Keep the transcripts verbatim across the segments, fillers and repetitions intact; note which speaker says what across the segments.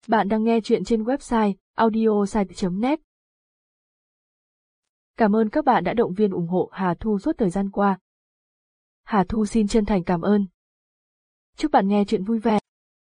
Speaker 1: Bạn đang nghe chuyện trên website audiosite chấm net. Cảm ơn các bạn đã động viên ủng hộ Hà Thu suốt thời gian qua. Hà Thu xin chân thành cảm ơn. Chúc bạn nghe chuyện vui vẻ.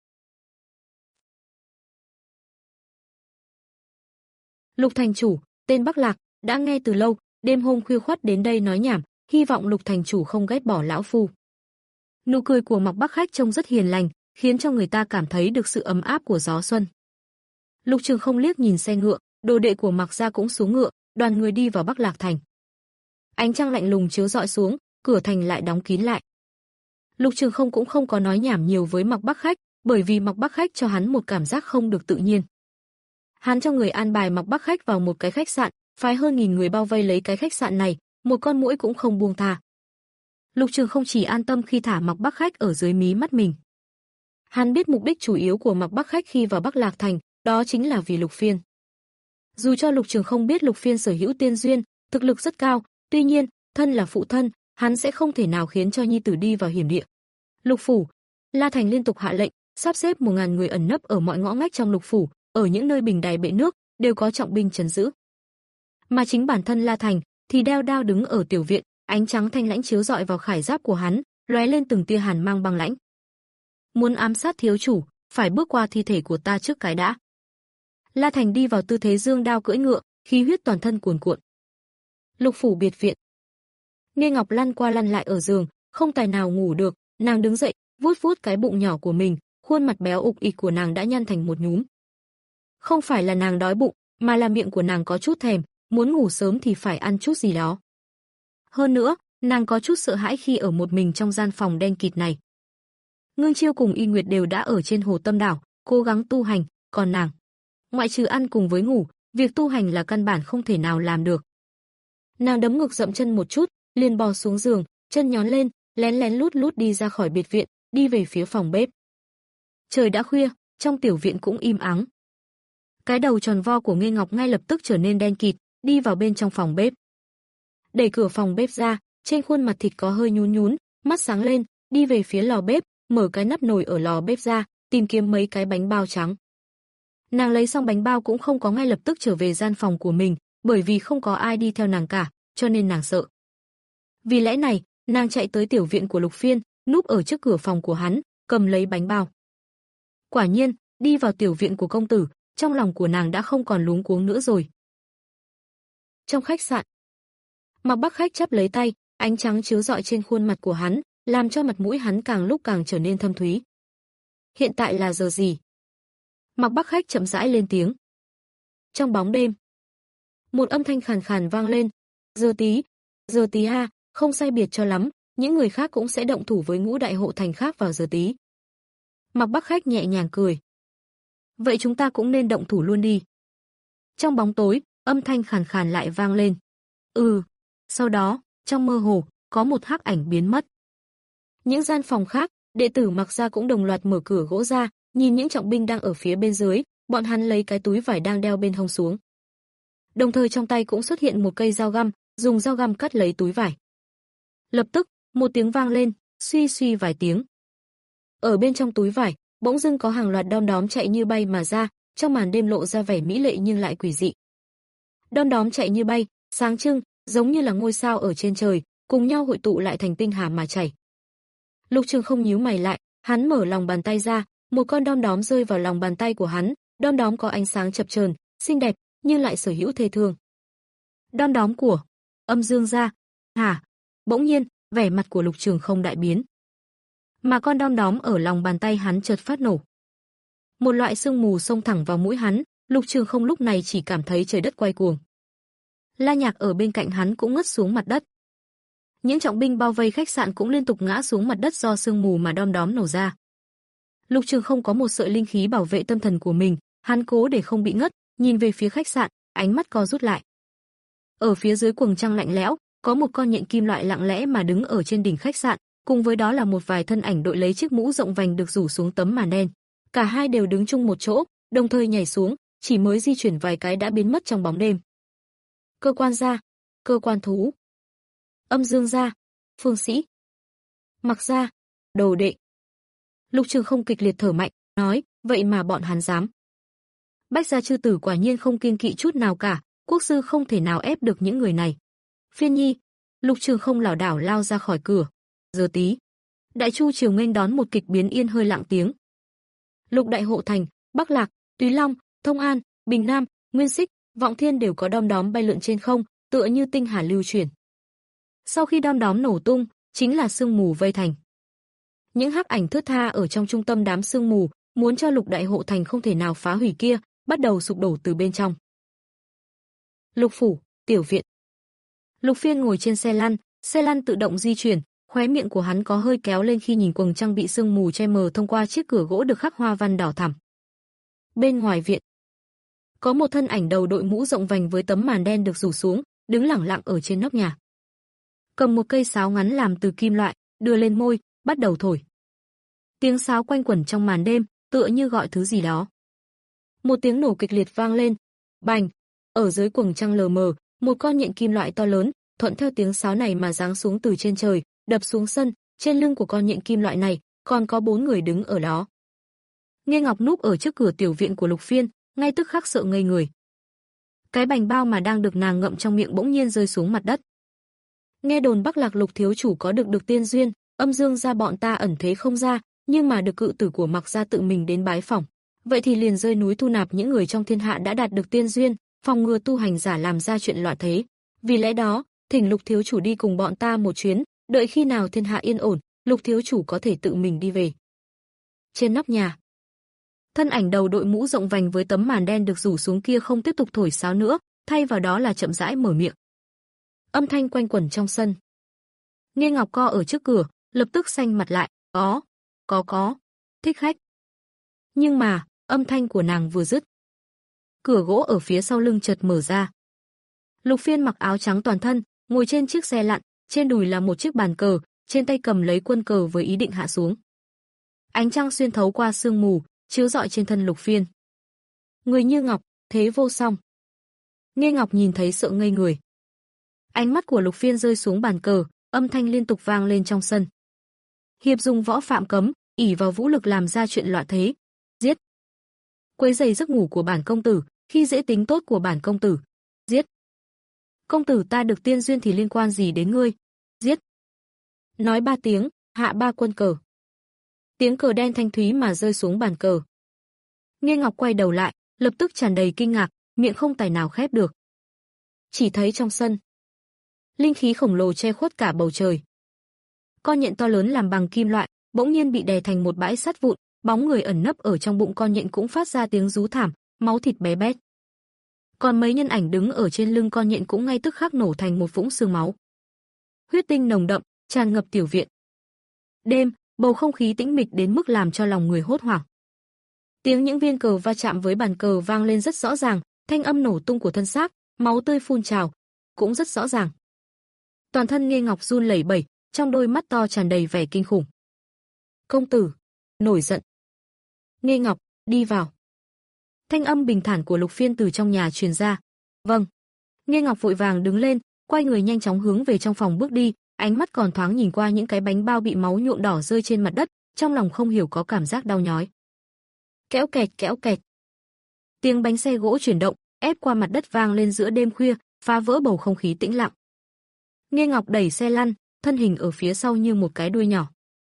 Speaker 2: Lục thành chủ, tên Bắc Lạc, đã nghe từ lâu, đêm hôm khuya khoắt đến đây nói nhảm, hy vọng Lục thành chủ không ghét bỏ lão phu. Nụ cười của Mạc Bắc Khách trông rất hiền lành, khiến cho người ta cảm thấy được sự ấm áp của gió xuân. Lục Trường Không liếc nhìn xe ngựa, đồ đệ của Mạc gia cũng xuống ngựa, đoàn người đi vào Bắc Lạc thành. Ánh trăng lạnh lùng chiếu rọi xuống, cửa thành lại đóng kín lại. Lục Trường Không cũng không có nói nhảm nhiều với Mạc Bắc Khách, bởi vì Mạc Bắc Khách cho hắn một cảm giác không được tự nhiên. Hắn cho người an bài Mạc Bắc Khách vào một cái khách sạn, phái hơn nghìn người bao vây lấy cái khách sạn này, một con muỗi cũng không buông tha. Lục Trường Không chỉ an tâm khi thả Mạc Bắc Khách ở dưới mí mắt mình. Hắn biết mục đích chủ yếu của Mạc Bắc Khách khi vào Bắc Lạc thành, đó chính là vì Lục Phiên. Dù cho Lục Trường Không biết Lục Phiên sở hữu tiên duyên, thực lực rất cao, tuy nhiên, thân là phụ thân, hắn sẽ không thể nào khiến cho nhi tử đi vào hiểm địa. Lục phủ, La Thành liên tục hạ lệnh, sắp xếp một ngàn người ẩn nấp ở mọi ngõ ngách trong Lục phủ, ở những nơi bình đài bệ nước đều có trọng binh trấn giữ. Mà chính bản thân La Thành thì đeo đao đứng ở tiểu viện, ánh trắng thanh lãnh chiếu rọi vào khải giáp của hắn, lóe lên từng tia hàn mang băng lãnh. Muốn ám sát thiếu chủ, phải bước qua thi thể của ta trước cái đã. La Thành đi vào tư thế dương đao cưỡi ngựa, khí huyết toàn thân cuồn cuộn. Lục phủ biệt viện. Nghe Ngọc lăn qua lăn lại ở giường, không tài nào ngủ được, nàng đứng dậy, vuốt vuốt cái bụng nhỏ của mình, khuôn mặt béo ục ịch của nàng đã nhăn thành một nhúm. Không phải là nàng đói bụng, mà là miệng của nàng có chút thèm, muốn ngủ sớm thì phải ăn chút gì đó. Hơn nữa, nàng có chút sợ hãi khi ở một mình trong gian phòng đen kịt này. Ngưng Chiêu cùng Y Nguyệt đều đã ở trên Hồ Tâm đảo, cố gắng tu hành, còn nàng, ngoại trừ ăn cùng với ngủ, việc tu hành là căn bản không thể nào làm được. Nàng đấm ngực dậm chân một chút, liền bò xuống giường, chân nhón lên, lén lén lút lút đi ra khỏi biệt viện, đi về phía phòng bếp. Trời đã khuya, trong tiểu viện cũng im ắng. Cái đầu tròn vo của Nghê Ngọc ngay lập tức trở nên đen kịt, đi vào bên trong phòng bếp. Đẩy cửa phòng bếp ra, trên khuôn mặt thịt có hơi nhún nhún, mắt sáng lên, đi về phía lò bếp, mở cái nắp nồi ở lò bếp ra, tìm kiếm mấy cái bánh bao trắng. Nàng lấy xong bánh bao cũng không có ngay lập tức trở về gian phòng của mình, bởi vì không có ai đi theo nàng cả, cho nên nàng sợ. Vì lẽ này, nàng chạy tới tiểu viện của Lục Phiên, núp ở trước cửa phòng của hắn, cầm lấy bánh bao. Quả nhiên, đi vào tiểu viện của công tử, trong lòng của nàng đã không còn luống cuống nữa rồi. Trong khách sạn, Mạc Bắc Khách chắp lấy tay, ánh trắng chiếu rọi trên khuôn mặt của hắn, làm cho mặt mũi hắn càng lúc càng trở nên thâm thúy. Hiện tại là giờ gì? Mạc Bắc Khách chậm rãi lên tiếng. Trong bóng đêm, một âm thanh khàn khàn vang lên. Giờ tí, giờ tí ha, không sai biệt cho lắm, những người khác cũng sẽ động thủ với ngũ đại hộ thành khác vào giờ tí. Mạc Bắc Khách nhẹ nhàng cười. Vậy chúng ta cũng nên động thủ luôn đi. Trong bóng tối, âm thanh khàn khàn lại vang lên. Ừ. Sau đó, trong mơ hồ, có một hắc ảnh biến mất. Những gian phòng khác, đệ tử Mạc gia cũng đồng loạt mở cửa gỗ ra, nhìn những trọng binh đang ở phía bên dưới, bọn hắn lấy cái túi vải đang đeo bên hông xuống. Đồng thời trong tay cũng xuất hiện một cây dao găm, dùng dao găm cắt lấy túi vải. Lập tức, một tiếng vang lên, suy suy vài tiếng. Ở bên trong túi vải, bỗng dưng có hàng loạt đom đóm chạy như bay mà ra, trong màn đêm lộ ra vẻ mỹ lệ nhưng lại quỷ dị. Đom đóm chạy như bay, sáng trưng, giống như là ngôi sao ở trên trời, cùng nhau hội tụ lại thành tinh hà mà chảy. Lục Trường Không nhíu mày lại, hắn mở lòng bàn tay ra, một con đom đóm rơi vào lòng bàn tay của hắn, đom đóm có ánh sáng chập chờn, xinh đẹp, nhưng lại sở hữu thê thương. Đom đóm của Âm Dương gia. Hả? Bỗng nhiên, vẻ mặt của Lục Trường Không đại biến. Mà con đom đóm ở lòng bàn tay hắn chợt phát nổ. Một loại sương mù xông thẳng vào mũi hắn, Lục Trường Không lúc này chỉ cảm thấy trời đất quay cuồng. La Nhạc ở bên cạnh hắn cũng ngất xuống mặt đất. Những trọng binh bao vây khách sạn cũng liên tục ngã xuống mặt đất do sương mù mà đom đóm nổ ra. Lục Trường Không có một sợi linh khí bảo vệ tâm thần của mình, hắn cố để không bị ngất, nhìn về phía khách sạn, ánh mắt co rút lại. Ở phía dưới quầng trăng lạnh lẽo, có một con nhện kim loại lặng lẽ mà đứng ở trên đỉnh khách sạn, cùng với đó là một vài thân ảnh đội lấy chiếc mũ rộng vành được rủ xuống tấm màn đen. Cả hai đều đứng chung một chỗ, đồng thời nhảy xuống, chỉ mới di chuyển vài cái đã biến mất trong bóng đêm. Cơ quan gia, cơ quan thú, Âm Dương gia, Phương Sĩ, Mạc gia, đồ đệ. Lục Trường Không kịch liệt thở mạnh, nói, vậy mà bọn hắn dám. Bách gia chư tử quả nhiên không kiêng kỵ chút nào cả, quốc sư không thể nào ép được những người này. Phiên nhi, Lục Trường không lảo đảo lao ra khỏi cửa. Giờ tí, Đại Chu triều nghênh đón một kịch biến yên hơi lặng tiếng. Lục đại hộ thành, Bắc Lạc, Túy Long, Thông An, Bình Nam, Nguyên Xích, Vọng Thiên đều có đom đóm bay lượn trên không, tựa như tinh hà lưu chuyển. Sau khi đom đóm nổ tung, chính là sương mù vây thành. Những hắc ảnh thướt tha ở trong trung tâm đám sương mù, muốn cho Lục đại hộ thành không thể nào phá hủy kia, bắt đầu sụp đổ từ bên trong. Lục phủ, tiểu viện. Lục Phiên ngồi trên xe lăn, xe lăn tự động di chuyển, khóe miệng của hắn có hơi kéo lên khi nhìn quầng trăng bị sương mù che mờ thông qua chiếc cửa gỗ được khắc hoa văn đỏ thẳm. Bên ngoài viện, có một thân ảnh đầu đội mũ rộng vành với tấm màn đen được rủ xuống, đứng lẳng lặng ở trên nóc nhà. Cầm một cây sáo ngắn làm từ kim loại, đưa lên môi, bắt đầu thổi. Tiếng sáo quanh quẩn trong màn đêm, tựa như gọi thứ gì đó. Một tiếng nổ kịch liệt vang lên, bành, ở dưới quầng trăng lờ mờ, một con nhện kim loại to lớn, thuận theo tiếng sáo này mà giáng xuống từ trên trời, đập xuống sân, trên lưng của con nhện kim loại này, còn có bốn người đứng ở đó. Nghe Ngọc núp ở trước cửa tiểu viện của Lục Phiên, ngay tức khắc sợ ngây người. Cái bành bao mà đang được nàng ngậm trong miệng bỗng nhiên rơi xuống mặt đất. Nghe đồn Bắc Lạc Lục thiếu chủ có được được tiên duyên, Âm Dương gia bọn ta ẩn thế không ra, nhưng mà được cự tử của Mặc gia tự mình đến bái phỏng, vậy thì liền rơi núi thu nạp những người trong thiên hạ đã đạt được tiên duyên, phòng ngừa tu hành giả làm ra chuyện loạn thế. Vì lẽ đó, thỉnh Lục thiếu chủ đi cùng bọn ta một chuyến, đợi khi nào thiên hạ yên ổn, Lục thiếu chủ có thể tự mình đi về. Trên nóc nhà, thân ảnh đầu đội mũ rộng vành với tấm màn đen được rủ xuống kia không tiếp tục thổi sáo nữa, thay vào đó là chậm rãi mở miệng. Âm thanh quanh quẩn trong sân. Nghe Ngọc co ở trước cửa, lập tức xanh mặt lại, có, có có, thích khách. Nhưng mà, âm thanh của nàng vừa dứt, cửa gỗ ở phía sau lưng chợt mở ra. Lục Phiên mặc áo trắng toàn thân, ngồi trên chiếc xe lặn, trên đùi là một chiếc bàn cờ, trên tay cầm lấy quân cờ với ý định hạ xuống. Ánh trăng xuyên thấu qua sương mù, chiếu rọi trên thân Lục Phiên. Người như ngọc, thế vô song. Nghe Ngọc nhìn thấy sợ ngây người. Ánh mắt của Lục Phiên rơi xuống bàn cờ, âm thanh liên tục vang lên trong sân. Hiệp dùng võ phạm cấm, ỷ vào vũ lực làm ra chuyện loạn thế. Giết. Quấy rầy giấc ngủ của bản công tử, khi dễ tính tốt của bản công tử. Giết. Công tử ta được tiên duyên thì liên quan gì đến ngươi? Giết. Nói ba tiếng, hạ ba quân cờ. Tiếng cờ đen thanh thúy mà rơi xuống bàn cờ. Nghe Ngọc quay đầu lại, lập tức tràn đầy kinh ngạc, miệng không tài nào khép được. Chỉ thấy trong sân, linh khí khổng lồ che khuất cả bầu trời. Con nhện to lớn làm bằng kim loại, bỗng nhiên bị đè thành một bãi sắt vụn, bóng người ẩn nấp ở trong bụng con nhện cũng phát ra tiếng rú thảm, máu thịt bé bét. Còn mấy nhân ảnh đứng ở trên lưng con nhện cũng ngay tức khắc nổ thành một vũng xương máu. Huyết tinh nồng đậm, tràn ngập tiểu viện. Đêm, bầu không khí tĩnh mịch đến mức làm cho lòng người hốt hoảng. Tiếng những viên cờ va chạm với bàn cờ vang lên rất rõ ràng, thanh âm nổ tung của thân xác, máu tươi phun trào, cũng rất rõ ràng. Toàn thân Nghe Ngọc run lẩy bẩy, trong đôi mắt to tràn đầy vẻ kinh khủng. Công tử, nổi giận. Nghe Ngọc, đi vào. Thanh âm bình thản của Lục Phiên từ trong nhà truyền ra. Vâng. Nghe Ngọc vội vàng đứng lên, quay người nhanh chóng hướng về trong phòng bước đi, ánh mắt còn thoáng nhìn qua những cái bánh bao bị máu nhuộm đỏ rơi trên mặt đất, trong lòng không hiểu có cảm giác đau nhói. Kéo kẹt kéo kẹt. Tiếng bánh xe gỗ chuyển động, ép qua mặt đất vang lên giữa đêm khuya, phá vỡ bầu không khí tĩnh lặng. Nghe Ngọc đẩy xe lăn, thân hình ở phía sau như một cái đuôi nhỏ.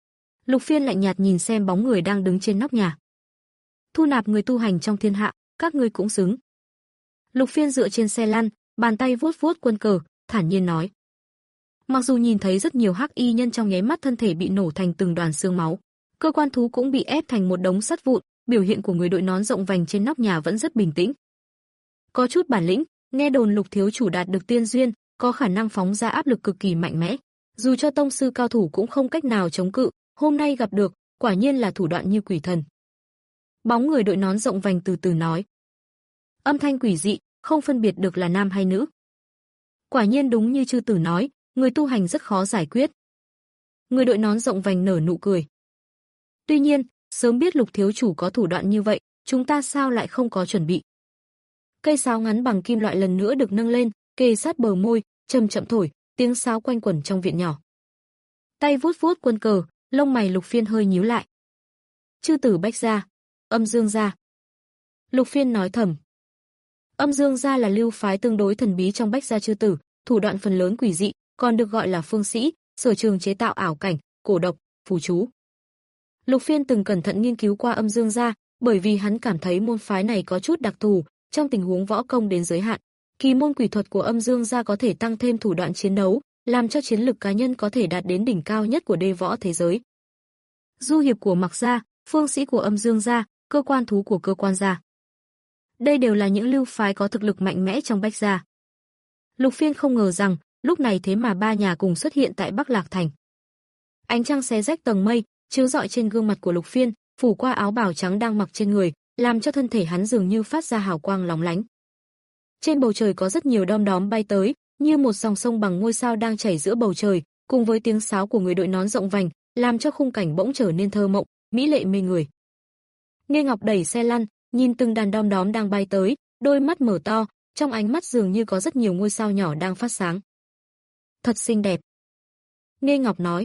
Speaker 2: Lục Phiên lạnh nhạt nhìn xem bóng người đang đứng trên nóc nhà. Thu nạp người tu hành trong thiên hạ, các ngươi cũng xứng. Lục Phiên dựa trên xe lăn, bàn tay vuốt vuốt quân cờ, thản nhiên nói. Mặc dù nhìn thấy rất nhiều hắc y nhân trong nháy mắt thân thể bị nổ thành từng đoàn xương máu, cơ quan thú cũng bị ép thành một đống sắt vụn, biểu hiện của người đội nón rộng vành trên nóc nhà vẫn rất bình tĩnh. Có chút bản lĩnh, nghe đồn Lục thiếu chủ đạt được tiên duyên, có khả năng phóng ra áp lực cực kỳ mạnh mẽ, dù cho tông sư cao thủ cũng không cách nào chống cự, hôm nay gặp được, quả nhiên là thủ đoạn như quỷ thần. Bóng người đội nón rộng vành từ từ nói. Âm thanh quỷ dị, không phân biệt được là nam hay nữ. Quả nhiên đúng như chư tử nói, người tu hành rất khó giải quyết. Người đội nón rộng vành nở nụ cười. Tuy nhiên, sớm biết Lục thiếu chủ có thủ đoạn như vậy, chúng ta sao lại không có chuẩn bị. Cây sáo ngắn bằng kim loại lần nữa được nâng lên, kề sát bờ môi, chậm chậm thổi, tiếng sáo quanh quẩn trong viện nhỏ. Tay vuốt vuốt quân cờ, lông mày Lục Phiên hơi nhíu lại. Chư tử Bách gia, Âm Dương gia. Lục Phiên nói thầm. Âm Dương gia là lưu phái tương đối thần bí trong Bách gia chư tử, thủ đoạn phần lớn quỷ dị, còn được gọi là phương sĩ, sở trường chế tạo ảo cảnh, cổ độc, phù chú. Lục Phiên từng cẩn thận nghiên cứu qua Âm Dương gia, bởi vì hắn cảm thấy môn phái này có chút đặc thù, trong tình huống võ công đến giới hạn, kỳ môn quỷ thuật của Âm Dương gia có thể tăng thêm thủ đoạn chiến đấu, làm cho chiến lực cá nhân có thể đạt đến đỉnh cao nhất của đê võ thế giới. Du hiệp của Mặc gia, phương sĩ của Âm Dương gia, cơ quan thú của cơ quan gia. Đây đều là những lưu phái có thực lực mạnh mẽ trong Bách gia. Lục Phiên không ngờ rằng, lúc này thế mà ba nhà cùng xuất hiện tại Bắc Lạc Thành. Ánh trăng xé rách tầng mây, chiếu rọi trên gương mặt của Lục Phiên, phủ qua áo bào trắng đang mặc trên người, làm cho thân thể hắn dường như phát ra hào quang lóng lánh. Trên bầu trời có rất nhiều đom đóm bay tới, như một dòng sông bằng ngôi sao đang chảy giữa bầu trời, cùng với tiếng sáo của người đội nón rộng vành, làm cho khung cảnh bỗng trở nên thơ mộng, mỹ lệ mê người. Nghê Ngọc đẩy xe lăn, nhìn từng đàn đom đóm đang bay tới, đôi mắt mở to, trong ánh mắt dường như có rất nhiều ngôi sao nhỏ đang phát sáng. Thật xinh đẹp. Nghê Ngọc nói.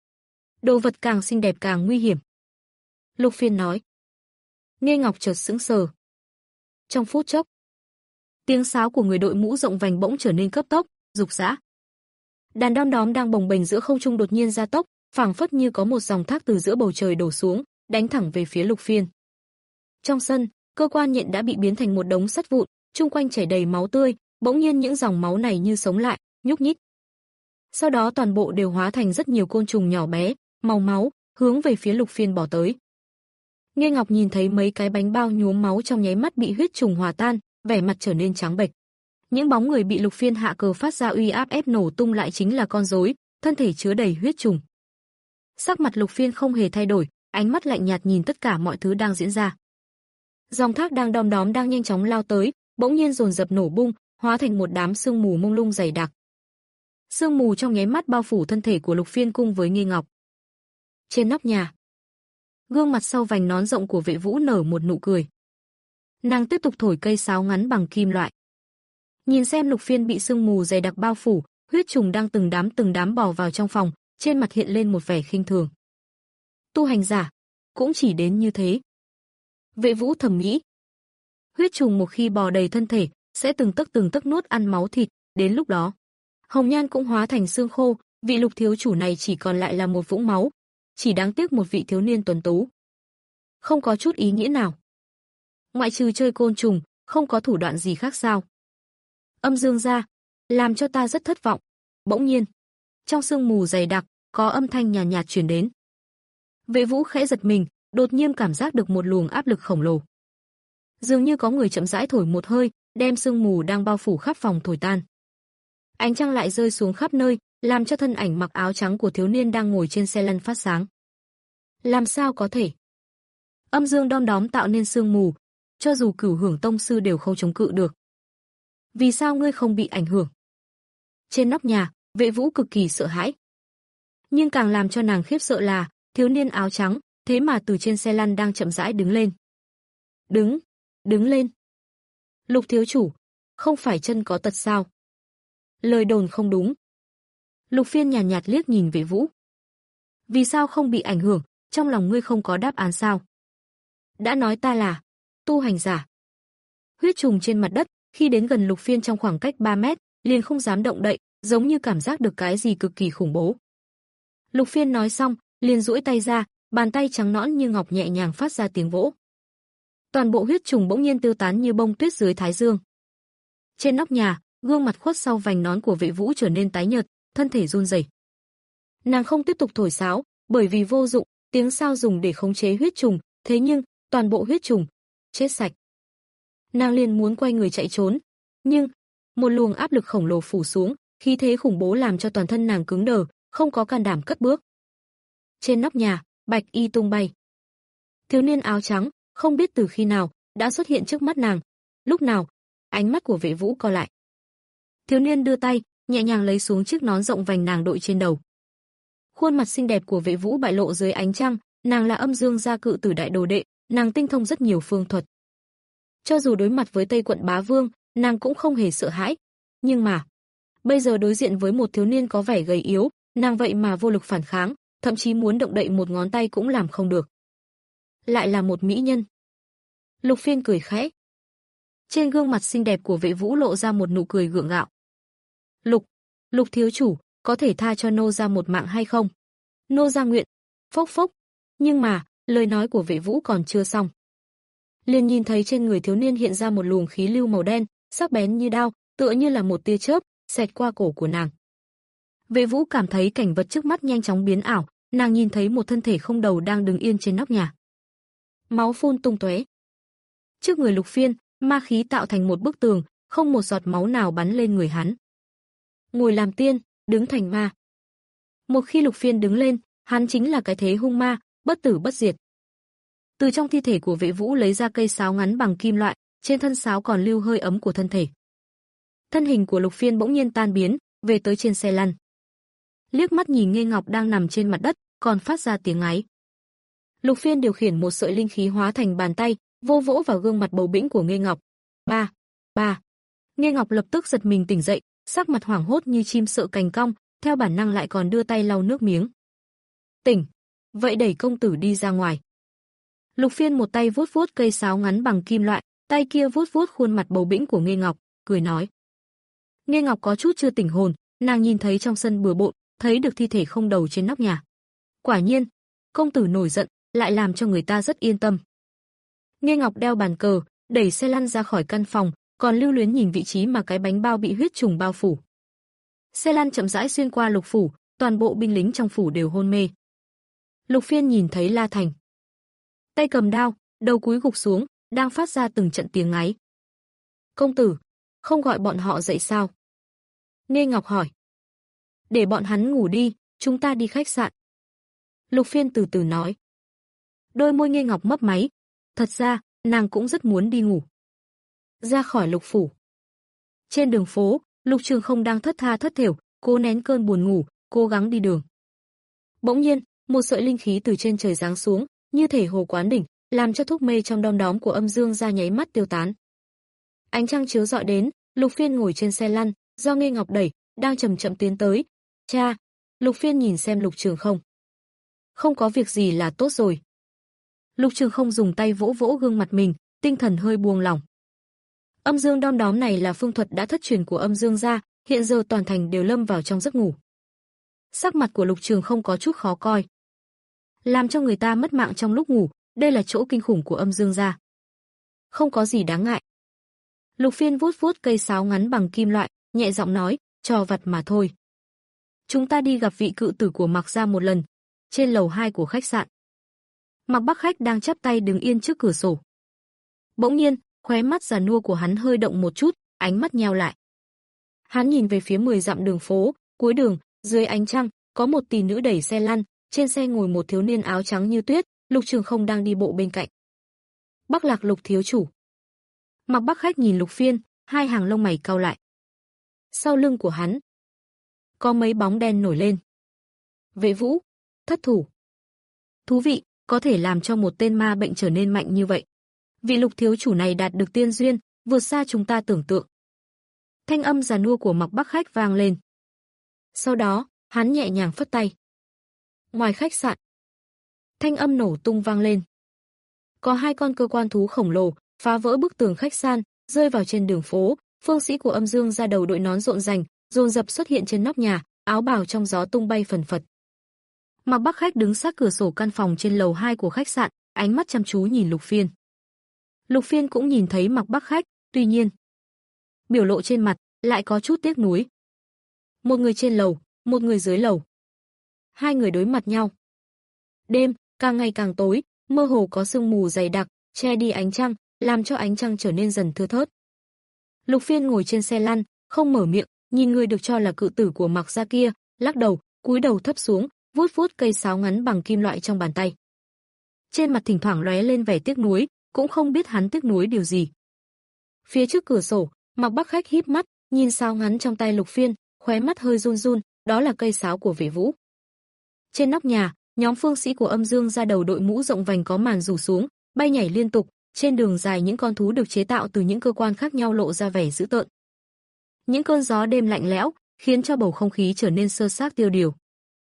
Speaker 2: Đồ vật càng xinh đẹp càng nguy hiểm. Lục Phiên nói. Nghê Ngọc chợt sững sờ. Trong phút chốc, tiếng sáo của người đội mũ rộng vành bỗng trở nên cấp tốc, rục rã. Đàn đom đóm đang bồng bềnh giữa không trung đột nhiên gia tốc, phảng phất như có một dòng thác từ giữa bầu trời đổ xuống, đánh thẳng về phía Lục Phiên. Trong sân, cơ quan nhện đã bị biến thành một đống sắt vụn, chung quanh chảy đầy máu tươi, bỗng nhiên những dòng máu này như sống lại, nhúc nhích. Sau đó toàn bộ đều hóa thành rất nhiều côn trùng nhỏ bé, màu máu, hướng về phía Lục Phiên bỏ tới. Nghê Ngọc nhìn thấy mấy cái bánh bao nhuốm máu trong nháy mắt bị huyết trùng hòa tan, vẻ mặt trở nên trắng bệch. Những bóng người bị Lục Phiên hạ cờ phát ra uy áp ép nổ tung lại chính là con rối, thân thể chứa đầy huyết trùng. Sắc mặt Lục Phiên không hề thay đổi, ánh mắt lạnh nhạt nhìn tất cả mọi thứ đang diễn ra. Dòng thác đang đom đóm đang nhanh chóng lao tới, bỗng nhiên dồn dập nổ bung, hóa thành một đám sương mù mông lung dày đặc. Sương mù trong nháy mắt bao phủ thân thể của Lục Phiên cùng với Nghê Ngọc. Trên nóc nhà, gương mặt sau vành nón rộng của Vệ Vũ nở một nụ cười. Nàng tiếp tục thổi cây sáo ngắn bằng kim loại. Nhìn xem Lục Phiên bị sương mù dày đặc bao phủ, huyết trùng đang từng đám từng đám bò vào trong phòng, trên mặt hiện lên một vẻ khinh thường. Tu hành giả, cũng chỉ đến như thế. Vệ Vũ thầm nghĩ. Huyết trùng một khi bò đầy thân thể, sẽ từng tấc từng tấc nuốt ăn máu thịt, đến lúc đó, hồng nhan cũng hóa thành xương khô, vị Lục thiếu chủ này chỉ còn lại là một vũng máu, chỉ đáng tiếc một vị thiếu niên tuấn tú. Không có chút ý nghĩa nào. Ngoại trừ chơi côn trùng, không có thủ đoạn gì khác sao? Âm Dương gia, làm cho ta rất thất vọng. Bỗng nhiên, trong sương mù dày đặc, có âm thanh nhàn nhạt, nhạt truyền đến. Vệ Vũ khẽ giật mình, đột nhiên cảm giác được một luồng áp lực khổng lồ. Dường như có người chậm rãi thổi một hơi, đem sương mù đang bao phủ khắp phòng thổi tan. Ánh trăng lại rơi xuống khắp nơi, làm cho thân ảnh mặc áo trắng của thiếu niên đang ngồi trên xe lăn phát sáng. Làm sao có thể? Âm dương đom đóm tạo nên sương mù, cho dù Cửu Hưởng tông sư đều không chống cự được. Vì sao ngươi không bị ảnh hưởng? Trên nóc nhà, Vệ Vũ cực kỳ sợ hãi. Nhưng càng làm cho nàng khiếp sợ là, thiếu niên áo trắng, thế mà từ trên xe lăn đang chậm rãi đứng lên. Đứng, đứng lên. Lục thiếu chủ, không phải chân có tật sao? Lời đồn không đúng. Lục Phiên nhàn nhạt, nhạt liếc nhìn Vệ Vũ. Vì sao không bị ảnh hưởng, trong lòng ngươi không có đáp án sao? Đã nói ta là tu hành giả. Huyết trùng trên mặt đất, khi đến gần Lục Phiên trong khoảng cách ba mét, liền không dám động đậy, giống như cảm giác được cái gì cực kỳ khủng bố. Lục Phiên nói xong, liền duỗi tay ra, bàn tay trắng nõn như ngọc nhẹ nhàng phát ra tiếng vỗ. Toàn bộ huyết trùng bỗng nhiên tiêu tán như bông tuyết dưới thái dương. Trên nóc nhà, gương mặt khuất sau vành nón của Vệ Vũ trở nên tái nhợt, thân thể run rẩy. Nàng không tiếp tục thổi sáo, bởi vì vô dụng, tiếng sao dùng để khống chế huyết trùng, thế nhưng toàn bộ huyết trùng chết sạch. Nàng liền muốn quay người chạy trốn, nhưng một luồng áp lực khổng lồ phủ xuống, khí thế khủng bố làm cho toàn thân nàng cứng đờ, không có can đảm cất bước. Trên nóc nhà, bạch y tung bay. Thiếu niên áo trắng, không biết từ khi nào, đã xuất hiện trước mắt nàng. Lúc nào, ánh mắt của Vệ Vũ co lại. Thiếu niên đưa tay, nhẹ nhàng lấy xuống chiếc nón rộng vành nàng đội trên đầu. Khuôn mặt xinh đẹp của Vệ Vũ bại lộ dưới ánh trăng, nàng là Âm Dương gia cự tử đại đồ đệ, nàng tinh thông rất nhiều phương thuật. Cho dù đối mặt với Tây quận bá vương, nàng cũng không hề sợ hãi, nhưng mà bây giờ đối diện với một thiếu niên có vẻ gầy yếu, nàng vậy mà vô lực phản kháng, thậm chí muốn động đậy một ngón tay cũng làm không được. Lại là một mỹ nhân. Lục Phiên cười khẽ, Trên gương mặt xinh đẹp của Vệ Vũ lộ ra một nụ cười gượng gạo. Lục, Lục thiếu chủ, có thể tha cho nô gia một mạng hay không? Nô gia nguyện. Phốc phốc. Nhưng mà, lời nói của Vệ Vũ còn chưa xong. Liền nhìn thấy trên người thiếu niên hiện ra một luồng khí lưu màu đen, sắc bén như đao, tựa như là một tia chớp, xẹt qua cổ của nàng. Vệ Vũ cảm thấy cảnh vật trước mắt nhanh chóng biến ảo, nàng nhìn thấy một thân thể không đầu đang đứng yên trên nóc nhà. Máu phun tung tóe. Trước người Lục Phiên, ma khí tạo thành một bức tường, không một giọt máu nào bắn lên người hắn. Ngồi làm tiên, đứng thành ma. Một khi Lục Phiên đứng lên, hắn chính là cái thế hung ma, bất tử bất diệt. Từ trong thi thể của Vệ Vũ lấy ra cây sáo ngắn bằng kim loại, trên thân sáo còn lưu hơi ấm của thân thể. Thân hình của Lục Phiên bỗng nhiên tan biến, về tới trên xe lăn. Liếc mắt nhìn Nghê Ngọc đang nằm trên mặt đất, còn phát ra tiếng ngáy. Lục Phiên điều khiển một sợi linh khí hóa thành bàn tay, vô vỗ vào gương mặt bầu bĩnh của Nghê Ngọc. Ba, ba. Nghê Ngọc lập tức giật mình tỉnh dậy, sắc mặt hoảng hốt như chim sợ cành cong, theo bản năng lại còn đưa tay lau nước miếng. Tỉnh, vậy đẩy công tử đi ra ngoài. Lục Phiên một tay vuốt vuốt cây sáo ngắn bằng kim loại, tay kia vuốt vuốt khuôn mặt bầu bĩnh của Nghê Ngọc, cười nói. Nghê Ngọc có chút chưa tỉnh hồn, nàng nhìn thấy trong sân bừa bộn, thấy được thi thể không đầu trên nóc nhà. Quả nhiên, công tử nổi giận, lại làm cho người ta rất yên tâm. Nghê Ngọc đeo bàn cờ, đẩy xe lăn ra khỏi căn phòng, còn lưu luyến nhìn vị trí mà cái bánh bao bị huyết trùng bao phủ. Xe lăn chậm rãi xuyên qua Lục phủ, toàn bộ binh lính trong phủ đều hôn mê. Lục Phiên nhìn thấy La Thành, tay cầm đao, đầu cúi gục xuống, đang phát ra từng trận tiếng ngáy. Công tử, không gọi bọn họ dậy sao? Nghê Ngọc hỏi. Để bọn hắn ngủ đi, chúng ta đi khách sạn. Lục Phiên từ từ nói. Đôi môi Nghê Ngọc mấp máy, thật ra, nàng cũng rất muốn đi ngủ. Ra khỏi Lục phủ. Trên đường phố, Lục Trường Không đang thất tha thất thểu, cố nén cơn buồn ngủ, cố gắng đi đường. Bỗng nhiên, một sợi linh khí từ trên trời giáng xuống, như thể hồ quán đỉnh, làm cho thuốc mê trong đom đóm của Âm Dương ra nháy mắt tiêu tán. Ánh trăng chiếu rọi đến, Lục Phiên ngồi trên xe lăn, do Nghê Ngọc đẩy, đang chậm chậm tiến tới. Cha, Lục Phiên nhìn xem Lục Trường Không. Không có việc gì là tốt rồi. Lục Trường Không dùng tay vỗ vỗ gương mặt mình, tinh thần hơi buông lỏng. Âm Dương đom đóm này là phương thuật đã thất truyền của Âm Dương gia, hiện giờ toàn thành đều lâm vào trong giấc ngủ. Sắc mặt của Lục Trường Không có chút khó coi. Làm cho người ta mất mạng trong lúc ngủ, đây là chỗ kinh khủng của Âm Dương gia. Không có gì đáng ngại. Lục Phiên vuốt vuốt cây sáo ngắn bằng kim loại, nhẹ giọng nói, trò vặt mà thôi. Chúng ta đi gặp vị cự tử của Mạc gia một lần, trên lầu hai của khách sạn. Mạc Bắc Khách đang chắp tay đứng yên trước cửa sổ. Bỗng nhiên, khóe mắt già nua của hắn hơi động một chút, ánh mắt nheo lại. Hắn nhìn về phía mười dặm đường phố, cuối đường, dưới ánh trăng, có một tỷ nữ đẩy xe lăn, trên xe ngồi một thiếu niên áo trắng như tuyết, Lục Trường Không đang đi bộ bên cạnh. Bắc Lạc Lục thiếu chủ. Mạc Bắc Khách nhìn Lục Phiên, hai hàng lông mày cau lại. Sau lưng của hắn, có mấy bóng đen nổi lên. Vệ Vũ, thất thủ. Thú vị, có thể làm cho một tên ma bệnh trở nên mạnh như vậy. Vị Lục thiếu chủ này đạt được tiên duyên, vượt xa chúng ta tưởng tượng. Thanh âm già nua của Mạc Bắc Khách vang lên. Sau đó, hắn nhẹ nhàng phất tay. Ngoài khách sạn, thanh âm nổ tung vang lên. Có hai con cơ quan thú khổng lồ phá vỡ bức tường khách sạn, rơi vào trên đường phố. Phương sĩ của Âm Dương ra đầu đội nón rộn rành, dồn dập xuất hiện trên nóc nhà, áo bào trong gió tung bay phần phật. Mạc Bắc Khách đứng sát cửa sổ căn phòng trên lầu hai của khách sạn, ánh mắt chăm chú nhìn Lục Phiên. Lục Phiên cũng nhìn thấy Mạc Bắc Khách, tuy nhiên, biểu lộ trên mặt lại có chút tiếc nuối. Một người trên lầu, một người dưới lầu. Hai người đối mặt nhau. Đêm càng ngày càng tối, mơ hồ có sương mù dày đặc, che đi ánh trăng, làm cho ánh trăng trở nên dần thưa thớt. Lục Phiên ngồi trên xe lăn, không mở miệng, nhìn người được cho là cự tử của Mạc gia kia, lắc đầu, cúi đầu thấp xuống, vuốt vuốt cây sáo ngắn bằng kim loại trong bàn tay. Trên mặt thỉnh thoảng lóe lên vẻ tiếc nuối, cũng không biết hắn tiếc nuối điều gì. Phía trước cửa sổ, Mạc Bắc Khách híp mắt, nhìn sáo ngắn trong tay Lục Phiên, khóe mắt hơi run run, đó là cây sáo của Vệ Vũ. Trên nóc nhà, nhóm phương sĩ của Âm Dương ra đầu đội mũ rộng vành có màn rủ xuống, bay nhảy liên tục, trên đường dài những con thú được chế tạo từ những cơ quan khác nhau lộ ra vẻ dữ tợn. Những cơn gió đêm lạnh lẽo, khiến cho bầu không khí trở nên sơ xác tiêu điều.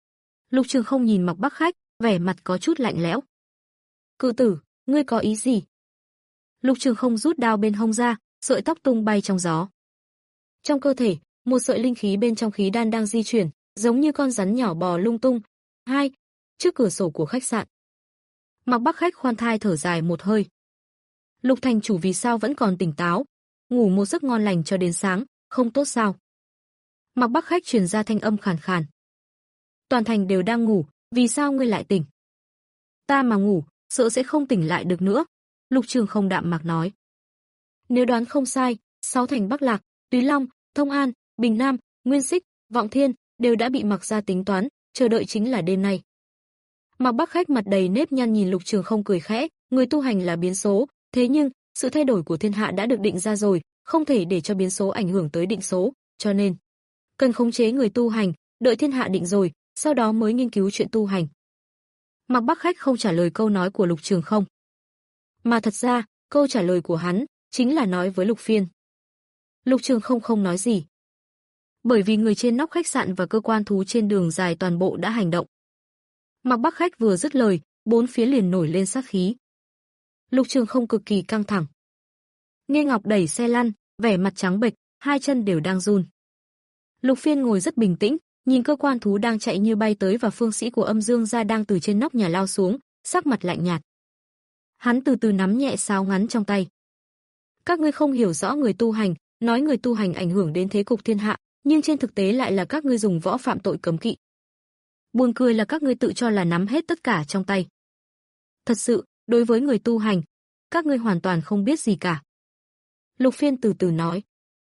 Speaker 2: Lục Trường Không nhìn Mạc Bắc Khách, vẻ mặt có chút lạnh lẽo. Cự tử, ngươi có ý gì? Lục Trường Không rút đao bên hông ra, sợi tóc tung bay trong gió. Trong cơ thể, một sợi linh khí bên trong khí đan đang di chuyển, giống như con rắn nhỏ bò lung tung. Hai, trước cửa sổ của khách sạn. Mạc Bắc Khách khoan thai thở dài một hơi. Lục thành chủ vì sao vẫn còn tỉnh táo, ngủ một giấc ngon lành cho đến sáng, không tốt sao? Mạc Bắc Khách truyền ra thanh âm khàn khàn. Toàn thành đều đang ngủ, vì sao ngươi lại tỉnh? Ta mà ngủ, sợ sẽ không tỉnh lại được nữa. Lục Trường Không đạm mạc nói. Nếu đoán không sai, sáu thành Bắc Lạc, Túy Long, Thông An, Bình Nam, Nguyên Xích, Vọng Thiên đều đã bị Mạc gia tính toán, chờ đợi chính là đêm nay. Mạc Bắc Khách mặt đầy nếp nhăn nhìn Lục Trường Không cười khẽ, người tu hành là biến số, thế nhưng sự thay đổi của thiên hạ đã được định ra rồi, không thể để cho biến số ảnh hưởng tới định số, cho nên cần khống chế người tu hành, đợi thiên hạ định rồi, sau đó mới nghiên cứu chuyện tu hành. Mạc Bắc Khách không trả lời câu nói của Lục Trường Không, mà thật ra, câu trả lời của hắn chính là nói với Lục Phiên. Lục Trường Không không nói gì, bởi vì người trên nóc khách sạn và cơ quan thú trên đường dài toàn bộ đã hành động. Mạc Bắc Khách vừa dứt lời, bốn phía liền nổi lên sát khí. Lục Trường Không cực kỳ căng thẳng. Nghe Ngọc đẩy xe lăn, vẻ mặt trắng bệch, hai chân đều đang run. Lục Phiên ngồi rất bình tĩnh, nhìn cơ quan thú đang chạy như bay tới và phương sĩ của Âm Dương gia đang từ trên nóc nhà lao xuống, sắc mặt lạnh nhạt. Hắn từ từ nắm nhẹ sáo ngắn trong tay. Các ngươi không hiểu rõ người tu hành, nói người tu hành ảnh hưởng đến thế cục thiên hạ, nhưng trên thực tế lại là các ngươi dùng võ phạm tội cấm kỵ. Buồn cười là các ngươi tự cho là nắm hết tất cả trong tay. Thật sự, đối với người tu hành, các ngươi hoàn toàn không biết gì cả. Lục Phiên từ từ nói.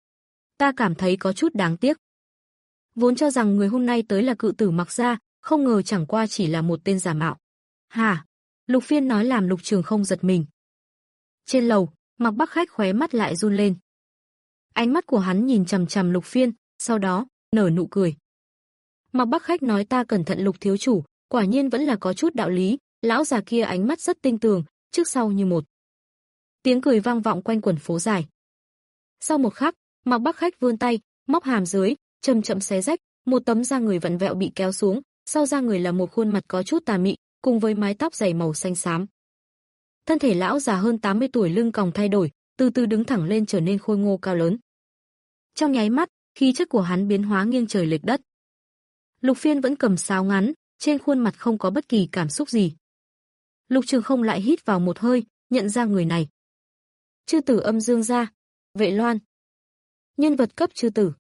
Speaker 2: Ta cảm thấy có chút đáng tiếc. Vốn cho rằng người hôm nay tới là cự tử Mạc gia, không ngờ chẳng qua chỉ là một tên giả mạo. Hả? Lục Phiên nói làm Lục Trường Không giật mình. Trên lầu, Mạc Bắc Khách khóe mắt lại run lên. Ánh mắt của hắn nhìn chằm chằm Lục Phiên, sau đó nở nụ cười. Mạc Bắc Khách nói ta cẩn thận Lục thiếu chủ, quả nhiên vẫn là có chút đạo lý, lão già kia ánh mắt rất tinh tường, trước sau như một. Tiếng cười vang vọng quanh quần phố dài. Sau một khắc, Mạc Bắc Khách vươn tay, móc hàm dưới, chậm chậm xé rách, một tấm da người vặn vẹo bị kéo xuống, sau da người là một khuôn mặt có chút tà mị, cùng với mái tóc dày màu xanh xám. Thân thể lão già hơn tám mươi tuổi lưng còng thay đổi, từ từ đứng thẳng lên trở nên khôi ngô cao lớn. Trong nháy mắt, khí chất của hắn biến hóa nghiêng trời lệch đất. Lục Phiên vẫn cầm sáo ngắn, trên khuôn mặt không có bất kỳ cảm xúc gì. Lục Trường Không lại hít vào một hơi, nhận ra người này. Chư tử Âm Dương gia, Vệ Loan. Nhân vật cấp chư tử.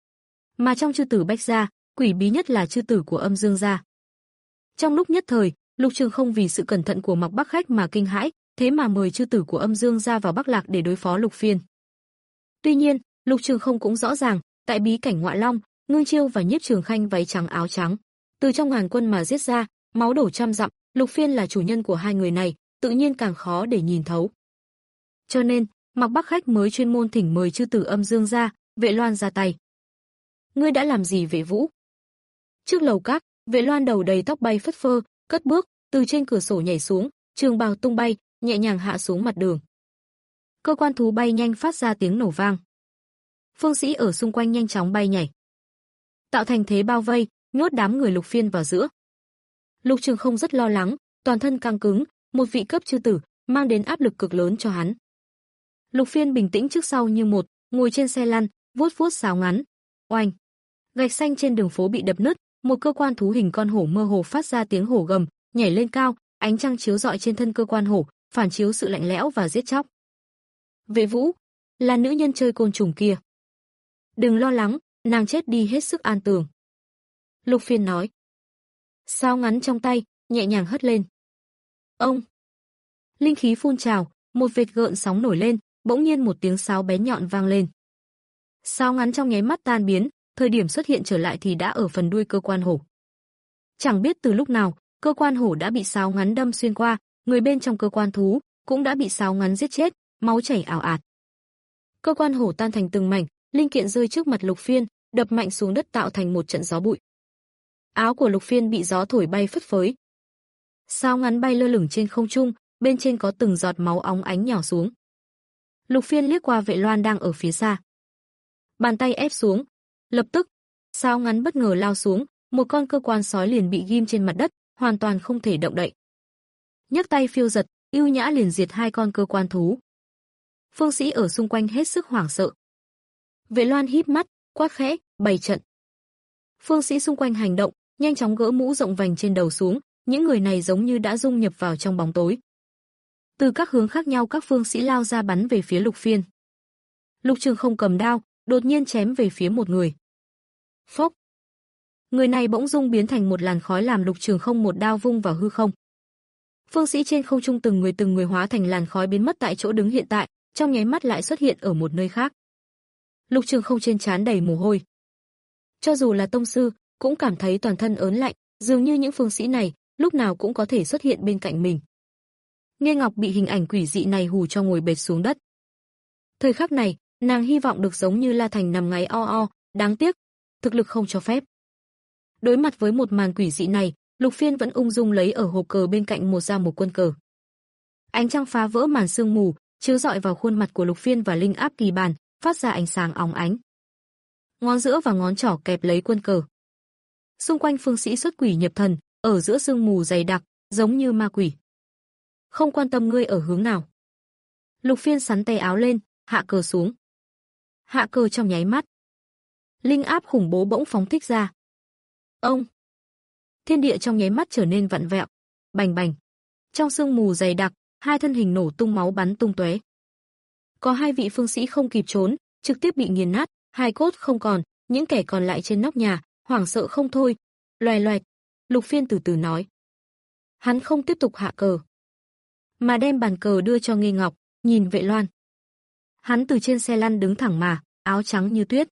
Speaker 2: Mà trong chư tử Bách gia, quỷ bí nhất là chư tử của Âm Dương gia. Trong lúc nhất thời, Lục Trường Không vì sự cẩn thận của Mạc Bắc Khách mà kinh hãi, thế mà mời chư tử của Âm Dương gia vào Bắc Lạc để đối phó Lục Phiên. Tuy nhiên, Lục Trường Không cũng rõ ràng, tại bí cảnh Ngoại Long, Ngưng Chiêu và Nhiếp Trường Khanh váy trắng áo trắng, từ trong ngàn quân mà giết ra, máu đổ trăm dặm, Lục Phiên là chủ nhân của hai người này, tự nhiên càng khó để nhìn thấu. Cho nên, Mạc Bắc Khách mới chuyên môn thỉnh mời chư tử Âm Dương gia, Vệ Loan ra tay. Ngươi đã làm gì Vệ Vũ? Trước lầu các, Vệ Loan đầu đầy tóc bay phất phơ, cất bước, từ trên cửa sổ nhảy xuống, trường bào tung bay, nhẹ nhàng hạ xuống mặt đường. Cơ quan thú bay nhanh phát ra tiếng nổ vang. Phương sĩ ở xung quanh nhanh chóng bay nhảy, tạo thành thế bao vây, nhốt đám người Lục Phiên vào giữa. Lục Trường Không rất lo lắng, toàn thân căng cứng, một vị cấp chư tử, mang đến áp lực cực lớn cho hắn. Lục Phiên bình tĩnh trước sau như một, ngồi trên xe lăn, vuốt vuốt sáo ngắn. Oanh! Gạch xanh trên đường phố bị đập nứt, một cơ quan thú hình con hổ mơ hồ phát ra tiếng hổ gầm, nhảy lên cao, ánh trăng chiếu rọi trên thân cơ quan hổ, phản chiếu sự lạnh lẽo và giết chóc. Vệ Vũ, là nữ nhân chơi côn trùng kia. Đừng lo lắng, nàng chết đi hết sức an tường. Lục Phiên nói. Sáo ngắn trong tay, nhẹ nhàng hất lên. Ông! Linh khí phun trào, một vệt gợn sóng nổi lên, bỗng nhiên một tiếng sáo bén nhọn vang lên. Sáo ngắn trong nháy mắt tan biến, thời điểm xuất hiện trở lại thì đã ở phần đuôi cơ quan hổ. Chẳng biết từ lúc nào, cơ quan hổ đã bị sáo ngắn đâm xuyên qua, người bên trong cơ quan thú cũng đã bị sáo ngắn giết chết, máu chảy ào ạt. Cơ quan hổ tan thành từng mảnh, linh kiện rơi trước mặt Lục Phiên, đập mạnh xuống đất tạo thành một trận gió bụi. Áo của Lục Phiên bị gió thổi bay phất phới. Sáo ngắn bay lơ lửng trên không trung, bên trên có từng giọt máu óng ánh nhỏ xuống. Lục Phiên liếc qua Vệ Loan đang ở phía xa. Bàn tay ép xuống, lập tức, sáo ngắn bất ngờ lao xuống, một con cơ quan sói liền bị ghim trên mặt đất, hoàn toàn không thể động đậy. Nhấc tay phiêu giật, ưu nhã liền diệt hai con cơ quan thú. Phương sĩ ở xung quanh hết sức hoảng sợ. Vệ Loan híp mắt, quát khẽ, bày trận. Phương sĩ xung quanh hành động, nhanh chóng gỡ mũ rộng vành trên đầu xuống, những người này giống như đã dung nhập vào trong bóng tối. Từ các hướng khác nhau các phương sĩ lao ra bắn về phía Lục Phiên. Lục Trường không cầm đao, đột nhiên chém về phía một người. Phốc! Người này bỗng dưng biến thành một làn khói làm Lục Trường không một đao vung vào hư không. Phương sĩ trên không trung từng người từng người hóa thành làn khói biến mất tại chỗ đứng hiện tại, trong nháy mắt lại xuất hiện ở một nơi khác. Lục Trường không trên trán đầy mồ hôi. Cho dù là tông sư, cũng cảm thấy toàn thân ớn lạnh, dường như những phương sĩ này lúc nào cũng có thể xuất hiện bên cạnh mình. Nghe Ngọc bị hình ảnh quỷ dị này hù cho ngồi bệt xuống đất. Thời khắc này, nàng hy vọng được giống như La Thành nằm ngáy o o, đáng tiếc, thực lực không cho phép. Đối mặt với một màn quỷ dị này, Lục Phiên vẫn ung dung lấy ở hộp cờ bên cạnh một ra một quân cờ. Ánh trăng phá vỡ màn sương mù, chiếu rọi vào khuôn mặt của Lục Phiên và linh áp kỳ bàn, phát ra ánh sáng óng ánh. Ngón giữa và ngón trỏ kẹp lấy quân cờ. Xung quanh phương sĩ xuất quỷ nhập thần, ở giữa sương mù dày đặc, giống như ma quỷ. Không quan tâm ngươi ở hướng nào. Lục Phiên sắn tay áo lên, hạ cờ xuống. Hạ cờ trong nháy mắt. Linh áp khủng bố bỗng phóng thích ra. Ông! Thiên địa trong nháy mắt trở nên vặn vẹo. Bành bành. Trong sương mù dày đặc, hai thân hình nổ tung máu bắn tung tóe. Có hai vị phương sĩ không kịp trốn, trực tiếp bị nghiền nát, hai cốt không còn, những kẻ còn lại trên nóc nhà, hoảng sợ không thôi. Loè loẹt. Lục Phiên từ từ nói. Hắn không tiếp tục hạ cờ, mà đem bàn cờ đưa cho Nghi Ngọc, nhìn Vệ Loan. Hắn từ trên xe lăn đứng thẳng mà, áo trắng như tuyết.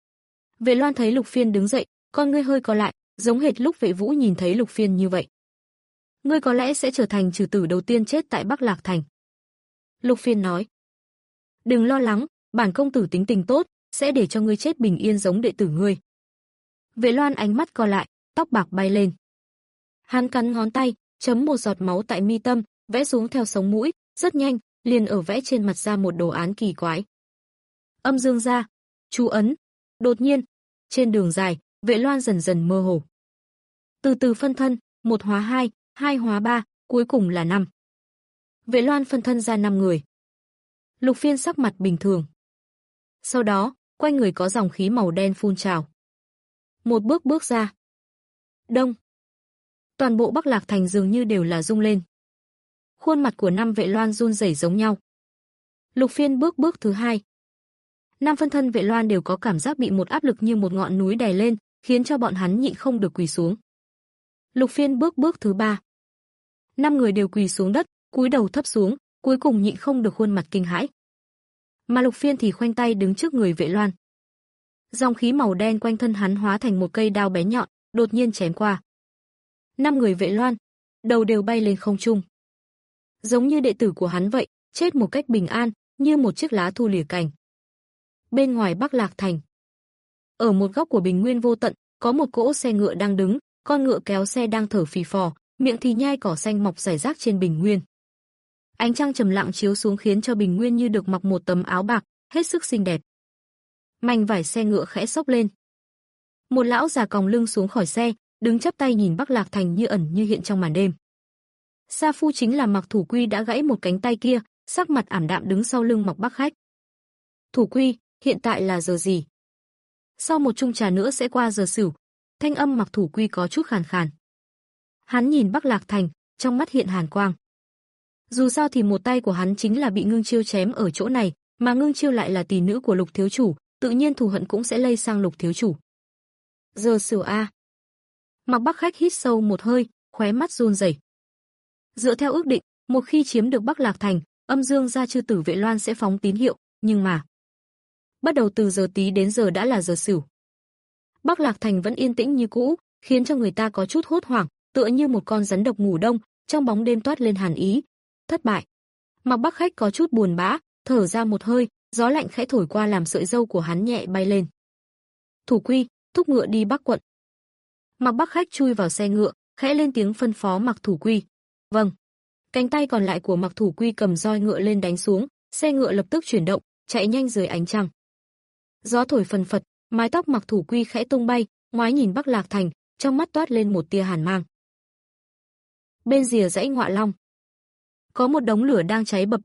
Speaker 2: Vệ Loan thấy Lục Phiên đứng dậy, con ngươi hơi co lại, giống hệt lúc Vệ Vũ nhìn thấy Lục Phiên như vậy. Ngươi có lẽ sẽ trở thành trừ tử đầu tiên chết tại Bắc Lạc Thành. Lục Phiên nói. Đừng lo lắng, bản công tử tính tình tốt, sẽ để cho ngươi chết bình yên giống đệ tử ngươi. Vệ Loan ánh mắt co lại, tóc bạc bay lên. Hắn cắn ngón tay, chấm một giọt máu tại mi tâm, vẽ xuống theo sống mũi, rất nhanh, liền ở vẽ trên mặt ra một đồ án kỳ quái. Âm dương ra, chú ấn. Đột nhiên, trên đường dài, Vệ Loan dần dần mơ hồ. Từ từ phân thân, một hóa hai, hai hóa ba, cuối cùng là năm. Vệ Loan phân thân ra năm người. Lục Phiên sắc mặt bình thường. Sau đó, quanh người có dòng khí màu đen phun trào. Một bước bước ra. Đông. Toàn bộ Bắc Lạc Thành dường như đều là rung lên. Khuôn mặt của năm Vệ Loan run rẩy giống nhau. Lục Phiên bước bước thứ hai. Năm phân thân Vệ Loan đều có cảm giác bị một áp lực như một ngọn núi đè lên, khiến cho bọn hắn nhịn không được quỳ xuống. Lục Phiên bước bước thứ ba. Năm người đều quỳ xuống đất, cúi đầu thấp xuống, cuối cùng nhịn không được khuôn mặt kinh hãi. Mà Lục Phiên thì khoanh tay đứng trước người Vệ Loan. Dòng khí màu đen quanh thân hắn hóa thành một cây đao bén nhọn, đột nhiên chém qua. Năm người Vệ Loan, đầu đều bay lên không trung. Giống như đệ tử của hắn vậy, chết một cách bình an, như một chiếc lá thu lìa cành. Bên ngoài Bắc Lạc Thành, ở một góc của bình nguyên vô tận, có một cỗ xe ngựa đang đứng, con ngựa kéo xe đang thở phì phò, miệng thì nhai cỏ xanh mọc rải rác trên bình nguyên. Ánh trăng trầm lặng chiếu xuống khiến cho bình nguyên như được mặc một tấm áo bạc, hết sức xinh đẹp. Mảnh vải xe ngựa khẽ xốc lên. Một lão già còng lưng xuống khỏi xe, đứng chắp tay nhìn Bắc Lạc Thành như ẩn như hiện trong màn đêm. Sa Phu chính là Mạc Thủ Quy đã gãy một cánh tay kia, sắc mặt ảm đạm đứng sau lưng Mạc Bắc Khách. Thủ Quy, hiện tại là giờ gì? Sau một chung trà nữa sẽ qua giờ Sửu. Thanh âm Mạc Thủ Quy có chút khàn khàn. Hắn nhìn Bắc Lạc Thành, trong mắt hiện hàn quang. Dù sao thì một tay của hắn chính là bị Ngưng Chiêu chém ở chỗ này, mà Ngưng Chiêu lại là tỷ nữ của Lục thiếu chủ, tự nhiên thù hận cũng sẽ lây sang Lục thiếu chủ. Giờ Sửu a. Mạc Bắc Khách hít sâu một hơi, khóe mắt run rẩy. Dựa theo ước định, một khi chiếm được Bắc Lạc Thành, Âm Dương gia chư tử Vệ Loan sẽ phóng tín hiệu, nhưng mà bắt đầu từ giờ tí đến giờ đã là giờ Sửu. Bắc Lạc Thành vẫn yên tĩnh như cũ, khiến cho người ta có chút hốt hoảng, tựa như một con rắn độc ngủ đông, trong bóng đêm toát lên hàn ý. Thất bại. Mạc Bắc Khách có chút buồn bã, thở ra một hơi, gió lạnh khẽ thổi qua làm sợi râu của hắn nhẹ bay lên. Thủ Quy, thúc ngựa đi Bắc quận. Mạc Bắc Khách chui vào xe ngựa, khẽ lên tiếng phân phó Mạc Thủ Quy. Vâng. Cánh tay còn lại của Mạc Thủ Quy cầm roi ngựa lên đánh xuống, xe ngựa lập tức chuyển động, chạy nhanh dưới ánh trăng. Gió thổi phần phật, mái tóc Mạc Thủ Quy khẽ tung bay, ngoái nhìn Bắc Lạc Thành, trong mắt toát lên một tia hàn mang. Bên rìa dãy Ngọa Long, có một đống lửa đang cháy bập bùng,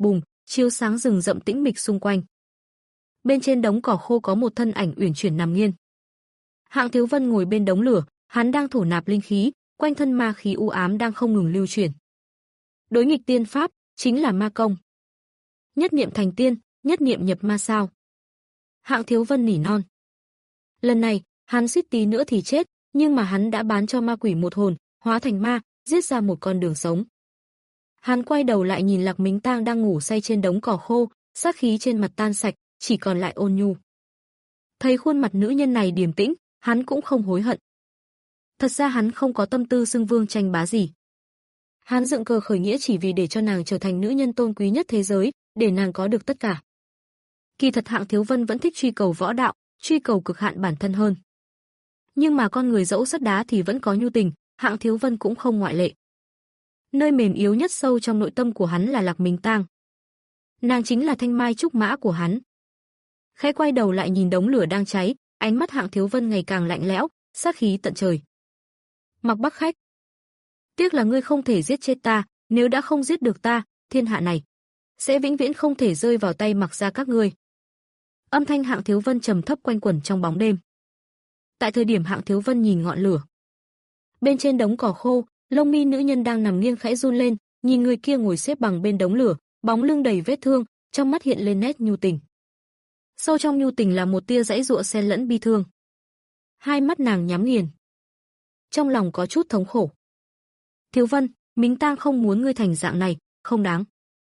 Speaker 2: chiếu sáng rừng rậm tĩnh mịch xung quanh. Bên trên đống cỏ khô có một thân ảnh uyển chuyển nằm nghiêng. Hạng Thiếu Vân ngồi bên đống lửa, hắn đang thổ nạp linh khí, quanh thân ma khí u ám đang không ngừng lưu chuyển. Đối nghịch tiên pháp chính là ma công. Nhất niệm thành tiên, nhất niệm nhập ma sao? Hạng Thiếu Vân nỉ non. Lần này, hắn suýt tí nữa thì chết, nhưng mà hắn đã bán cho ma quỷ một hồn, hóa thành ma, giết ra một con đường sống. Hắn quay đầu lại nhìn Lạc Mính Tang đang ngủ say trên đống cỏ khô, sát khí trên mặt tan sạch, chỉ còn lại ôn nhu. Thấy khuôn mặt nữ nhân này điềm tĩnh, hắn cũng không hối hận. Thật ra hắn không có tâm tư xưng vương tranh bá gì. Hắn dựng cờ khởi nghĩa chỉ vì để cho nàng trở thành nữ nhân tôn quý nhất thế giới, để nàng có được tất cả. Kỳ thật Hạng Thiếu Vân vẫn thích truy cầu võ đạo, truy cầu cực hạn bản thân hơn. Nhưng mà con người dẫu sắt đá thì vẫn có nhu tình, Hạng Thiếu Vân cũng không ngoại lệ. Nơi mềm yếu nhất sâu trong nội tâm của hắn là Lạc Mính Tang. Nàng chính là thanh mai trúc mã của hắn. Khẽ quay đầu lại nhìn đống lửa đang cháy, ánh mắt Hạng Thiếu Vân ngày càng lạnh lẽo, sát khí tận trời. Mặc Bắc Khách, tiếc là ngươi không thể giết chết ta, nếu đã không giết được ta, thiên hạ này sẽ vĩnh viễn không thể rơi vào tay Mặc gia các ngươi. Âm thanh Hạng Thiếu Vân trầm thấp quanh quẩn trong bóng đêm. Tại thời điểm Hạng Thiếu Vân nhìn ngọn lửa, bên trên đống cỏ khô, lông mi nữ nhân đang nằm nghiêng khẽ run lên, nhìn người kia ngồi xếp bằng bên đống lửa, bóng lưng đầy vết thương, trong mắt hiện lên nét nhu tình. Sâu trong nhu tình là một tia giãy giụa xen lẫn bi thương. Hai mắt nàng nhắm nghiền, trong lòng có chút thống khổ. Thiếu Vân, Mính Tang không muốn ngươi thành dạng này, không đáng.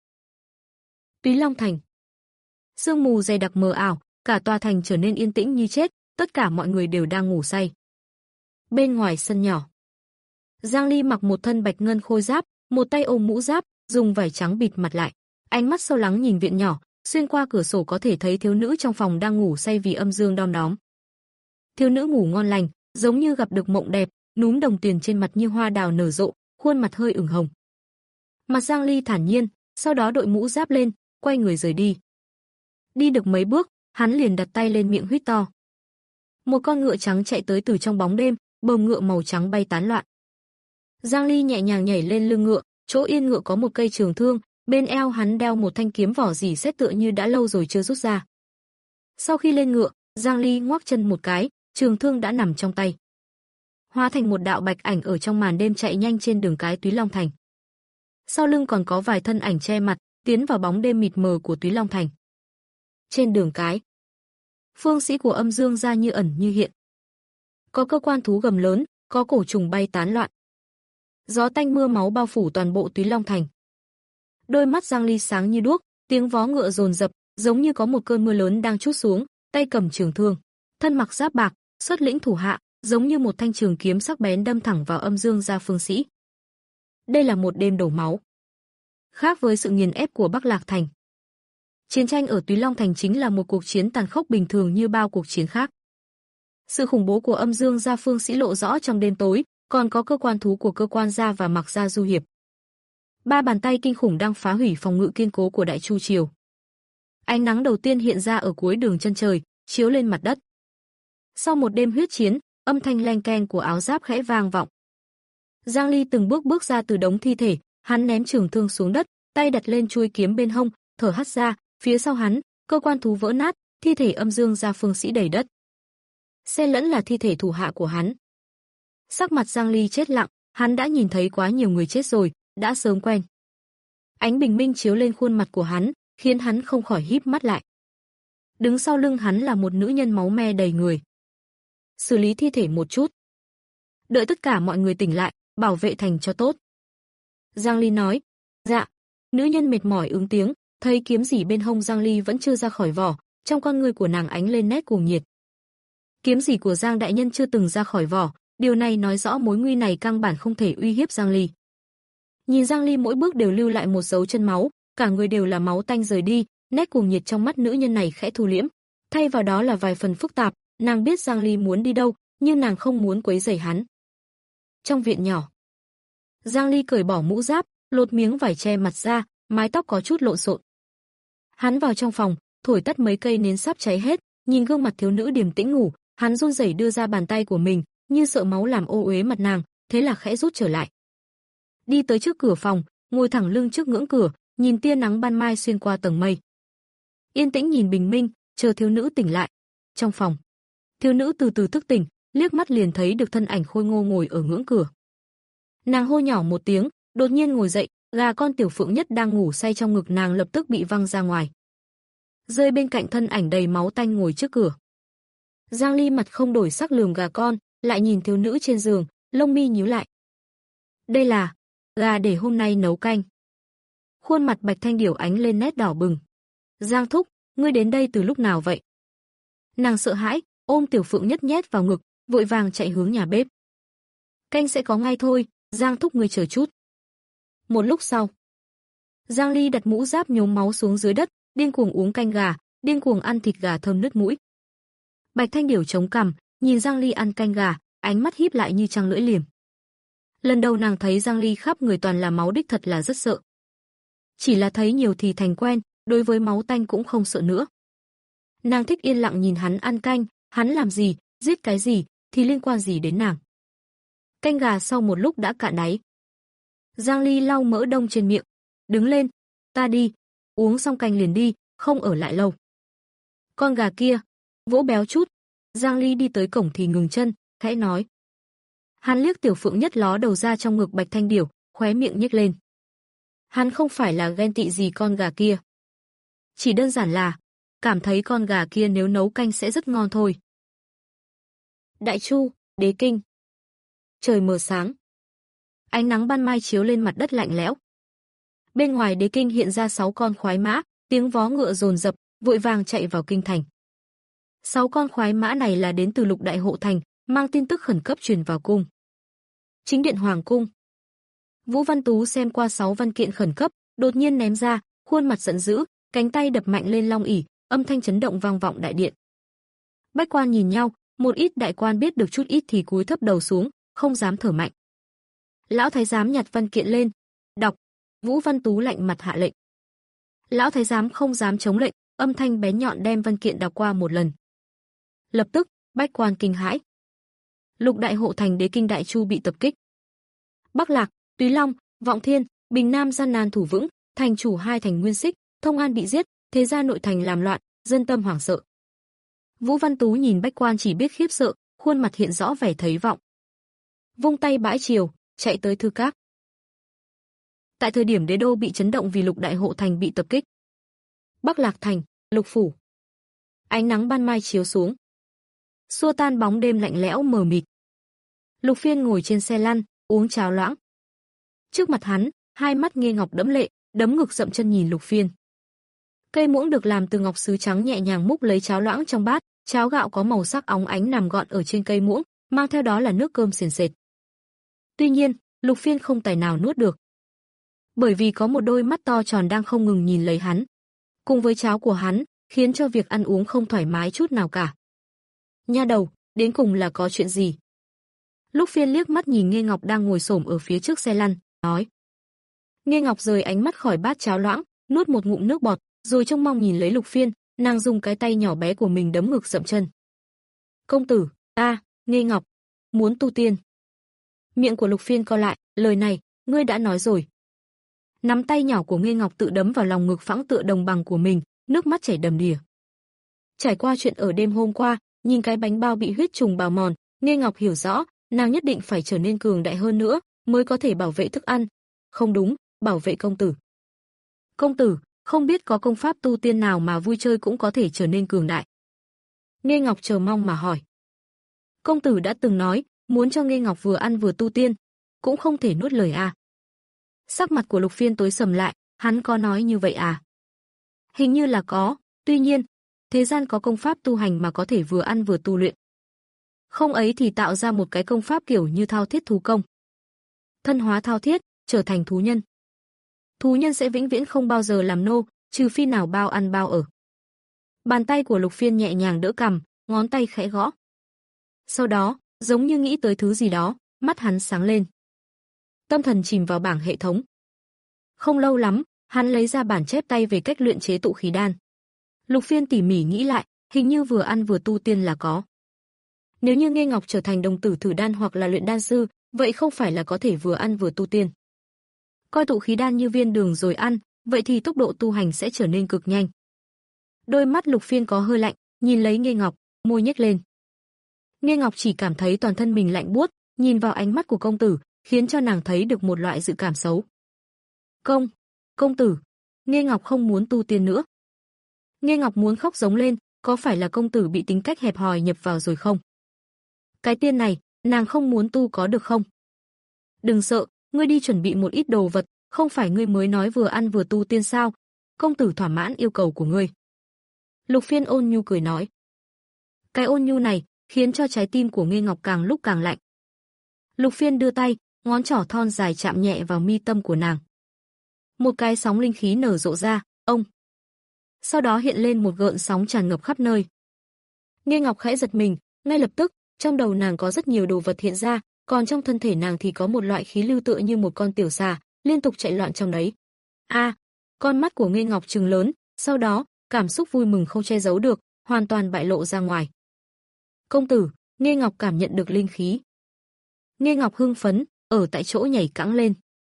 Speaker 2: Túy Long Thành. Sương mù dày đặc mờ ảo, cả tòa thành trở nên yên tĩnh như chết, tất cả mọi người đều đang ngủ say. Bên ngoài sân nhỏ, Giang Ly mặc một thân bạch ngân khôi giáp, một tay ôm mũ giáp, dùng vải trắng bịt mặt lại. Ánh mắt sâu lắng nhìn viện nhỏ, xuyên qua cửa sổ có thể thấy thiếu nữ trong phòng đang ngủ say vì âm dương đom đóm. Thiếu nữ ngủ ngon lành, giống như gặp được mộng đẹp, núm đồng tiền trên mặt như hoa đào nở rộ, khuôn mặt hơi ửng hồng. Mặt Giang Ly thản nhiên, sau đó đội mũ giáp lên, quay người rời đi. Đi được mấy bước, hắn liền đặt tay lên miệng huýt to. Một con ngựa trắng chạy tới từ trong bóng đêm, bờm ngựa màu trắng bay tán loạn. Giang Ly nhẹ nhàng nhảy lên lưng ngựa, chỗ yên ngựa có một cây trường thương, bên eo hắn đeo một thanh kiếm vỏ rỉ sét tựa như đã lâu rồi chưa rút ra. Sau khi lên ngựa, Giang Ly ngoắc chân một cái, trường thương đã nằm trong tay. Hóa thành một đạo bạch ảnh ở trong màn đêm chạy nhanh trên đường cái Túy Long Thành. Sau lưng còn có vài thân ảnh che mặt, tiến vào bóng đêm mịt mờ của Túy Long Thành. Trên đường cái, phương sĩ của Âm Dương gia như ẩn như hiện. Có cơ quan thú gầm lớn, có cổ trùng bay tán loạn. Gió tanh mưa máu bao phủ toàn bộ Túy Long Thành. Đôi mắt Giang Ly sáng như đuốc, tiếng vó ngựa dồn dập, giống như có một cơn mưa lớn đang trút xuống, tay cầm trường thương, thân mặc giáp bạc, xuất lĩnh thủ hạ, giống như một thanh trường kiếm sắc bén đâm thẳng vào Âm Dương gia phương sĩ. Đây là một đêm đổ máu. Khác với sự nghiền ép của Bắc Lạc Thành, chiến tranh ở Túy Long Thành chính là một cuộc chiến tàn khốc bình thường như bao cuộc chiến khác. Sự khủng bố của Âm Dương gia phương sĩ lộ rõ trong đêm tối, còn có cơ quan thú của cơ quan gia và Mặc gia du hiệp. Ba bàn tay kinh khủng đang phá hủy phòng ngự kiên cố của Đại Chu triều. Ánh nắng đầu tiên hiện ra ở cuối đường chân trời, chiếu lên mặt đất. Sau một đêm huyết chiến, âm thanh leng keng của áo giáp khẽ vang vọng. Giang Ly từng bước bước ra từ đống thi thể, hắn ném trường thương xuống đất, tay đặt lên chuôi kiếm bên hông, thở hắt ra, phía sau hắn, cơ quan thú vỡ nát, thi thể Âm Dương gia phương sĩ đầy đất. Xen lẫn là thi thể thủ hạ của hắn. Sắc mặt Giang Ly chết lặng, hắn đã nhìn thấy quá nhiều người chết rồi, đã sớm quen. Ánh bình minh chiếu lên khuôn mặt của hắn, khiến hắn không khỏi híp mắt lại. Đứng sau lưng hắn là một nữ nhân máu me đầy người. Xử lý thi thể một chút. Đợi tất cả mọi người tỉnh lại, bảo vệ thành cho tốt. Giang Ly nói, dạ. Nữ nhân mệt mỏi ứng tiếng, thấy kiếm rỉ bên hông Giang Ly vẫn chưa ra khỏi vỏ, trong con người của nàng ánh lên nét cuồng nhiệt. Kiếm rỉ của Giang đại nhân chưa từng ra khỏi vỏ, điều này nói rõ mối nguy này căn bản không thể uy hiếp Giang Ly. Nhìn Giang Ly mỗi bước đều lưu lại một dấu chân máu, cả người đều là máu tanh rời đi, nét cuồng nhiệt trong mắt nữ nhân này khẽ thu liễm, thay vào đó là vài phần phức tạp, nàng biết Giang Ly muốn đi đâu, nhưng nàng không muốn quấy rầy hắn. Trong viện nhỏ, Giang Ly cởi bỏ mũ giáp, lột miếng vải che mặt ra, mái tóc có chút lộn xộn. Hắn vào trong phòng, thổi tắt mấy cây nến sắp cháy hết, nhìn gương mặt thiếu nữ điềm tĩnh ngủ, hắn run rẩy đưa ra bàn tay của mình, như sợ máu làm ô uế mặt nàng, thế là khẽ rút trở lại. Đi tới trước cửa phòng, ngồi thẳng lưng trước ngưỡng cửa, nhìn tia nắng ban mai xuyên qua tầng mây. Yên tĩnh nhìn bình minh, chờ thiếu nữ tỉnh lại. Trong phòng, thiếu nữ từ từ thức tỉnh, liếc mắt liền thấy được thân ảnh khôi ngô ngồi ở ngưỡng cửa. Nàng hô nhỏ một tiếng, đột nhiên ngồi dậy, gà con Tiểu Phượng Nhất đang ngủ say trong ngực nàng lập tức bị văng ra ngoài, rơi bên cạnh thân ảnh đầy máu tanh ngồi trước cửa. Giang Ly mặt không đổi sắc lườm gà con, lại nhìn thiếu nữ trên giường, lông mi nhíu lại. Đây là gà để hôm nay nấu canh. Khuôn mặt Bạch Thanh Điểu ánh lên nét đỏ bừng. Giang thúc, ngươi đến đây từ lúc nào vậy? Nàng sợ hãi, ôm Tiểu Phượng Nhất nhét vào ngực, vội vàng chạy hướng nhà bếp. Canh sẽ có ngay thôi, Giang thúc ngươi chờ chút. Một lúc sau, Giang Ly đặt mũ giáp nhốm máu xuống dưới đất, điên cuồng uống canh gà, điên cuồng ăn thịt gà thơm nứt mũi. Bạch Thanh Điểu chống cằm, nhìn Giang Ly ăn canh gà, ánh mắt híp lại như trăng lưỡi liềm. Lần đầu nàng thấy Giang Ly khắp người toàn là máu đích thật là rất sợ. Chỉ là thấy nhiều thì thành quen, đối với máu tanh cũng không sợ nữa. Nàng thích yên lặng nhìn hắn ăn canh, hắn làm gì, giết cái gì, thì liên quan gì đến nàng. Canh gà sau một lúc đã cạn đáy. Giang Ly lau mỡ đông trên miệng, đứng lên, ta đi, uống xong canh liền đi, không ở lại lâu. Con gà kia, vỗ béo chút. Giang Ly đi tới cổng thì ngừng chân, khẽ nói. Hắn liếc Tiểu Phượng Nhất ló đầu ra trong ngực Bạch Thanh Điểu, khóe miệng nhếch lên. Hắn không phải là ghen tị gì con gà kia. Chỉ đơn giản là, cảm thấy con gà kia nếu nấu canh sẽ rất ngon thôi. Đại Chu, Đế Kinh. Trời mờ sáng. Ánh nắng ban mai chiếu lên mặt đất lạnh lẽo. Bên ngoài Đế Kinh hiện ra sáu con khoái mã, tiếng vó ngựa dồn dập, vội vàng chạy vào kinh thành. Sáu con khoái mã này là đến từ Lục Đại Hộ Thành, mang tin tức khẩn cấp truyền vào cung. Chính điện hoàng cung. Vũ Văn Tú xem qua sáu văn kiện khẩn cấp, đột nhiên ném ra, khuôn mặt giận dữ, cánh tay đập mạnh lên long ỷ, âm thanh chấn động vang vọng đại điện. Bách quan nhìn nhau, một ít đại quan biết được chút ít thì cúi thấp đầu xuống, không dám thở mạnh. Lão thái giám nhặt văn kiện lên, đọc. Vũ Văn Tú lạnh mặt hạ lệnh. Lão thái giám không dám chống lệnh, âm thanh bén nhọn đem văn kiện đọc qua một lần. Lập tức, bách quan kinh hãi. Lục Đại Hộ Thành Đế Kinh Đại Chu bị tập kích. Bắc Lạc, Túy Long, Vọng Thiên, Bình Nam gian nan thủ vững, thành chủ hai thành Nguyên Xích, Thông An bị giết, thế gia nội thành làm loạn, dân tâm hoảng sợ. Vũ Văn Tú nhìn bách quan chỉ biết khiếp sợ, khuôn mặt hiện rõ vẻ thấy vọng. Vung tay bãi triều, chạy tới thư các. Tại thời điểm đế đô bị chấn động vì Lục Đại Hộ Thành bị tập kích. Bắc Lạc thành, Lục phủ. Ánh nắng ban mai chiếu xuống, xua tan bóng đêm lạnh lẽo mờ mịt. Lục Phiên ngồi trên xe lăn, uống cháo loãng. Trước mặt hắn, hai mắt Nghê Ngọc đẫm lệ, đấm ngực dậm chân nhìn Lục Phiên. Cây muỗng được làm từ ngọc sứ trắng nhẹ nhàng múc lấy cháo loãng trong bát, cháo gạo có màu sắc óng ánh nằm gọn ở trên cây muỗng, mang theo đó là nước cơm sền sệt. Tuy nhiên, Lục Phiên không tài nào nuốt được, bởi vì có một đôi mắt to tròn đang không ngừng nhìn lấy hắn. Cùng với cháo của hắn, khiến cho việc ăn uống không thoải mái chút nào cả. Nha đầu, đến cùng là có chuyện gì? Lục Phiên liếc mắt nhìn Nghê Ngọc đang ngồi xổm ở phía trước xe lăn, nói. Nghê Ngọc rời ánh mắt khỏi bát cháo loãng, nuốt một ngụm nước bọt, rồi trông mong nhìn lấy Lục Phiên, nàng dùng cái tay nhỏ bé của mình đấm ngực dậm chân. Công tử, ta, Nghê Ngọc, muốn tu tiên. Miệng của Lục Phiên co lại, lời này, ngươi đã nói rồi. Nắm tay nhỏ của Nghê Ngọc tự đấm vào lòng ngực phẳng tựa đồng bằng của mình, nước mắt chảy đầm đìa. Trải qua chuyện ở đêm hôm qua, nhìn cái bánh bao bị huyết trùng bào mòn, Nghê Ngọc hiểu rõ, nàng nhất định phải trở nên cường đại hơn nữa, mới có thể bảo vệ thức ăn. Không đúng, bảo vệ công tử. Công tử, không biết có công pháp tu tiên nào mà vui chơi cũng có thể trở nên cường đại. Nghê Ngọc chờ mong mà hỏi. Công tử đã từng nói, muốn cho Nghê Ngọc vừa ăn vừa tu tiên, cũng không thể nuốt lời à. Sắc mặt của Lục Phiên tối sầm lại, hắn có nói như vậy à? Hình như là có, tuy nhiên, thế gian có công pháp tu hành mà có thể vừa ăn vừa tu luyện. Không ấy thì tạo ra một cái công pháp kiểu như thao thiết thú công. Thân hóa thao thiết, trở thành thú nhân. Thú nhân sẽ vĩnh viễn không bao giờ làm nô, trừ phi nào bao ăn bao ở. Bàn tay của Lục Phiên nhẹ nhàng đỡ cằm, ngón tay khẽ gõ. Sau đó, giống như nghĩ tới thứ gì đó, mắt hắn sáng lên. Tâm thần chìm vào bảng hệ thống. Không lâu lắm, hắn lấy ra bản chép tay về cách luyện chế tụ khí đan. Lục Phiên tỉ mỉ nghĩ lại, hình như vừa ăn vừa tu tiên là có. Nếu như Nghê Ngọc trở thành đồng tử thử đan hoặc là luyện đan sư, vậy không phải là có thể vừa ăn vừa tu tiên. Coi tụ khí đan như viên đường rồi ăn, vậy thì tốc độ tu hành sẽ trở nên cực nhanh. Đôi mắt Lục Phiên có hơi lạnh, nhìn lấy Nghê Ngọc, môi nhếch lên. Nghê Ngọc chỉ cảm thấy toàn thân mình lạnh buốt, nhìn vào ánh mắt của công tử, khiến cho nàng thấy được một loại dự cảm xấu. Công, công tử, Nghê Ngọc không muốn tu tiên nữa. Nghê Ngọc muốn khóc giống lên, có phải là công tử bị tính cách hẹp hòi nhập vào rồi không? Cái tiên này, nàng không muốn tu có được không? Đừng sợ, ngươi đi chuẩn bị một ít đồ vật, không phải ngươi mới nói vừa ăn vừa tu tiên sao? Công tử thỏa mãn yêu cầu của ngươi. Lục Phiên ôn nhu cười nói. Cái ôn nhu này khiến cho trái tim của Nghê Ngọc càng lúc càng lạnh. Lục Phiên đưa tay, ngón trỏ thon dài chạm nhẹ vào mi tâm của nàng. Một cái sóng linh khí nở rộ ra, ông. Sau đó hiện lên một gợn sóng tràn ngập khắp nơi. Nghê Ngọc khẽ giật mình, ngay lập tức, trong đầu nàng có rất nhiều đồ vật hiện ra, còn trong thân thể nàng thì có một loại khí lưu tựa như một con tiểu xà, liên tục chạy loạn trong đấy. A, à, con mắt của Nghê Ngọc trừng lớn, sau đó, cảm xúc vui mừng không che giấu được, hoàn toàn bại lộ ra ngoài. Công tử, Nghê Ngọc cảm nhận được linh khí. Nghê Ngọc hưng phấn, ở tại chỗ nhảy cẫng lên.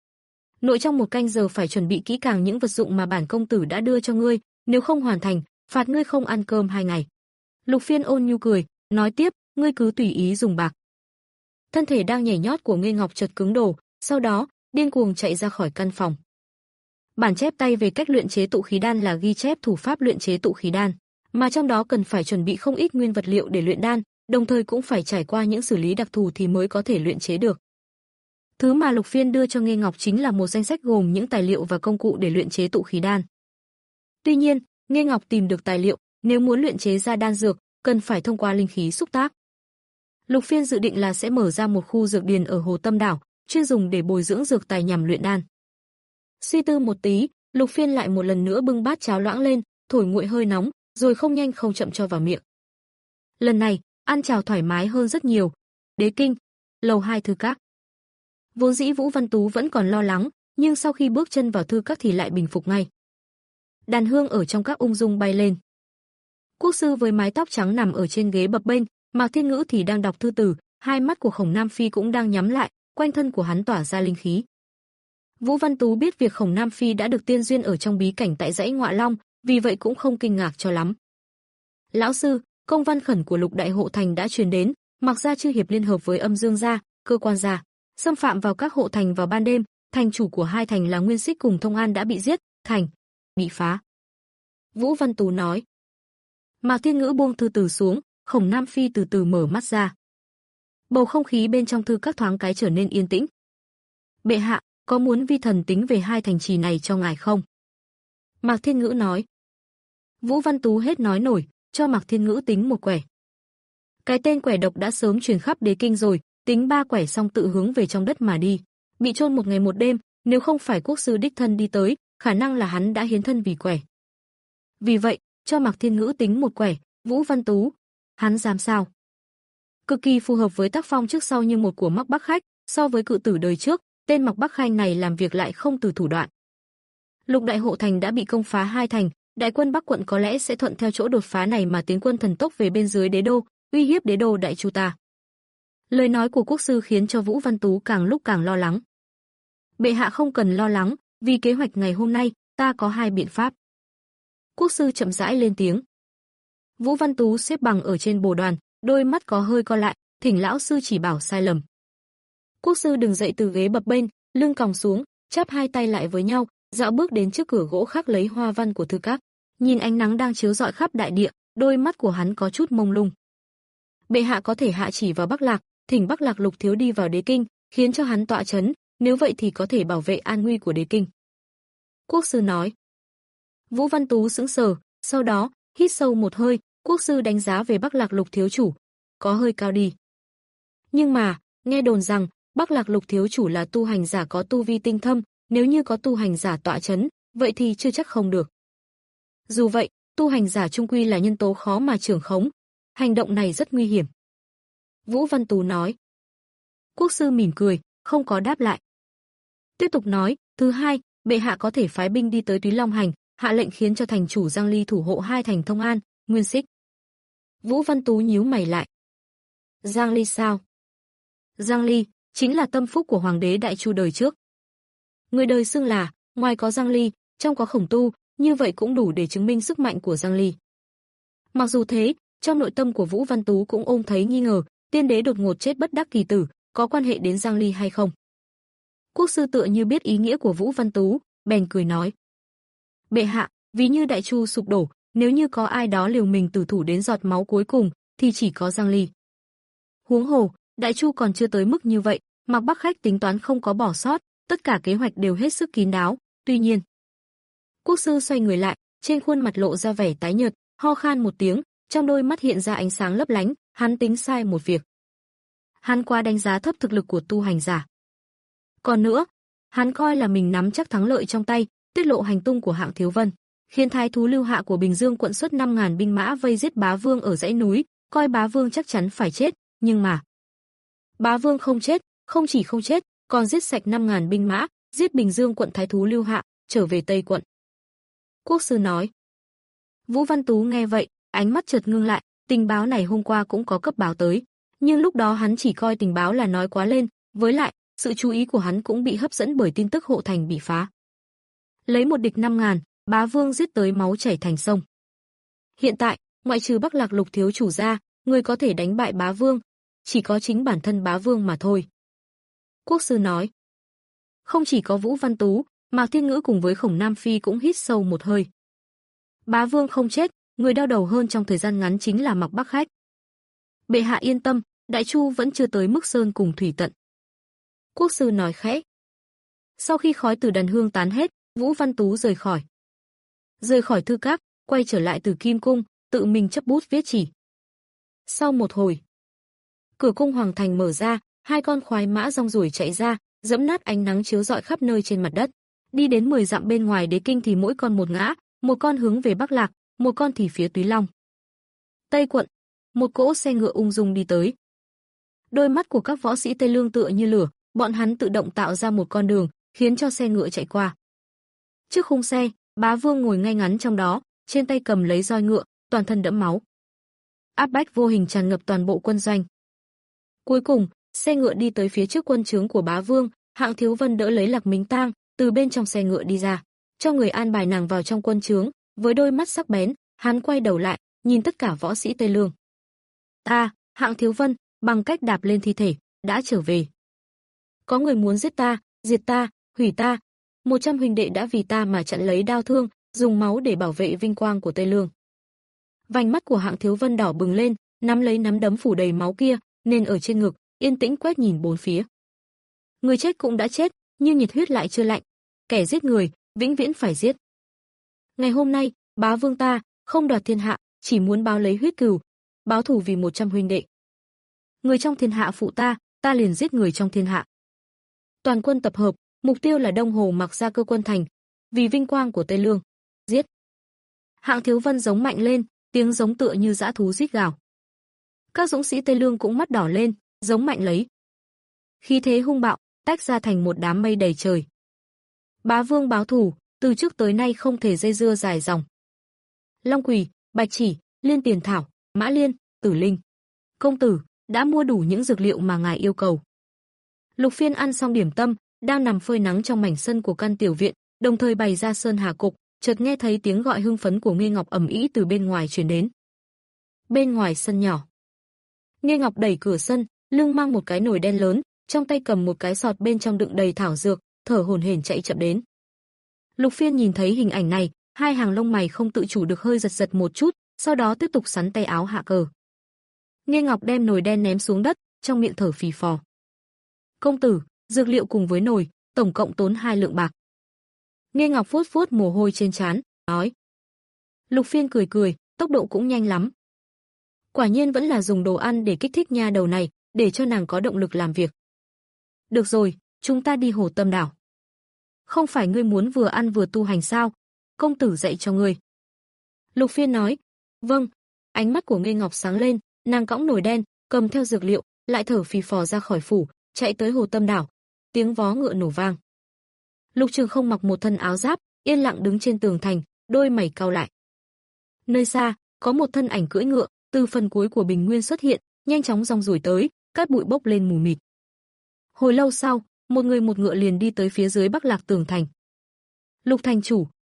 Speaker 2: Nội trong một canh giờ phải chuẩn bị kỹ càng những vật dụng mà bản công tử đã đưa cho ngươi, nếu không hoàn thành, phạt ngươi không ăn cơm hai ngày. Lục Phiên ôn nhu cười, nói tiếp, ngươi cứ tùy ý dùng bạc. Thân thể đang nhảy nhót của Nghê Ngọc chợt cứng đổ, sau đó, điên cuồng chạy ra khỏi căn phòng. Bản chép tay về cách luyện chế tụ khí đan là ghi chép thủ pháp luyện chế tụ khí đan, mà trong đó cần phải chuẩn bị không ít nguyên vật liệu để luyện đan, đồng thời cũng phải trải qua những xử lý đặc thù thì mới có thể luyện chế được. Thứ mà Lục Phiên đưa cho Nghê Ngọc chính là một danh sách gồm những tài liệu và công cụ để luyện chế tụ khí đan. Tuy nhiên, Nghê Ngọc tìm được tài liệu, nếu muốn luyện chế ra đan dược, cần phải thông qua linh khí xúc tác. Lục Phiên dự định là sẽ mở ra một khu dược điền ở Hồ Tâm Đảo, chuyên dùng để bồi dưỡng dược tài nhằm luyện đan. Suy tư một tí, Lục Phiên lại một lần nữa bưng bát cháo loãng lên, thổi nguội hơi nóng, rồi không nhanh không chậm cho vào miệng. Lần này, ăn cháo thoải mái hơn rất nhiều. Đế Kinh, lầu hai thư các. Vốn dĩ Vũ Văn Tú vẫn còn lo lắng, nhưng sau khi bước chân vào thư các thì lại bình phục ngay. Đàn hương ở trong các ung dung bay lên. Quốc sư với mái tóc trắng nằm ở trên ghế bập bênh, Mạc Thiên Ngữ thì đang đọc thư từ, hai mắt của Khổng Nam Phi cũng đang nhắm lại, quanh thân của hắn tỏa ra linh khí. Vũ Văn Tú biết việc Khổng Nam Phi đã được tiên duyên ở trong bí cảnh tại dãy Ngọa Long, vì vậy cũng không kinh ngạc cho lắm. Lão sư, công văn khẩn của Lục Đại Hộ Thành đã truyền đến, Mạc gia chư hiệp liên hợp với Âm Dương gia, cơ quan gia, xâm phạm vào các hộ thành vào ban đêm, thành chủ của hai thành là Nguyên Xích cùng Thông An đã bị giết, thành bị phá. Vũ Văn Tú nói. Mạc Thiên Ngữ buông thư từ xuống, Khổng Nam Phi từ từ mở mắt ra. Bầu không khí bên trong thư các thoáng cái trở nên yên tĩnh. Bệ hạ, có muốn vi thần tính về hai thành trì này cho ngài không? Mạc Thiên Ngữ nói. Vũ Văn Tú hết nói nổi, cho Mạc Thiên Ngữ tính một quẻ. Cái tên quẻ độc đã sớm truyền khắp Đế Kinh rồi, tính ba quẻ xong tự hướng về trong đất mà đi, bị chôn một ngày một đêm, nếu không phải quốc sư đích thân đi tới, khả năng là hắn đã hiến thân vì quẻ. Vì vậy, cho Mạc Thiên Ngữ tính một quẻ, Vũ Văn Tú, hắn dám sao? Cực kỳ phù hợp với tác phong trước sau như một của Mạc Bắc Khách, so với cự tử đời trước, tên Mạc Bắc Khanh này làm việc lại không từ thủ đoạn. Lục Đại Hộ Thành đã bị công phá hai thành, đại quân Bắc quận có lẽ sẽ thuận theo chỗ đột phá này mà tiến quân thần tốc về bên dưới đế đô, uy hiếp đế đô Đại Chu ta. Lời nói của quốc sư khiến cho Vũ Văn Tú càng lúc càng lo lắng. Bệ hạ không cần lo lắng, vì kế hoạch ngày hôm nay, ta có hai biện pháp. Quốc sư chậm rãi lên tiếng. Vũ Văn Tú xếp bằng ở trên bồ đoàn, đôi mắt có hơi co lại, thỉnh lão sư chỉ bảo sai lầm. Quốc sư đứng dậy từ ghế bập bênh, lưng còng xuống, chắp hai tay lại với nhau, dạo bước đến trước cửa gỗ khắc lấy hoa văn của thư các. Nhìn ánh nắng đang chiếu rọi khắp đại địa, đôi mắt của hắn có chút mông lung. Bệ hạ có thể hạ chỉ vào Bắc Lạc, thỉnh Bắc Lạc Lục thiếu đi vào Đế Kinh, khiến cho hắn tọa chấn, nếu vậy thì có thể bảo vệ an nguy của Đế Kinh. Quốc sư nói. Vũ Văn Tú sững sờ, sau đó, hít sâu một hơi, quốc sư đánh giá về Bắc Lạc Lục thiếu chủ, có hơi cao đi. Nhưng mà, nghe đồn rằng, Bắc Lạc Lục thiếu chủ là tu hành giả có tu vi tinh thâm, nếu như có tu hành giả tọa chấn, vậy thì chưa chắc không được. Dù vậy, tu hành giả chung quy là nhân tố khó mà trưởng khống, hành động này rất nguy hiểm. Vũ Văn Tú nói. Quốc sư mỉm cười, không có đáp lại. Tiếp tục nói, thứ hai, bệ hạ có thể phái binh đi tới Túy Long Hành, hạ lệnh khiến cho thành chủ Giang Ly thủ hộ hai thành Thông An, Nguyên Xích. Vũ Văn Tú nhíu mày lại. Giang Ly sao? Giang Ly chính là tâm phúc của hoàng đế Đại Chu đời trước. Người đời xưng là, ngoài có Giang Ly, trong có khổng tu, như vậy cũng đủ để chứng minh sức mạnh của Giang Ly. Mặc dù thế, trong nội tâm của Vũ Văn Tú cũng ôm thấy nghi ngờ, tiên đế đột ngột chết bất đắc kỳ tử, có quan hệ đến Giang Ly hay không? Quốc sư tựa như biết ý nghĩa của Vũ Văn Tú, bèn cười nói: "Bệ hạ, ví như Đại Chu sụp đổ, nếu như có ai đó liều mình tử thủ đến giọt máu cuối cùng, thì chỉ có Giang Ly. Huống hồ, Đại Chu còn chưa tới mức như vậy, Mạc Bắc Khách tính toán không có bỏ sót, tất cả kế hoạch đều hết sức kín đáo, tuy nhiên." Quốc sư xoay người lại, trên khuôn mặt lộ ra vẻ tái nhợt, ho khan một tiếng, trong đôi mắt hiện ra ánh sáng lấp lánh, hắn tính sai một việc. Hắn quá đánh giá thấp thực lực của tu hành giả. Còn nữa, hắn coi là mình nắm chắc thắng lợi trong tay, tiết lộ hành tung của Hạng Thiếu Vân, khiến thái thú Lưu Hạ của Bình Dương quận xuất năm ngàn binh mã vây giết Bá Vương ở dãy núi, coi Bá Vương chắc chắn phải chết, nhưng mà Bá Vương không chết, không chỉ không chết, còn giết sạch năm ngàn binh mã, giết Bình Dương quận thái thú Lưu Hạ, trở về Tây quận. Quốc sư nói. Vũ Văn Tú nghe vậy, ánh mắt chợt ngưng lại, tình báo này hôm qua cũng có cấp báo tới, nhưng lúc đó hắn chỉ coi tình báo là nói quá lên, với lại, sự chú ý của hắn cũng bị hấp dẫn bởi tin tức hộ thành bị phá. Lấy một địch năm ngàn, Bá Vương giết tới máu chảy thành sông. Hiện tại, ngoại trừ Bắc Lạc Lục thiếu chủ ra, người có thể đánh bại Bá Vương, chỉ có chính bản thân Bá Vương mà thôi. Quốc sư nói. Không chỉ có Vũ Văn Tú, Mạc Thiên Ngữ cùng với Khổng Nam Phi cũng hít sâu một hơi. Bá Vương không chết, người đau đầu hơn trong thời gian ngắn chính là Mạc Bắc Khách. Bệ hạ yên tâm, Đại Chu vẫn chưa tới mức sơn cùng thủy tận. Quốc sư nói khẽ. Sau khi khói từ đàn hương tán hết, Vũ Văn Tú rời khỏi. Rời khỏi thư các, quay trở lại từ Kim Cung, tự mình chấp bút viết chỉ. Sau một hồi, cửa cung hoàng thành mở ra, hai con khoái mã rong ruổi chạy ra, dẫm nát ánh nắng chiếu rọi khắp nơi trên mặt đất. Đi đến mười dặm bên ngoài đế kinh thì mỗi con một ngã, một con hướng về Bắc Lạc, một con thì phía Túy Long. Tây quận, một cỗ xe ngựa ung dung đi tới. Đôi mắt của các võ sĩ Tây Lương tựa như lửa, bọn hắn tự động tạo ra một con đường, khiến cho xe ngựa chạy qua. Trước khung xe, Bá Vương ngồi ngay ngắn trong đó, trên tay cầm lấy roi ngựa, toàn thân đẫm máu. Áp bách vô hình tràn ngập toàn bộ quân doanh. Cuối cùng, xe ngựa đi tới phía trước quân trướng của Bá Vương, Hạng Thiếu Vân đỡ lấy Lạc Mính Tang, từ bên trong xe ngựa đi ra, cho người an bài nàng vào trong quân trướng, với đôi mắt sắc bén, hắn quay đầu lại, nhìn tất cả võ sĩ Tây Lương. Ta, Hạng Thiếu Vân, bằng cách đạp lên thi thể, đã trở về. Có người muốn giết ta, diệt ta, hủy ta, một trăm huynh đệ đã vì ta mà chặn lấy đao thương, dùng máu để bảo vệ vinh quang của Tây Lương. Vành mắt của Hạng Thiếu Vân đỏ bừng lên, nắm lấy nắm đấm phủ đầy máu kia, nên ở trên ngực, yên tĩnh quét nhìn bốn phía. Người chết cũng đã chết, nhưng nhiệt huyết lại chưa lạnh. Kẻ giết người, vĩnh viễn phải giết. Ngày hôm nay, Bá Vương ta không đoạt thiên hạ, chỉ muốn báo lấy huyết cừu, báo thù vì một trăm huynh đệ. Người trong thiên hạ phụ ta, ta liền giết người trong thiên hạ. Toàn quân tập hợp, mục tiêu là Đông Hồ Mặc Gia Cơ quân thành, vì vinh quang của Tây Lương. Giết! Hạng Thiếu Vân giống mạnh lên, tiếng giống tựa như dã thú rít gào. Các dũng sĩ Tây Lương cũng mắt đỏ lên, giống mạnh lấy. Khí thế hung bạo, tách ra thành một đám mây đầy trời. Bá Vương báo thù, từ trước tới nay không thể dây dưa dài dòng. Long Quỳ, Bạch Chỉ, Liên Tiền Thảo, Mã Liên, Tử Linh. Công tử, đã mua đủ những dược liệu mà ngài yêu cầu. Lục Phiên ăn xong điểm tâm, đang nằm phơi nắng trong mảnh sân của căn tiểu viện, đồng thời bày ra sơn hà cục, chợt nghe thấy tiếng gọi hưng phấn của Nghê Ngọc ầm ĩ từ bên ngoài truyền đến. Bên ngoài sân nhỏ, Nghê Ngọc đẩy cửa sân, lưng mang một cái nồi đen lớn, trong tay cầm một cái sọt bên trong đựng đầy thảo dược, thở hổn hển chạy chậm đến. Lục Phiên nhìn thấy hình ảnh này, hai hàng lông mày không tự chủ được hơi giật giật một chút, sau đó tiếp tục sắn tay áo hạ cờ. Nghê Ngọc đem nồi đen ném xuống đất, trong miệng thở phì phò. Công tử, dược liệu cùng với nồi, tổng cộng tốn hai lượng bạc. Nghê Ngọc vuốt vuốt mồ hôi trên trán, nói. Lục Phiên cười cười, tốc độ cũng nhanh lắm. Quả nhiên vẫn là dùng đồ ăn để kích thích nha đầu này, để cho nàng có động lực làm việc. Được rồi, chúng ta đi Hồ Tâm Đảo. Không phải ngươi muốn vừa ăn vừa tu hành sao? Công tử dạy cho ngươi. Lục Phiên nói. Vâng. Ánh mắt của Nghê Ngọc sáng lên, nàng cõng nồi đen, cầm theo dược liệu, lại thở phì phò ra khỏi phủ, chạy tới Hồ Tâm Đảo. Tiếng vó ngựa nổ vang. Lục Trường Không mặc một thân áo giáp, yên lặng đứng trên tường thành, đôi mày cau lại. Nơi xa, có một thân ảnh cưỡi ngựa, từ phần cuối của bình nguyên xuất hiện, nhanh chóng rong ruổi tới, cát bụi bốc lên mù mịt. Hồi lâu sau, một người một ngựa liền đi tới phía dưới Bắc Lạc tường thành. Lục thành chủ,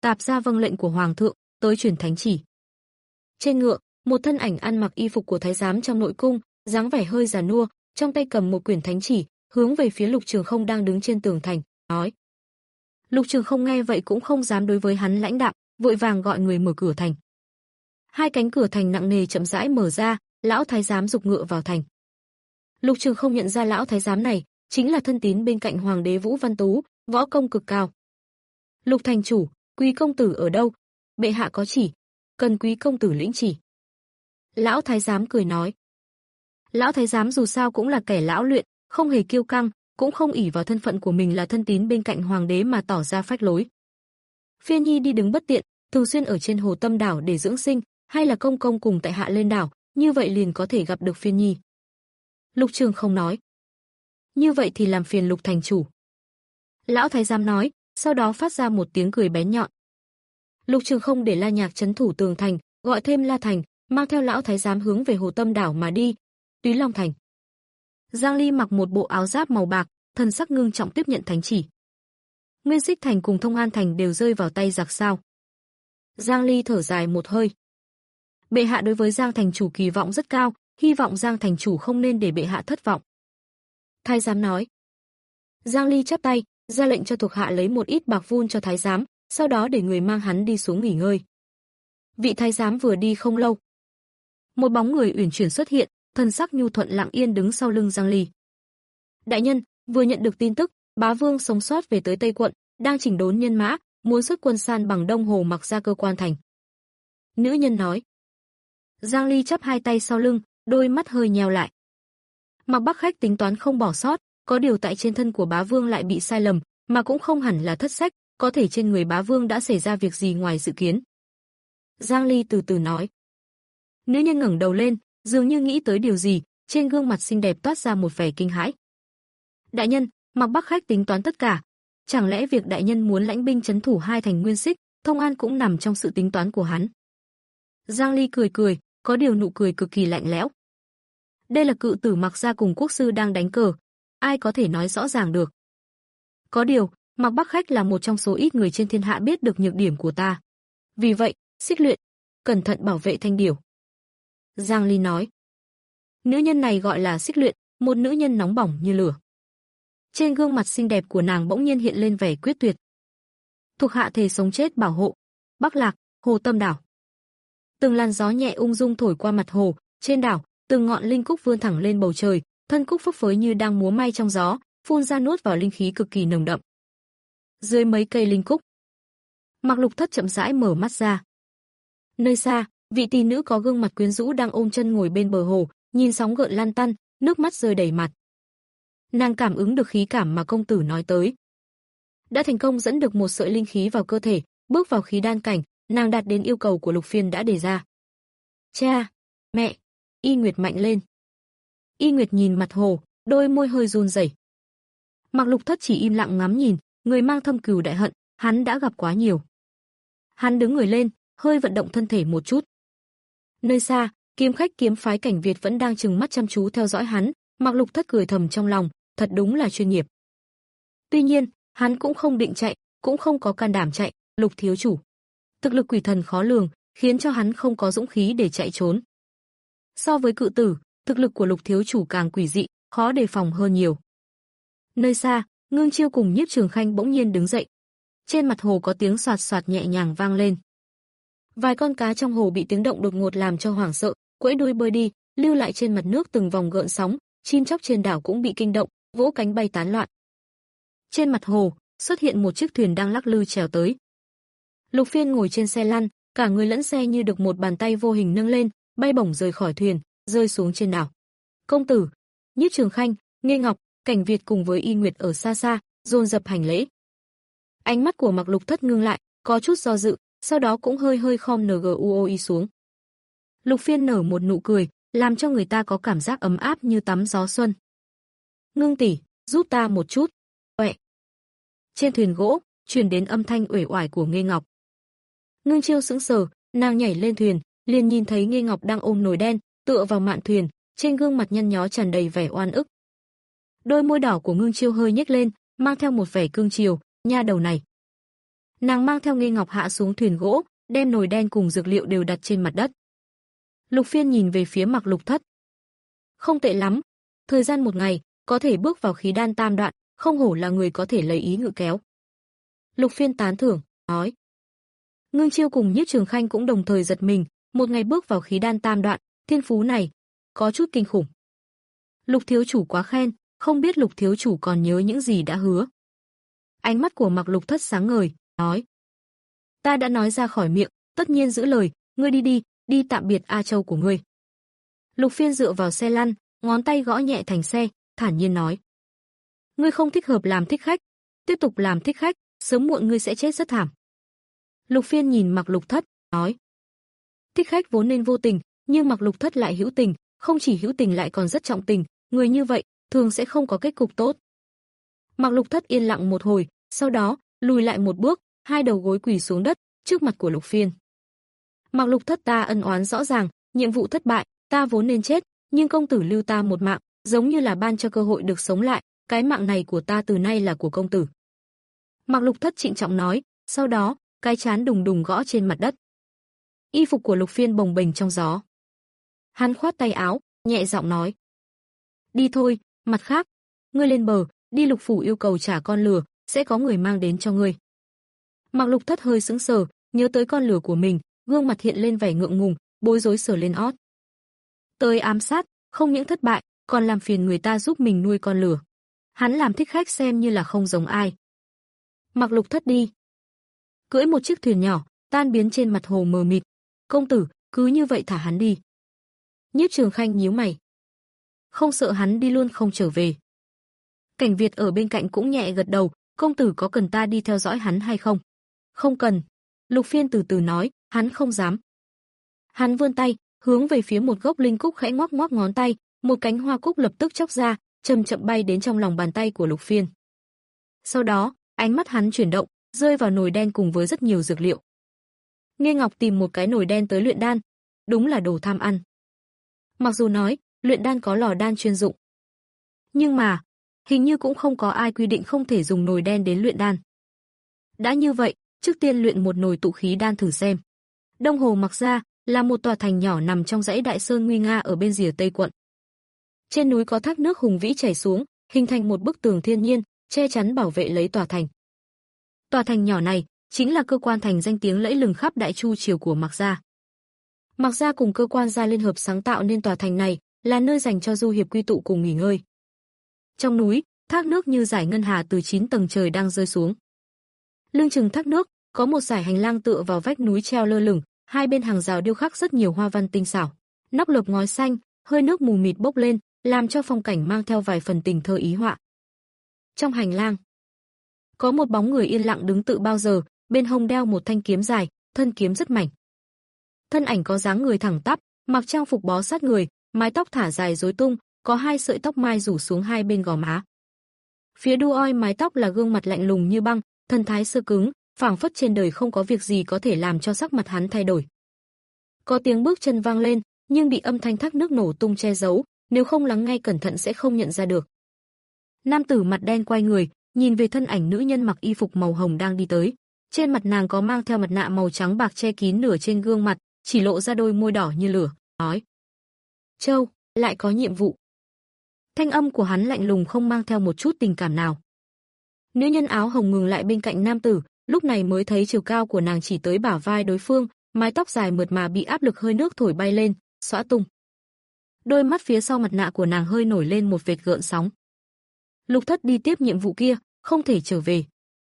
Speaker 2: tạp ra vâng lệnh của hoàng thượng, tới truyền thánh chỉ. Trên ngựa, một thân ảnh ăn mặc y phục của thái giám trong nội cung, dáng vẻ hơi già nua, trong tay cầm một quyển thánh chỉ, hướng về phía Lục Trường Không đang đứng trên tường thành, nói. Lục Trường Không nghe vậy cũng không dám đối với hắn lãnh đạm, vội vàng gọi người mở cửa thành. Hai cánh cửa thành nặng nề chậm rãi mở ra, lão thái giám dục ngựa vào thành. Lục Trường Không nhận ra lão thái giám này chính là thân tín bên cạnh hoàng đế Vũ Văn Tú, võ công cực cao. Lục thành chủ, quý công tử ở đâu? Bệ hạ có chỉ, cần quý công tử lĩnh chỉ. Lão thái giám cười nói. Lão thái giám dù sao cũng là kẻ lão luyện, không hề kiêu căng, cũng không ỷ vào thân phận của mình là thân tín bên cạnh hoàng đế mà tỏ ra phách lối. Phiên nhi đi đứng bất tiện, thường xuyên ở trên hồ Tâm đảo để dưỡng sinh, hay là công công cùng tại hạ lên đảo, như vậy liền có thể gặp được phiên nhi. Lục Trường Không nói. Như vậy thì làm phiền Lục thành chủ. Lão thái giám nói, sau đó phát ra một tiếng cười bén nhọn. Lục Trường Không để La Nhạc trấn thủ tường thành, gọi thêm La Thành, mang theo lão thái giám hướng về hồ Tâm đảo mà đi. Túy Long thành. Giang Ly mặc một bộ áo giáp màu bạc, thần sắc ngưng trọng tiếp nhận thánh chỉ. Nguyên Xích thành cùng Thông An thành đều rơi vào tay giặc sao. Giang Ly thở dài một hơi. Bệ hạ đối với Giang thành chủ kỳ vọng rất cao, hy vọng Giang thành chủ không nên để bệ hạ thất vọng. Thái giám nói. Giang Ly chắp tay, ra lệnh cho thuộc hạ lấy một ít bạc vun cho thái giám, sau đó để người mang hắn đi xuống nghỉ ngơi. Vị thái giám vừa đi không lâu, một bóng người uyển chuyển xuất hiện, thần sắc nhu thuận lặng yên đứng sau lưng Giang Ly. Đại nhân, vừa nhận được tin tức, bá vương sống sót về tới Tây quận, đang chỉnh đốn nhân mã, muốn xuất quân san bằng Đông Hồ mặc ra cơ quan thành. Nữ nhân nói. Giang Ly chắp hai tay sau lưng, đôi mắt hơi nheo lại. Mặc Bắc Khách tính toán không bỏ sót, có điều tại trên thân của bá vương lại bị sai lầm, mà cũng không hẳn là thất sách, có thể trên người bá vương đã xảy ra việc gì ngoài dự kiến. Giang Ly từ từ nói. Nữ nhân ngẩng đầu lên, dường như nghĩ tới điều gì, trên gương mặt xinh đẹp toát ra một vẻ kinh hãi. Đại nhân, Mặc Bắc Khách tính toán tất cả, chẳng lẽ việc đại nhân muốn lãnh binh trấn thủ hai thành Nguyên Xích, Thông An cũng nằm trong sự tính toán của hắn? Giang Ly cười cười, có điều nụ cười cực kỳ lạnh lẽo. Đây là cự tử Mặc gia cùng quốc sư đang đánh cờ, ai có thể nói rõ ràng được. Có điều, Mặc Bắc Khách là một trong số ít người trên thiên hạ biết được nhược điểm của ta. Vì vậy, Xích luyện, cẩn thận bảo vệ Thanh Điểu. Giang Ly nói. Nữ nhân này gọi là Xích luyện, một nữ nhân nóng bỏng như lửa. Trên gương mặt xinh đẹp của nàng bỗng nhiên hiện lên vẻ quyết tuyệt. Thuộc hạ thề sống chết bảo hộ Bắc Lạc, hồ Tâm đảo. Từng làn gió nhẹ ung dung thổi qua mặt hồ, trên đảo, từng ngọn linh cúc vươn thẳng lên bầu trời, thân cúc phấp phới như đang múa may trong gió, phun ra nuốt vào linh khí cực kỳ nồng đậm. Dưới mấy cây linh cúc, Mạc Lục Thất chậm rãi mở mắt ra. Nơi xa, vị tỷ nữ có gương mặt quyến rũ đang ôm chân ngồi bên bờ hồ, nhìn sóng gợn lan tăn, nước mắt rơi đầy mặt. Nàng cảm ứng được khí cảm mà công tử nói tới. Đã thành công dẫn được một sợi linh khí vào cơ thể, bước vào khí đan cảnh, nàng đạt đến yêu cầu của Lục Phiên đã đề ra. Cha, mẹ, Y Nguyệt mạnh lên. Y Nguyệt nhìn mặt hồ, đôi môi hơi run rẩy. Mạc Lục Thất chỉ im lặng ngắm nhìn, người mang thâm cừu đại hận, hắn đã gặp quá nhiều. Hắn đứng người lên, hơi vận động thân thể một chút. Nơi xa, kiếm khách kiếm phái Cảnh Việt vẫn đang trừng mắt chăm chú theo dõi hắn, Mạc Lục Thất cười thầm trong lòng, thật đúng là chuyên nghiệp. Tuy nhiên, hắn cũng không định chạy, cũng không có can đảm chạy, Lục thiếu chủ. Thực lực quỷ thần khó lường, khiến cho hắn không có dũng khí để chạy trốn. So với cự tử, thực lực của Lục thiếu chủ càng quỷ dị, khó đề phòng hơn nhiều. Nơi xa, Ngưng Chiêu cùng Nhiếp Trường Khanh bỗng nhiên đứng dậy. Trên mặt hồ có tiếng xoạt xoạt nhẹ nhàng vang lên. Vài con cá trong hồ bị tiếng động đột ngột làm cho hoảng sợ, quẫy đuôi bơi đi, lưu lại trên mặt nước từng vòng gợn sóng, chim chóc trên đảo cũng bị kinh động, vỗ cánh bay tán loạn. Trên mặt hồ, xuất hiện một chiếc thuyền đang lắc lư chèo tới. Lục Phiên ngồi trên xe lăn, cả người lẫn xe như được một bàn tay vô hình nâng lên, bay bổng rời khỏi thuyền, rơi xuống trên đảo. Công tử, Nhiếp Trường Khanh, Nghê Ngọc, Cảnh Việt cùng với Y Nguyệt ở xa xa, dồn dập hành lễ. Ánh mắt của Mạc Lục Thất ngưng lại, có chút do dự, sau đó cũng hơi hơi khom ngue xuống. Lục Phiên nở một nụ cười, làm cho người ta có cảm giác ấm áp như tắm gió xuân. Ngưng tỷ, giúp ta một chút. Uệ. Trên thuyền gỗ, truyền đến âm thanh uể oải của Nghê Ngọc. Ngưng Chiêu sững sờ, nàng nhảy lên thuyền, liền nhìn thấy Nghê Ngọc đang ôm nồi đen, tựa vào mạn thuyền, trên gương mặt nhăn nhó tràn đầy vẻ oan ức. Đôi môi đỏ của Ngưng Chiêu hơi nhếch lên, mang theo một vẻ cương chiều, nha đầu này. nàng mang theo Nghê Ngọc hạ xuống thuyền gỗ, đem nồi đen cùng dược liệu đều đặt trên mặt đất. Lục Phiên nhìn về phía Mạc Lục Thất. Không tệ lắm, thời gian một ngày, có thể bước vào khí đan tam đoạn, không hổ là người có thể lấy ý ngự kéo. Lục Phiên tán thưởng, nói. Ngưng Chiêu cùng Nhiếp Trường Khanh cũng đồng thời giật mình, một ngày bước vào khí đan tam đoạn, thiên phú này, có chút kinh khủng. Lục thiếu chủ quá khen, không biết Lục thiếu chủ còn nhớ những gì đã hứa. Ánh mắt của Mạc Lục Thất sáng ngời, nói. Ta đã nói ra khỏi miệng, tất nhiên giữ lời, ngươi đi đi, đi tạm biệt A Châu của ngươi. Lục Phiên dựa vào xe lăn, ngón tay gõ nhẹ thành xe, thản nhiên nói. Ngươi không thích hợp làm thích khách, tiếp tục làm thích khách, sớm muộn ngươi sẽ chết rất thảm. Lục Phiên nhìn Mạc Lục Thất, nói. Thích khách vốn nên vô tình, nhưng Mạc Lục Thất lại hữu tình, không chỉ hữu tình lại còn rất trọng tình, người như vậy thường sẽ không có kết cục tốt. Mạc Lục Thất yên lặng một hồi, sau đó lùi lại một bước, hai đầu gối quỳ xuống đất trước mặt của Lục Phiên. Mạc Lục Thất, ta ân oán rõ ràng, nhiệm vụ thất bại, ta vốn nên chết, nhưng công tử lưu ta một mạng, giống như là ban cho cơ hội được sống lại, cái mạng này của ta từ nay là của công tử. Mạc Lục Thất trịnh trọng nói, sau đó, cái trán đùng đùng gõ trên mặt đất. Y phục của Lục Phiên bồng bềnh trong gió. Hắn khoát tay áo, nhẹ giọng nói. Đi thôi, mặt khác, ngươi lên bờ, đi Lục phủ yêu cầu trả con lừa, sẽ có người mang đến cho ngươi. Mạc Lục Thất hơi sững sờ, nhớ tới con lừa của mình, gương mặt hiện lên vẻ ngượng ngùng, bối rối sờ lên ót. Tới ám sát, không những thất bại, còn làm phiền người ta giúp mình nuôi con lừa. Hắn làm thích khách xem như là không giống ai. Mạc Lục Thất đi. Cưỡi một chiếc thuyền nhỏ, tan biến trên mặt hồ mờ mịt. Công tử, cứ như vậy thả hắn đi. Nhiếp Trường Khanh nhíu mày. Không sợ hắn đi luôn không trở về. Cảnh Việt ở bên cạnh cũng nhẹ gật đầu, công tử có cần ta đi theo dõi hắn hay không? Không cần. Lục Phiên từ từ nói, hắn không dám. Hắn vươn tay, hướng về phía một gốc linh cúc khẽ ngoắc ngoắc ngón tay, một cánh hoa cúc lập tức chóc ra, chậm chậm bay đến trong lòng bàn tay của Lục Phiên. Sau đó, ánh mắt hắn chuyển động, rơi vào nồi đen cùng với rất nhiều dược liệu. Nghê Ngọc tìm một cái nồi đen tới luyện đan, đúng là đồ tham ăn. Mặc dù nói, luyện đan có lò đan chuyên dụng, nhưng mà, hình như cũng không có ai quy định không thể dùng nồi đen đến luyện đan. Đã như vậy, trước tiên luyện một nồi tụ khí đan thử xem. Đông Hồ Mặc Gia là một tòa thành nhỏ nằm trong dãy Đại Sơn nguy nga ở bên rìa Tây quận. Trên núi có thác nước hùng vĩ chảy xuống, hình thành một bức tường thiên nhiên, che chắn bảo vệ lấy tòa thành. Tòa thành nhỏ này chính là cơ quan thành danh tiếng lẫy lừng khắp Đại Chu triều của Mạc Gia. Mạc Gia cùng cơ quan gia liên hợp sáng tạo nên tòa thành này, là nơi dành cho du hiệp quy tụ cùng nghỉ ngơi. Trong núi, thác nước như dải ngân hà từ chín tầng trời đang rơi xuống. Lưng chừng thác nước, có một dải hành lang tựa vào vách núi treo lơ lửng, hai bên hàng rào điêu khắc rất nhiều hoa văn tinh xảo. Nóc lợp ngói xanh, hơi nước mù mịt bốc lên, làm cho phong cảnh mang theo vài phần tình thơ ý họa. Trong hành lang, có một bóng người yên lặng đứng tự bao giờ, bên hông đeo một thanh kiếm dài, thân kiếm rất mảnh. Thân ảnh có dáng người thẳng tắp, mặc trang phục bó sát người, mái tóc thả dài rối tung, có hai sợi tóc mai rủ xuống hai bên gò má. Phía đuôi oi mái tóc là gương mặt lạnh lùng như băng, thần thái xưa cứng, phảng phất trên đời không có việc gì có thể làm cho sắc mặt hắn thay đổi. Có tiếng bước chân vang lên, nhưng bị âm thanh thác nước nổ tung che giấu, nếu không lắng nghe cẩn thận sẽ không nhận ra được. Nam tử mặt đen quay người, nhìn về thân ảnh nữ nhân mặc y phục màu hồng đang đi tới. Trên mặt nàng có mang theo mặt nạ màu trắng bạc che kín nửa trên gương mặt, chỉ lộ ra đôi môi đỏ như lửa, nói: "Châu, lại có nhiệm vụ." Thanh âm của hắn lạnh lùng không mang theo một chút tình cảm nào. Nữ nhân áo hồng ngừng lại bên cạnh nam tử, lúc này mới thấy chiều cao của nàng chỉ tới bả vai đối phương, mái tóc dài mượt mà bị áp lực hơi nước thổi bay lên, xõa tung. Đôi mắt phía sau mặt nạ của nàng hơi nổi lên một vệt gợn sóng. Lục Thất đi tiếp nhiệm vụ kia, không thể trở về.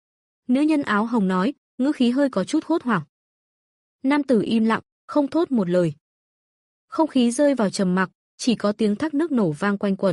Speaker 2: Nữ nhân áo hồng nói, ngữ khí hơi có chút hốt hoảng. Nam tử im lặng, không thốt một lời. Không khí rơi vào trầm mặc, chỉ có tiếng thác nước nổ vang quanh quẩn.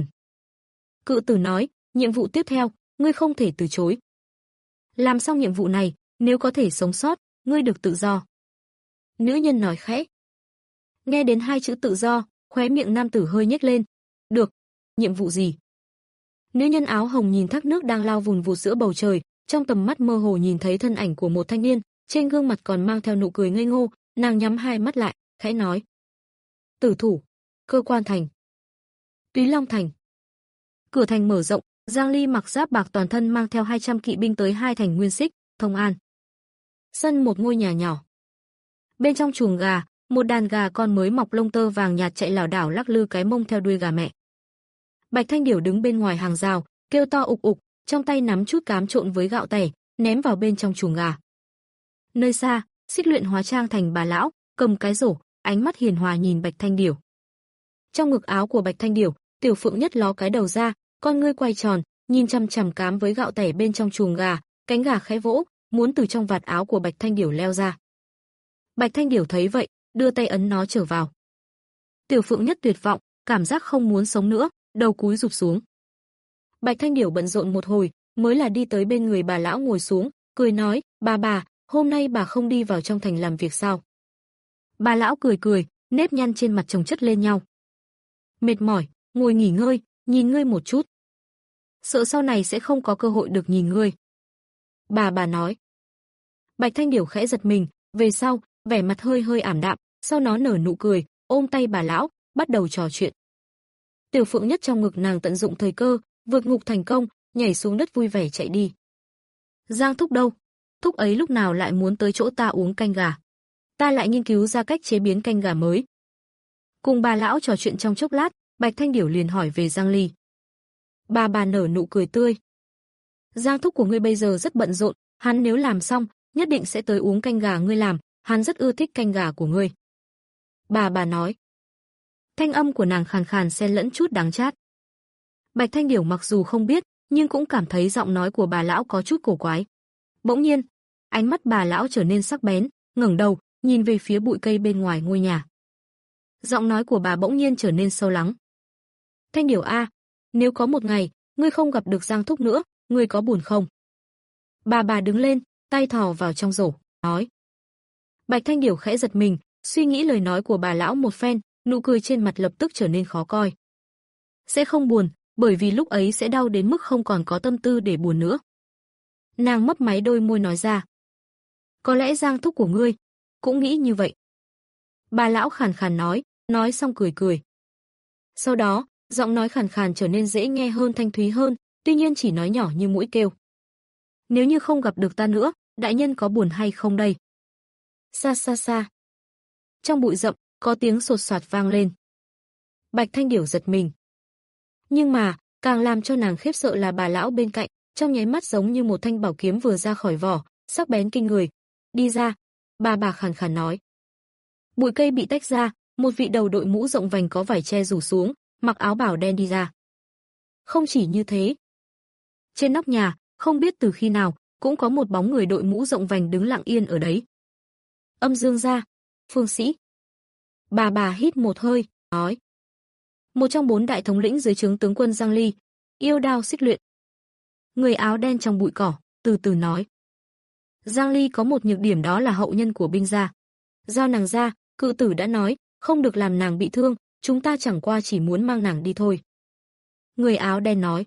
Speaker 2: Cự tử nói, nhiệm vụ tiếp theo, ngươi không thể từ chối. Làm xong nhiệm vụ này, nếu có thể sống sót, ngươi được tự do. Nữ nhân nói khẽ. Nghe đến hai chữ tự do, khóe miệng nam tử hơi nhếch lên. Được, nhiệm vụ gì? Nữ nhân áo hồng nhìn thác nước đang lao vùn vụt giữa bầu trời, trong tầm mắt mơ hồ nhìn thấy thân ảnh của một thanh niên, trên gương mặt còn mang theo nụ cười ngây ngô, nàng nhắm hai mắt lại, khẽ nói: "Tử thủ, cơ quan thành, Túy Long thành." Cửa thành mở rộng, Giang Ly mặc giáp bạc toàn thân mang theo hai trăm kỵ binh tới hai thành Nguyên Xích, Thông An. Sân một ngôi nhà nhỏ. Bên trong chuồng gà, một đàn gà con mới mọc lông tơ vàng nhạt chạy lảo đảo lắc lư cái mông theo đuôi gà mẹ. Bạch Thanh Điểu đứng bên ngoài hàng rào, kêu to ục ục, trong tay nắm chút cám trộn với gạo tẻ, ném vào bên trong chuồng gà. Nơi xa, Xích Luyện hóa trang thành bà lão, cầm cái rổ, ánh mắt hiền hòa nhìn Bạch Thanh Điểu. Trong ngực áo của Bạch Thanh Điểu, Tiểu Phượng Nhất ló cái đầu ra, con ngươi quay tròn, nhìn chằm chằm cám với gạo tẻ bên trong chuồng gà, cánh gà khẽ vỗ, muốn từ trong vạt áo của Bạch Thanh Điểu leo ra. Bạch Thanh Điểu thấy vậy, đưa tay ấn nó trở vào. Tiểu Phượng Nhất tuyệt vọng, cảm giác không muốn sống nữa, đầu cúi rụp xuống. Bạch Thanh Điểu bận rộn một hồi, mới là đi tới bên người bà lão ngồi xuống, cười nói, bà bà, hôm nay bà không đi vào trong thành làm việc sao? Bà lão cười cười, nếp nhăn trên mặt chồng chất lên nhau. Mệt mỏi, ngồi nghỉ ngơi, nhìn ngươi một chút. Sợ sau này sẽ không có cơ hội được nhìn ngươi. Bà bà nói. Bạch Thanh Điểu khẽ giật mình, về sau, vẻ mặt hơi hơi ảm đạm, sau nó nở nụ cười, ôm tay bà lão, bắt đầu trò chuyện. Tiểu Phượng Nhất trong ngực nàng tận dụng thời cơ, vượt ngục thành công, nhảy xuống đất vui vẻ chạy đi. Giang thúc đâu? Thúc ấy lúc nào lại muốn tới chỗ ta uống canh gà? Ta lại nghiên cứu ra cách chế biến canh gà mới. Cùng bà lão trò chuyện trong chốc lát, Bạch Thanh Điểu liền hỏi về Giang Ly. Bà bà nở nụ cười tươi. Giang thúc của ngươi bây giờ rất bận rộn, hắn nếu làm xong, nhất định sẽ tới uống canh gà ngươi làm, hắn rất ưa thích canh gà của ngươi. Bà bà nói. Thanh âm của nàng khàn khàn xen lẫn chút đắng chát. Bạch Thanh Điểu mặc dù không biết, nhưng cũng cảm thấy giọng nói của bà lão có chút cổ quái. Bỗng nhiên, ánh mắt bà lão trở nên sắc bén, ngẩng đầu, nhìn về phía bụi cây bên ngoài ngôi nhà. Giọng nói của bà bỗng nhiên trở nên sâu lắng. Thanh Điểu a, nếu có một ngày, ngươi không gặp được Giang thúc nữa, ngươi có buồn không? Bà bà đứng lên, tay thò vào trong rổ, nói. Bạch Thanh Điểu khẽ giật mình, suy nghĩ lời nói của bà lão một phen, nụ cười trên mặt lập tức trở nên khó coi. Sẽ không buồn, bởi vì lúc ấy sẽ đau đến mức không còn có tâm tư để buồn nữa. Nàng mấp máy đôi môi nói ra. Có lẽ Giang thúc của ngươi cũng nghĩ như vậy. Bà lão khàn khàn nói, nói xong cười cười. Sau đó, giọng nói khàn khàn trở nên dễ nghe hơn, thanh thúy hơn, tuy nhiên chỉ nói nhỏ như mũi kêu. Nếu như không gặp được ta nữa, đại nhân có buồn hay không đây? Xa xa xa. Trong bụi rậm, có tiếng sột soạt vang lên. Bạch Thanh Điểu giật mình. Nhưng mà, càng làm cho nàng khiếp sợ là bà lão bên cạnh, trong nháy mắt giống như một thanh bảo kiếm vừa ra khỏi vỏ, sắc bén kinh người. Đi ra, bà bà khàn khàn nói. Bụi cây bị tách ra, một vị đầu đội mũ rộng vành có vải che rủ xuống, mặc áo bào đen đi ra. Không chỉ như thế. Trên nóc nhà, không biết từ khi nào, cũng có một bóng người đội mũ rộng vành đứng lặng yên ở đấy. Âm Dương gia, Phương Sĩ. Bà bà hít một hơi, nói. Một trong bốn đại thống lĩnh dưới trướng tướng quân Giang Ly, yêu đao Xích Luyện. Người áo đen trong bụi cỏ, từ từ nói. Giang Ly có một nhược điểm, đó là hậu nhân của binh gia. Giao nàng ra, cự tử đã nói, không được làm nàng bị thương, chúng ta chẳng qua chỉ muốn mang nàng đi thôi. Người áo đen nói.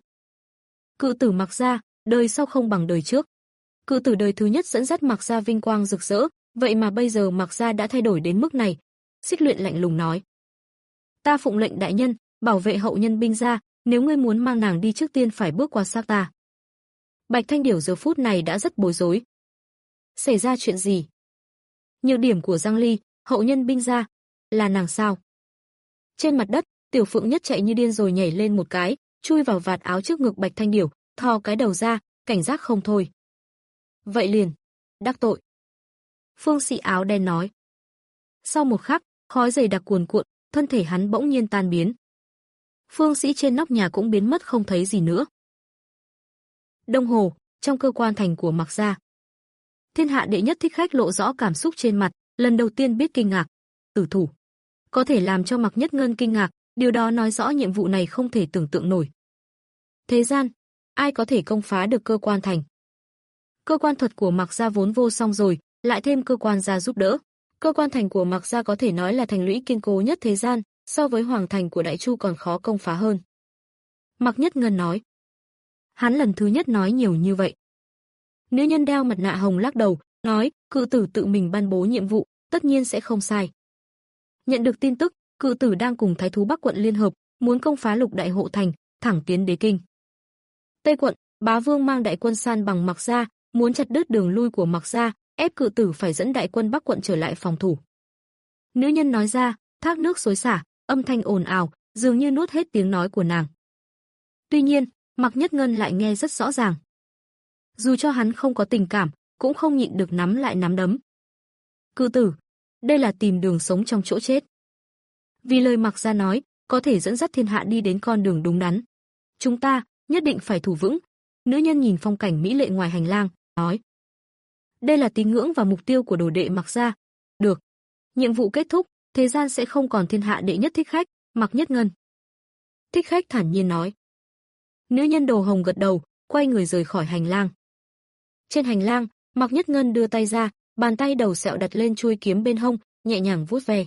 Speaker 2: Cự tử Mạc gia, đời sau không bằng đời trước. Cự tử đời thứ nhất dẫn dắt Mạc gia vinh quang rực rỡ, vậy mà bây giờ Mạc gia đã thay đổi đến mức này. Xích Luyện lạnh lùng nói. Ta phụng lệnh đại nhân, bảo vệ hậu nhân binh gia, nếu ngươi muốn mang nàng đi trước tiên phải bước qua xác ta. Bạch Thanh Điểu giờ phút này đã rất bối rối. Xảy ra chuyện gì? Nhược điểm của Giang Ly, hậu nhân binh gia, là nàng sao? Trên mặt đất, Tiểu Phượng Nhất chạy như điên rồi nhảy lên một cái, chui vào vạt áo trước ngực Bạch Thanh Điểu, thò cái đầu ra, cảnh giác không thôi. Vậy liền, đắc tội. Phương Sĩ áo đen nói. Sau một khắc, khói dày đặc cuồn cuộn, thân thể hắn bỗng nhiên tan biến. Phương Sĩ trên nóc nhà cũng biến mất không thấy gì nữa. Đông Hồ, trong cơ quan thành của Mạc gia. Thiên hạ đệ nhất thích khách lộ rõ cảm xúc trên mặt, lần đầu tiên biết kinh ngạc. Tử thủ. Có thể làm cho Mạc Nhất Ngân kinh ngạc, điều đó nói rõ nhiệm vụ này không thể tưởng tượng nổi. Thế gian, ai có thể công phá được cơ quan thành? Cơ quan thuật của Mạc gia vốn vô song rồi, lại thêm cơ quan gia giúp đỡ. Cơ quan thành của Mạc gia có thể nói là thành lũy kiên cố nhất thế gian, so với hoàng thành của Đại Chu còn khó công phá hơn. Mạc Nhất Ngân nói. Hắn lần thứ nhất nói nhiều như vậy. Nữ nhân đeo mặt nạ hồng lắc đầu, nói, cự tử tự mình ban bố nhiệm vụ, tất nhiên sẽ không sai. Nhận được tin tức, cự tử đang cùng Thái thú Bắc quận liên hợp, muốn công phá Lục Đại Hộ thành, thẳng tiến Đế Kinh. Tây quận, Bá Vương mang đại quân san bằng Mạc gia, muốn chặt đứt đường lui của Mạc gia, ép cự tử phải dẫn đại quân Bắc quận trở lại phòng thủ. Nữ nhân nói ra, thác nước xối xả, âm thanh ồn ào, dường như nuốt hết tiếng nói của nàng. Tuy nhiên, Mạc Nhất Ngân lại nghe rất rõ ràng. Dù cho hắn không có tình cảm, cũng không nhịn được nắm lại nắm đấm. Cự tử, đây là tìm đường sống trong chỗ chết. Vì lời Mạc gia nói, có thể dẫn dắt thiên hạ đi đến con đường đúng đắn. Chúng ta nhất định phải thủ vững. Nữ nhân nhìn phong cảnh mỹ lệ ngoài hành lang, nói. Đây là tín ngưỡng và mục tiêu của đồ đệ Mạc gia. Được. Nhiệm vụ kết thúc, thế gian sẽ không còn thiên hạ đệ nhất thích khách, Mạc Nhất Ngân. Thích khách thản nhiên nói. Nữ nhân đồ hồng gật đầu, quay người rời khỏi hành lang. Trên hành lang, Mạc Nhất Ngân đưa tay ra, bàn tay đầu sẹo đặt lên chuôi kiếm bên hông, nhẹ nhàng vuốt ve.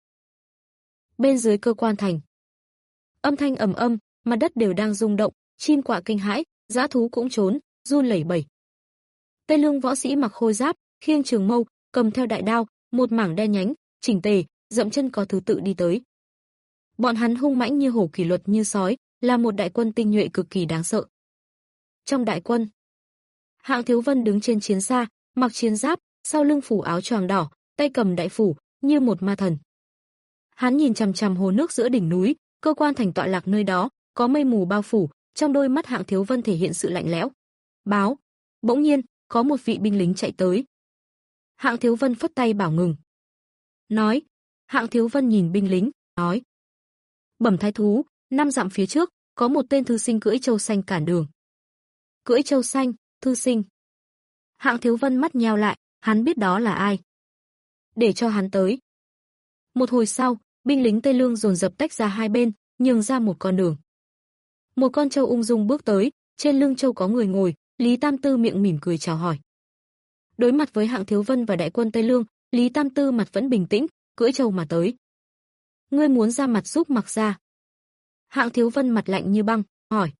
Speaker 2: Bên dưới cơ quan thành, âm thanh ầm ầm, mặt đất đều đang rung động, chim quạ kinh hãi, dã thú cũng trốn, run lẩy bẩy. Tây Lương võ sĩ mặc khôi giáp, khiêng trường mâu, cầm theo đại đao, một mảng đen nhánh, chỉnh tề, dậm chân có thứ tự đi tới. Bọn hắn hung mãnh như hổ, kỷ luật như sói, là một đại quân tinh nhuệ cực kỳ đáng sợ. Trong đại quân, Hạng Thiếu Vân đứng trên chiến xa, mặc chiến giáp, sau lưng phủ áo choàng đỏ, tay cầm đại phủ, như một ma thần. Hắn nhìn chằm chằm hồ nước giữa đỉnh núi, cơ quan thành tọa lạc nơi đó, có mây mù bao phủ, trong đôi mắt Hạng Thiếu Vân thể hiện sự lạnh lẽo. Báo! Bỗng nhiên, có một vị binh lính chạy tới. Hạng Thiếu Vân phất tay bảo ngừng. Nói, Hạng Thiếu Vân nhìn binh lính, nói. Bẩm thái thú, năm dặm phía trước, có một tên thư sinh cưỡi trâu xanh cản đường. Cưỡi trâu xanh, thư sinh. Hạng Thiếu Vân mắt nheo lại, hắn biết đó là ai. Để cho hắn tới. Một hồi sau, binh lính Tây Lương dồn dập tách ra hai bên, nhường ra một con đường. Một con trâu ung dung bước tới, trên lưng trâu có người ngồi, Lý Tam Tư miệng mỉm cười chào hỏi. Đối mặt với Hạng Thiếu Vân và đại quân Tây Lương, Lý Tam Tư mặt vẫn bình tĩnh, cưỡi trâu mà tới. Ngươi muốn ra mặt giúp Mạc gia? Hạng Thiếu Vân mặt lạnh như băng, hỏi.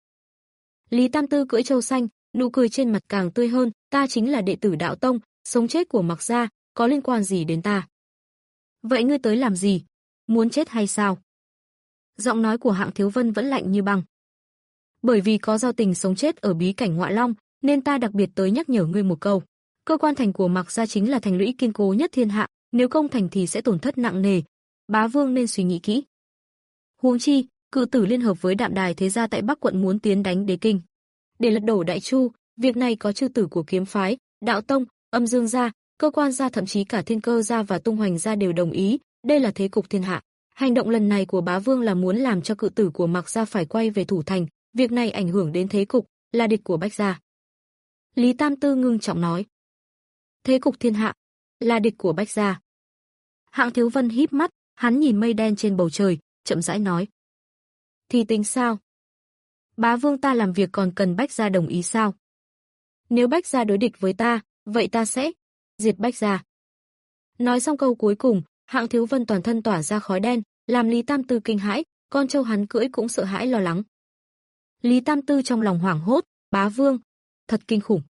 Speaker 2: Lý Tam Tư cưỡi trâu xanh, nụ cười trên mặt càng tươi hơn, ta chính là đệ tử Đạo Tông, sống chết của Mạc gia, có liên quan gì đến ta? Vậy ngươi tới làm gì? Muốn chết hay sao? Giọng nói của Hạng Thiếu Vân vẫn lạnh như băng. Bởi vì có giao tình sống chết ở bí cảnh Ngoại Long, nên ta đặc biệt tới nhắc nhở ngươi một câu. Cơ quan thành của Mạc gia chính là thành lũy kiên cố nhất thiên hạ, nếu công thành thì sẽ tổn thất nặng nề. Bá vương nên suy nghĩ kỹ. Huống chi, cự tử liên hợp với Đạm Đài thế gia tại Bắc quận muốn tiến đánh Đế Kinh. Để lật đổ Đại Chu, việc này có chư tử của Kiếm phái, Đạo Tông, Âm Dương gia, cơ quan gia, thậm chí cả Thiên Cơ gia và Tung Hoành gia đều đồng ý, đây là thế cục thiên hạ. Hành động lần này của bá vương là muốn làm cho cự tử của Mạc gia phải quay về thủ thành, việc này ảnh hưởng đến thế cục, là địch của Bách gia. Lý Tam Tư ngưng trọng nói. Thế cục thiên hạ, là địch của Bách gia. Hạng Thiếu Vân híp mắt, hắn nhìn mây đen trên bầu trời, chậm rãi nói. Thì tính sao? Bá vương ta làm việc còn cần Bách gia đồng ý sao? Nếu Bách gia đối địch với ta, vậy ta sẽ diệt Bách gia. Nói xong câu cuối cùng, Hạng Thiếu Vân toàn thân tỏa ra khói đen, làm Lý Tam Tư kinh hãi, con trâu hắn cưỡi cũng sợ hãi lo lắng. Lý Tam Tư trong lòng hoảng hốt, bá vương, thật kinh khủng.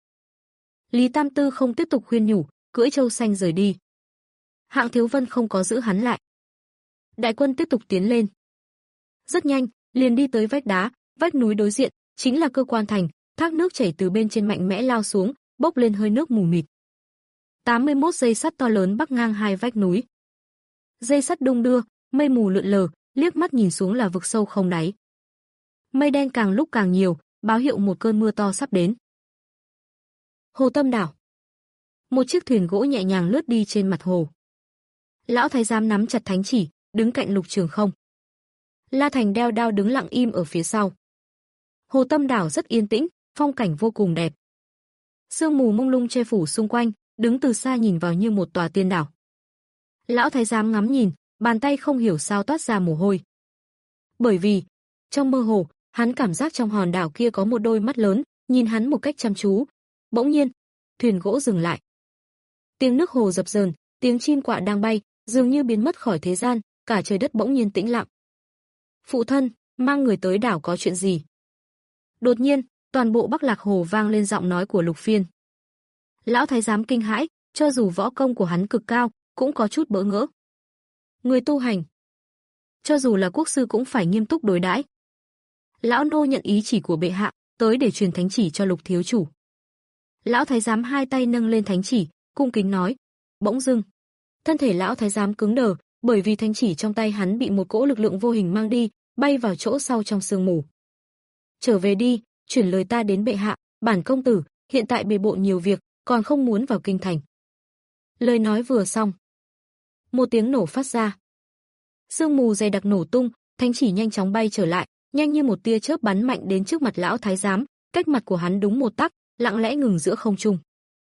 Speaker 2: Lý Tam Tư không tiếp tục khuyên nhủ, cưỡi trâu xanh rời đi. Hạng Thiếu Vân không có giữ hắn lại. Đại quân tiếp tục tiến lên. Rất nhanh, liền đi tới vách đá, vách núi đối diện, chính là cơ quan thành, thác nước chảy từ bên trên mạnh mẽ lao xuống, bốc lên hơi nước mù mịt. tám mươi mốt dây sắt to lớn bắc ngang hai vách núi. Dây sắt đung đưa, mây mù lượn lờ, liếc mắt nhìn xuống là vực sâu không đáy. Mây đen càng lúc càng nhiều, báo hiệu một cơn mưa to sắp đến. Hồ Tâm đảo. Một chiếc thuyền gỗ nhẹ nhàng lướt đi trên mặt hồ. Lão thái giám nắm chặt thánh chỉ, đứng cạnh Lục Trường Không. La Thành đeo đao đứng lặng im ở phía sau. Hồ Tâm đảo rất yên tĩnh, phong cảnh vô cùng đẹp. Sương mù mông lung che phủ xung quanh, đứng từ xa nhìn vào như một tòa tiên đảo. Lão thái giám ngắm nhìn, bàn tay không hiểu sao toát ra mồ hôi. Bởi vì, trong mơ hồ, hắn cảm giác trong hòn đảo kia có một đôi mắt lớn, nhìn hắn một cách chăm chú. Bỗng nhiên, thuyền gỗ dừng lại. Tiếng nước hồ dập dờn, tiếng chim quạ đang bay, dường như biến mất khỏi thế gian, cả trời đất bỗng nhiên tĩnh lặng. Phụ thân, mang người tới đảo có chuyện gì? Đột nhiên, toàn bộ Bắc Lạc Hồ vang lên giọng nói của Lục Phiên. Lão thái giám kinh hãi, cho dù võ công của hắn cực cao, cũng có chút bỡ ngỡ. Người tu hành, cho dù là quốc sư cũng phải nghiêm túc đối đãi. Lão nô nhận ý chỉ của bệ hạ, tới để truyền thánh chỉ cho Lục thiếu chủ. Lão thái giám hai tay nâng lên thánh chỉ, cung kính nói. Bỗng dưng, thân thể lão thái giám cứng đờ, bởi vì thánh chỉ trong tay hắn bị một cỗ lực lượng vô hình mang đi, bay vào chỗ sau trong sương mù. Trở về đi, chuyển lời ta đến bệ hạ, bản công tử hiện tại bề bộn nhiều việc, còn không muốn vào kinh thành. Lời nói vừa xong, một tiếng nổ phát ra. Sương mù dày đặc nổ tung, thánh chỉ nhanh chóng bay trở lại, nhanh như một tia chớp bắn mạnh đến trước mặt lão thái giám, cách mặt của hắn đúng một tấc, lặng lẽ ngừng giữa không trung.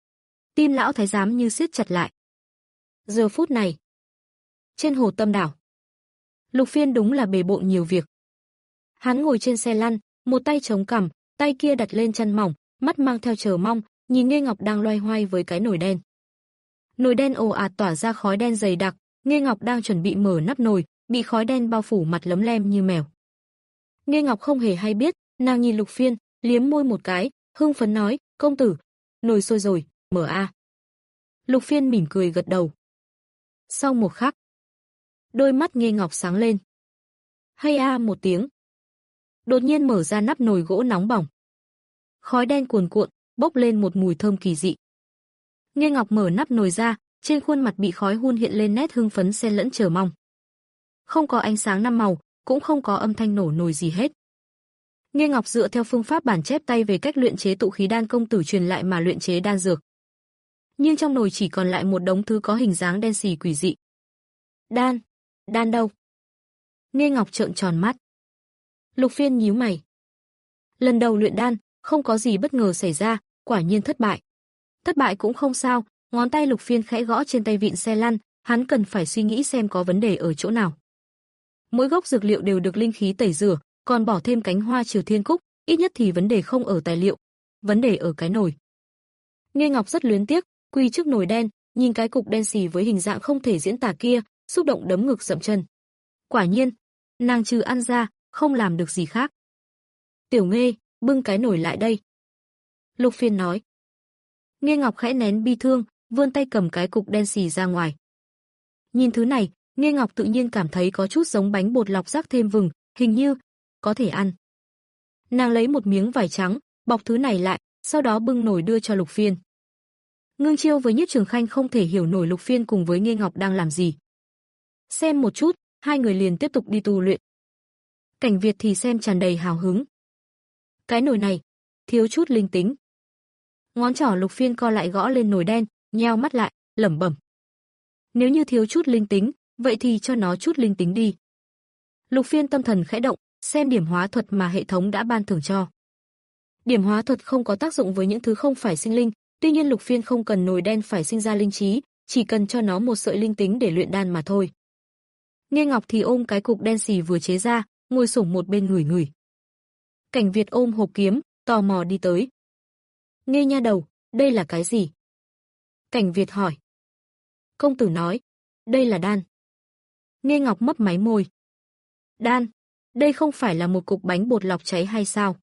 Speaker 2: Tim lão thái giám như siết chặt lại. Giờ phút này, trên hồ Tâm đảo, Lục Phiên đúng là bề bộn nhiều việc. Hắn ngồi trên xe lăn, một tay chống cằm, tay kia đặt lên chân mỏng, mắt mang theo chờ mong, nhìn Nghê Ngọc đang loay hoay với cái nồi đen. Nồi đen ồ ạt tỏa ra khói đen dày đặc, Nghê Ngọc đang chuẩn bị mở nắp nồi, bị khói đen bao phủ mặt lấm lem như mèo. Nghê Ngọc không hề hay biết, nàng nhìn Lục Phiên, liếm môi một cái, hưng phấn nói, công tử, nồi sôi rồi, mở a. Lục Phiên mỉm cười gật đầu. Sau một khắc, đôi mắt Nghê Ngọc sáng lên. Hay a một tiếng. Đột nhiên mở ra nắp nồi gỗ nóng bỏng. Khói đen cuồn cuộn, bốc lên một mùi thơm kỳ dị. Nghê Ngọc mở nắp nồi ra, trên khuôn mặt bị khói hun hiện lên nét hưng phấn xen lẫn chờ mong. Không có ánh sáng năm màu, cũng không có âm thanh nổ nồi gì hết. Nghê Ngọc dựa theo phương pháp bản chép tay về cách luyện chế tụ khí đan công tử truyền lại mà luyện chế đan dược. Nhưng trong nồi chỉ còn lại một đống thứ có hình dáng đen xì quỷ dị. Đan, đan đâu? Nghê Ngọc trợn tròn mắt. Lục Phiên nhíu mày. Lần đầu luyện đan, không có gì bất ngờ xảy ra, quả nhiên thất bại. Thất bại cũng không sao, ngón tay Lục Phiên khẽ gõ trên tay vịn xe lăn, hắn cần phải suy nghĩ xem có vấn đề ở chỗ nào. Mỗi gốc dược liệu đều được linh khí tẩy rửa, còn bỏ thêm cánh hoa Triều Thiên Cúc, ít nhất thì vấn đề không ở tài liệu, vấn đề ở cái nồi. Nghê Ngọc rất luyến tiếc, quỳ trước nồi đen, nhìn cái cục đen xì với hình dạng không thể diễn tả kia, xúc động đấm ngực dậm chân. Quả nhiên, nàng trừ ăn ra, không làm được gì khác. Tiểu Nghê, bưng cái nồi lại đây. Lục Phiên nói. Nghê Ngọc khẽ nén bi thương, vươn tay cầm cái cục đen xì ra ngoài. Nhìn thứ này, Nghê Ngọc tự nhiên cảm thấy có chút giống bánh bột lọc rắc thêm vừng, hình như có thể ăn. Nàng lấy một miếng vải trắng, bọc thứ này lại, sau đó bưng nồi đưa cho Lục Phiên. Ngưng Chiêu với Nhiếp Trường Khanh không thể hiểu nổi Lục Phiên cùng với Nghê Ngọc đang làm gì. Xem một chút, hai người liền tiếp tục đi tu luyện. Cảnh Việt thì xem tràn đầy hào hứng. Cái nồi này, thiếu chút linh tính. Ngón trỏ Lục Phiên co lại gõ lên nồi đen, nheo mắt lại, lẩm bẩm. Nếu như thiếu chút linh tính, vậy thì cho nó chút linh tính đi. Lục Phiên tâm thần khẽ động, xem điểm hóa thuật mà hệ thống đã ban thưởng cho. Điểm hóa thuật không có tác dụng với những thứ không phải sinh linh, tuy nhiên Lục Phiên không cần nồi đen phải sinh ra linh trí, chỉ cần cho nó một sợi linh tính để luyện đan mà thôi. Nghê Ngọc thì ôm cái cục đen xì vừa chế ra, ngồi xổm một bên ngửi ngửi. Cảnh Việt ôm hộp kiếm, tò mò đi tới. Nghê nha đầu, đây là cái gì? Cảnh Việt hỏi. Công tử nói, đây là đan. Nghê Ngọc mấp máy môi. Đan, đây không phải là một cục bánh bột lọc cháy hay sao?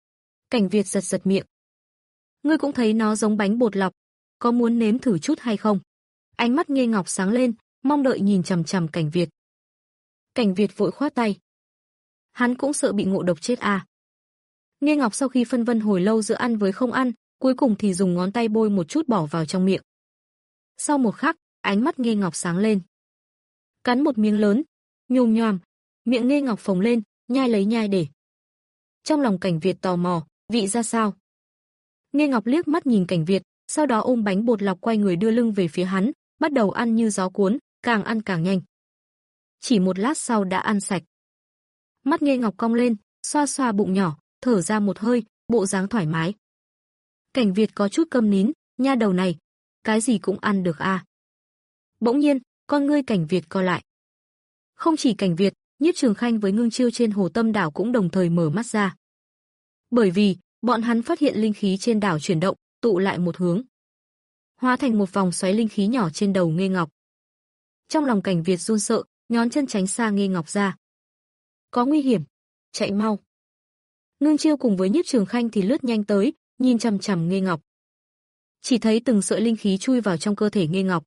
Speaker 2: Cảnh Việt giật giật miệng. Ngươi cũng thấy nó giống bánh bột lọc, có muốn nếm thử chút hay không? Ánh mắt Nghê Ngọc sáng lên, mong đợi nhìn chằm chằm Cảnh Việt. Cảnh Việt vội khoát tay. Hắn cũng sợ bị ngộ độc chết à. Nghê Ngọc sau khi phân vân hồi lâu giữa ăn với không ăn, cuối cùng thì dùng ngón tay bôi một chút bỏ vào trong miệng. Sau một khắc, ánh mắt Nghê Ngọc sáng lên. Cắn một miếng lớn, nhồm nhoàm, miệng Nghê Ngọc phồng lên, nhai lấy nhai để. Trong lòng Cảnh Việt tò mò, vị ra sao? Nghê Ngọc liếc mắt nhìn Cảnh Việt, sau đó ôm bánh bột lọc quay người đưa lưng về phía hắn, bắt đầu ăn như gió cuốn, càng ăn càng nhanh. Chỉ một lát sau đã ăn sạch. Mắt Nghê Ngọc cong lên, xoa xoa bụng nhỏ, thở ra một hơi, bộ dáng thoải mái. Cảnh Việt có chút câm nín, nha đầu này, cái gì cũng ăn được à. Bỗng nhiên, con ngươi Cảnh Việt co lại. Không chỉ Cảnh Việt, Nhiếp Trường Khanh với Ngưng Chiêu trên hồ Tâm đảo cũng đồng thời mở mắt ra. Bởi vì, bọn hắn phát hiện linh khí trên đảo chuyển động, tụ lại một hướng. Hóa thành một vòng xoáy linh khí nhỏ trên đầu Nghê Ngọc. Trong lòng Cảnh Việt run sợ, nhón chân tránh xa Nghê Ngọc ra. Có nguy hiểm, chạy mau. Ngưng Chiêu cùng với Nhiếp Trường Khanh thì lướt nhanh tới, nhìn chằm chằm Nghê Ngọc. Chỉ thấy từng sợi linh khí chui vào trong cơ thể Nghê Ngọc.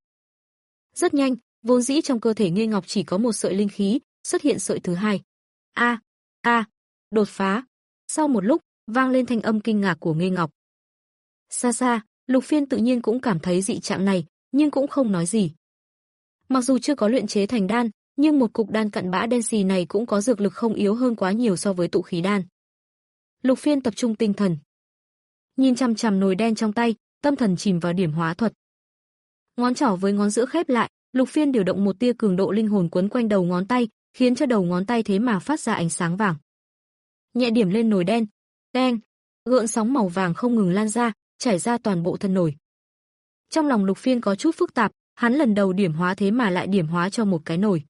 Speaker 2: Rất nhanh, vốn dĩ trong cơ thể Nghê Ngọc chỉ có một sợi linh khí, xuất hiện sợi thứ hai. A, a, đột phá. Sau một lúc, vang lên thanh âm kinh ngạc của Nghê Ngọc. Xa xa, Lục Phiên tự nhiên cũng cảm thấy dị trạng này, nhưng cũng không nói gì. Mặc dù chưa có luyện chế thành đan, nhưng một cục đan cặn bã đen xì này cũng có dược lực không yếu hơn quá nhiều so với tụ khí đan. Lục Phiên tập trung tinh thần, nhìn chằm chằm nồi đen trong tay, tâm thần chìm vào điểm hóa thuật. Ngón trỏ với ngón giữa khép lại, Lục Phiên điều động một tia cường độ linh hồn quấn quanh đầu ngón tay, khiến cho đầu ngón tay thế mà phát ra ánh sáng vàng. Nhẹ điểm lên nồi đen, đen, gợn sóng màu vàng không ngừng lan ra, chảy ra toàn bộ thân nồi. Trong lòng Lục Phiên có chút phức tạp, hắn lần đầu điểm hóa thế mà lại điểm hóa cho một cái nồi.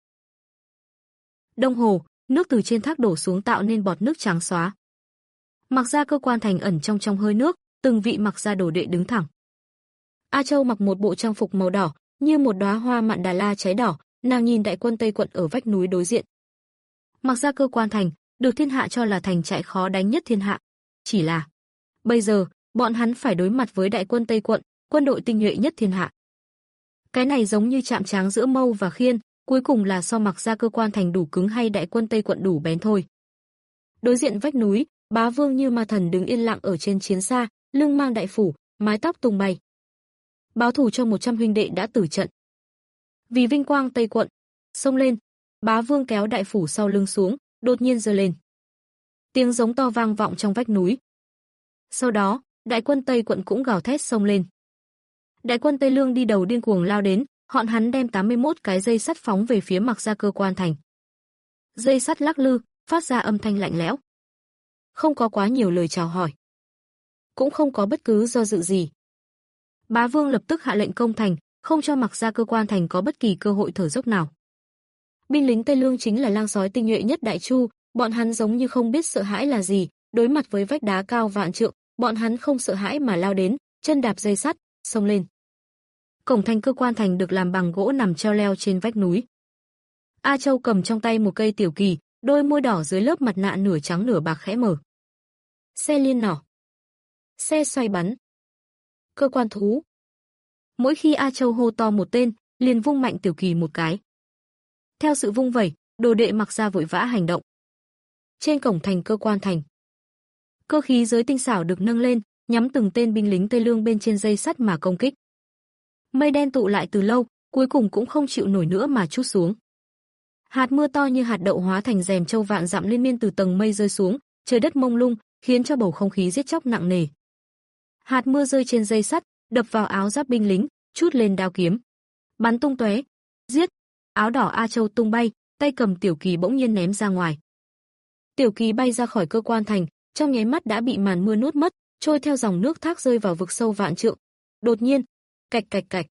Speaker 2: Đồng hồ, nước từ trên thác đổ xuống tạo nên bọt nước trắng xóa. Mặc Ra Cơ Quan Thành ẩn trong trong hơi nước, từng vị Mặc Ra đồ đệ đứng thẳng. A Châu mặc một bộ trang phục màu đỏ, như một đóa hoa mạn đà la cháy đỏ, nàng nhìn đại quân Tây Quận ở vách núi đối diện. Mặc Ra Cơ Quan Thành được thiên hạ cho là thành trại khó đánh nhất thiên hạ, chỉ là bây giờ bọn hắn phải đối mặt với đại quân Tây Quận, quân đội tinh nhuệ nhất thiên hạ. Cái này giống như chạm tráng giữa Mâu và Khiên, cuối cùng là so Mặc Ra Cơ Quan Thành đủ cứng hay đại quân Tây Quận đủ bén thôi. Đối diện vách núi, Bá Vương như ma thần đứng yên lặng ở trên chiến xa, lưng mang đại phủ, mái tóc tung bay. Báo thù cho một trăm huynh đệ đã tử trận. Vì vinh quang Tây Quận, xông lên, Bá Vương kéo đại phủ sau lưng xuống, đột nhiên giơ lên. Tiếng giống to vang vọng trong vách núi. Sau đó, đại quân Tây Quận cũng gào thét xông lên. Đại quân Tây Lương đi đầu điên cuồng lao đến, bọn hắn đem tám mươi mốt cái dây sắt phóng về phía Mặc Ra Cơ Quan Thành. Dây sắt lắc lư, phát ra âm thanh lạnh lẽo. Không có quá nhiều lời chào hỏi, cũng không có bất cứ do dự gì. Bá Vương lập tức hạ lệnh công thành, không cho Mặc Ra Cơ Quan Thành có bất kỳ cơ hội thở dốc nào. Binh lính Tây Lương chính là lang sói tinh nhuệ nhất Đại Chu, bọn hắn giống như không biết sợ hãi là gì, đối mặt với vách đá cao vạn trượng, bọn hắn không sợ hãi mà lao đến, chân đạp dây sắt, xông lên. Cổng thành Cơ Quan Thành được làm bằng gỗ nằm treo leo trên vách núi. A Châu cầm trong tay một cây tiểu kỳ, đôi môi đỏ dưới lớp mặt nạ nửa trắng nửa bạc khẽ mở. Xe liên nỏ, xe xoay bắn, cơ quan thú. Mỗi khi A Châu hô to một tên, liền vung mạnh tiểu kỳ một cái. Theo sự vung vẩy, đồ đệ Mặc Ra vội vã hành động. Trên cổng thành Cơ Quan Thành, cơ khí giới tinh xảo được nâng lên, nhắm từng tên binh lính Tây Lương bên trên dây sắt mà công kích. Mây đen tụ lại từ lâu, cuối cùng cũng không chịu nổi nữa mà trút xuống. Hạt mưa to như hạt đậu hóa thành rèm châu vạn dặm liên miên từ tầng mây rơi xuống, trời đất mông lung, khiến cho bầu không khí giết chóc nặng nề. Hạt mưa rơi trên dây sắt, đập vào áo giáp binh lính, trút lên đao kiếm, bắn tung tóe. Giết! Áo đỏ A Châu tung bay, tay cầm tiểu kỳ bỗng nhiên ném ra ngoài. Tiểu kỳ bay ra khỏi Cơ Quan Thành, trong nháy mắt đã bị màn mưa nuốt mất, trôi theo dòng nước thác rơi vào vực sâu vạn trượng. Đột nhiên, cạch cạch cạch.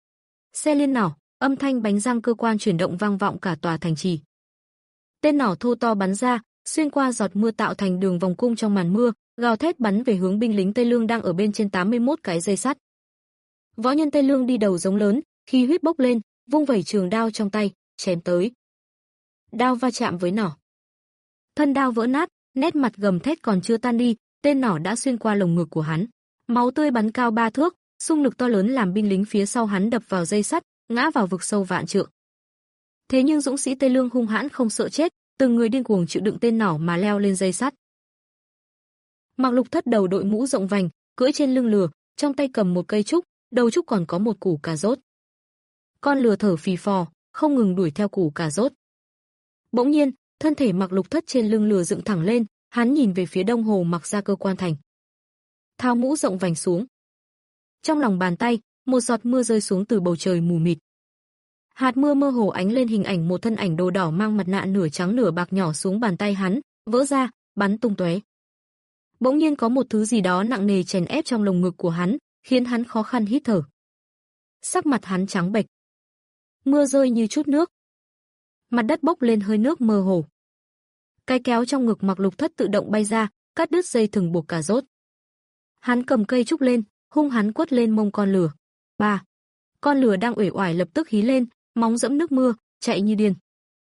Speaker 2: Xe liên nỏ, âm thanh bánh răng cơ quan chuyển động vang vọng cả tòa thành trì. Tên nỏ thô to bắn ra, xuyên qua giọt mưa tạo thành đường vòng cung trong màn mưa, gào thét bắn về hướng binh lính Tây Lương đang ở bên trên tám mươi mốt cái dây sắt. Võ nhân Tây Lương đi đầu giống lớn, khí huyết bốc lên, vung vẩy trường đao trong tay, chém tới. Đao va chạm với nỏ, thân đao vỡ nát, nét mặt gầm thét còn chưa tan đi, tên nỏ đã xuyên qua lồng ngực của hắn. Máu tươi bắn cao ba thước, xung lực to lớn làm binh lính phía sau hắn đập vào dây sắt, ngã vào vực sâu vạn trượng. Thế nhưng dũng sĩ Tây Lương hung hãn không sợ chết, từng người điên cuồng chịu đựng tên nỏ mà leo lên dây sắt. Mặc Lục Thất đầu đội mũ rộng vành, cưỡi trên lưng lừa, trong tay cầm một cây trúc, đầu trúc còn có một củ cà rốt. Con lừa thở phì phò, không ngừng đuổi theo củ cà rốt. Bỗng nhiên, thân thể Mặc Lục Thất trên lưng lừa dựng thẳng lên, hắn nhìn về phía đông hồ Mặc Ra Cơ Quan Thành. Tháo mũ rộng vành xuống. Trong lòng bàn tay, một giọt mưa rơi xuống từ bầu trời mù mịt. Hạt mưa mơ hồ ánh lên hình ảnh một thân ảnh đồ đỏ mang mặt nạ nửa trắng nửa bạc nhỏ xuống bàn tay hắn, vỡ ra, bắn tung tóe. Bỗng nhiên có một thứ gì đó nặng nề chèn ép trong lồng ngực của hắn, khiến hắn khó khăn hít thở. Sắc mặt hắn trắng bệch. Mưa rơi như chút nước. Mặt đất bốc lên hơi nước mơ hồ. Cái kéo trong ngực Mặc Lục Thất tự động bay ra, cắt đứt dây thừng buộc cà rốt. Hắn cầm cây trúc lên, hung hắn quất lên mông con lừa. Ba. Con lừa đang uể oải lập tức hí lên, móng dẫm nước mưa, chạy như điên.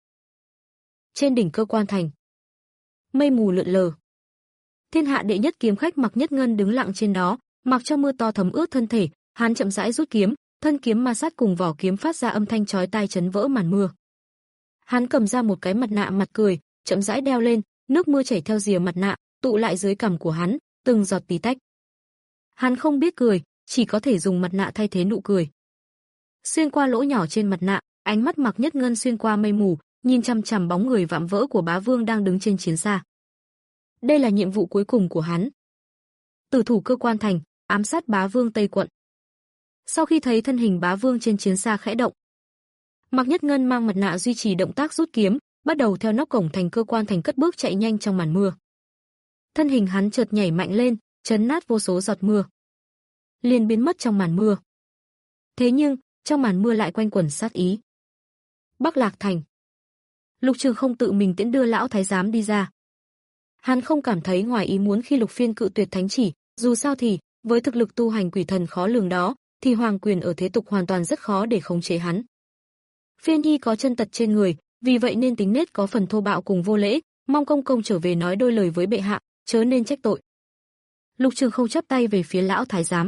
Speaker 2: Trên đỉnh Cơ Quan Thành, mây mù lượn lờ. Thiên hạ đệ nhất kiếm khách Mặc Nhất Ngân đứng lặng trên đó, mặc cho mưa to thấm ướt thân thể, hắn chậm rãi rút kiếm, thân kiếm ma sát cùng vỏ kiếm phát ra âm thanh chói tai chấn vỡ màn mưa. Hắn cầm ra một cái mặt nạ mặt cười, chậm rãi đeo lên, nước mưa chảy theo rìa mặt nạ, tụ lại dưới cằm của hắn, từng giọt tí tách. Hắn không biết cười, chỉ có thể dùng mặt nạ thay thế nụ cười. Xuyên qua lỗ nhỏ trên mặt nạ, ánh mắt Mạc Nhất Ngân xuyên qua mây mù, nhìn chằm chằm bóng người vạm vỡ của bá vương đang đứng trên chiến xa. Đây là nhiệm vụ cuối cùng của hắn. Tử thủ cơ quan thành, ám sát bá vương Tây quận. Sau khi thấy thân hình bá vương trên chiến xa khẽ động, Mạc Nhất Ngân mang mặt nạ duy trì động tác rút kiếm, bắt đầu theo nóc cổng thành cơ quan thành cất bước chạy nhanh trong màn mưa. Thân hình hắn chợt nhảy mạnh lên, chấn nát vô số giọt mưa, liền biến mất trong màn mưa. Thế nhưng, trong màn mưa lại quanh quẩn sát ý. Bắc Lạc thành. Lục Trường Không tự mình tiễn đưa lão thái giám đi ra. Hắn không cảm thấy ngoài ý muốn khi Lục Phiên cự tuyệt thánh chỉ, dù sao thì, với thực lực tu hành quỷ thần khó lường đó, thì hoàng quyền ở thế tục hoàn toàn rất khó để khống chế hắn. Phiên Nhi có chân tật trên người, vì vậy nên tính nết có phần thô bạo cùng vô lễ, mong công công trở về nói đôi lời với bệ hạ, chớ nên trách tội. Lục Trường Không chắp tay về phía lão thái giám.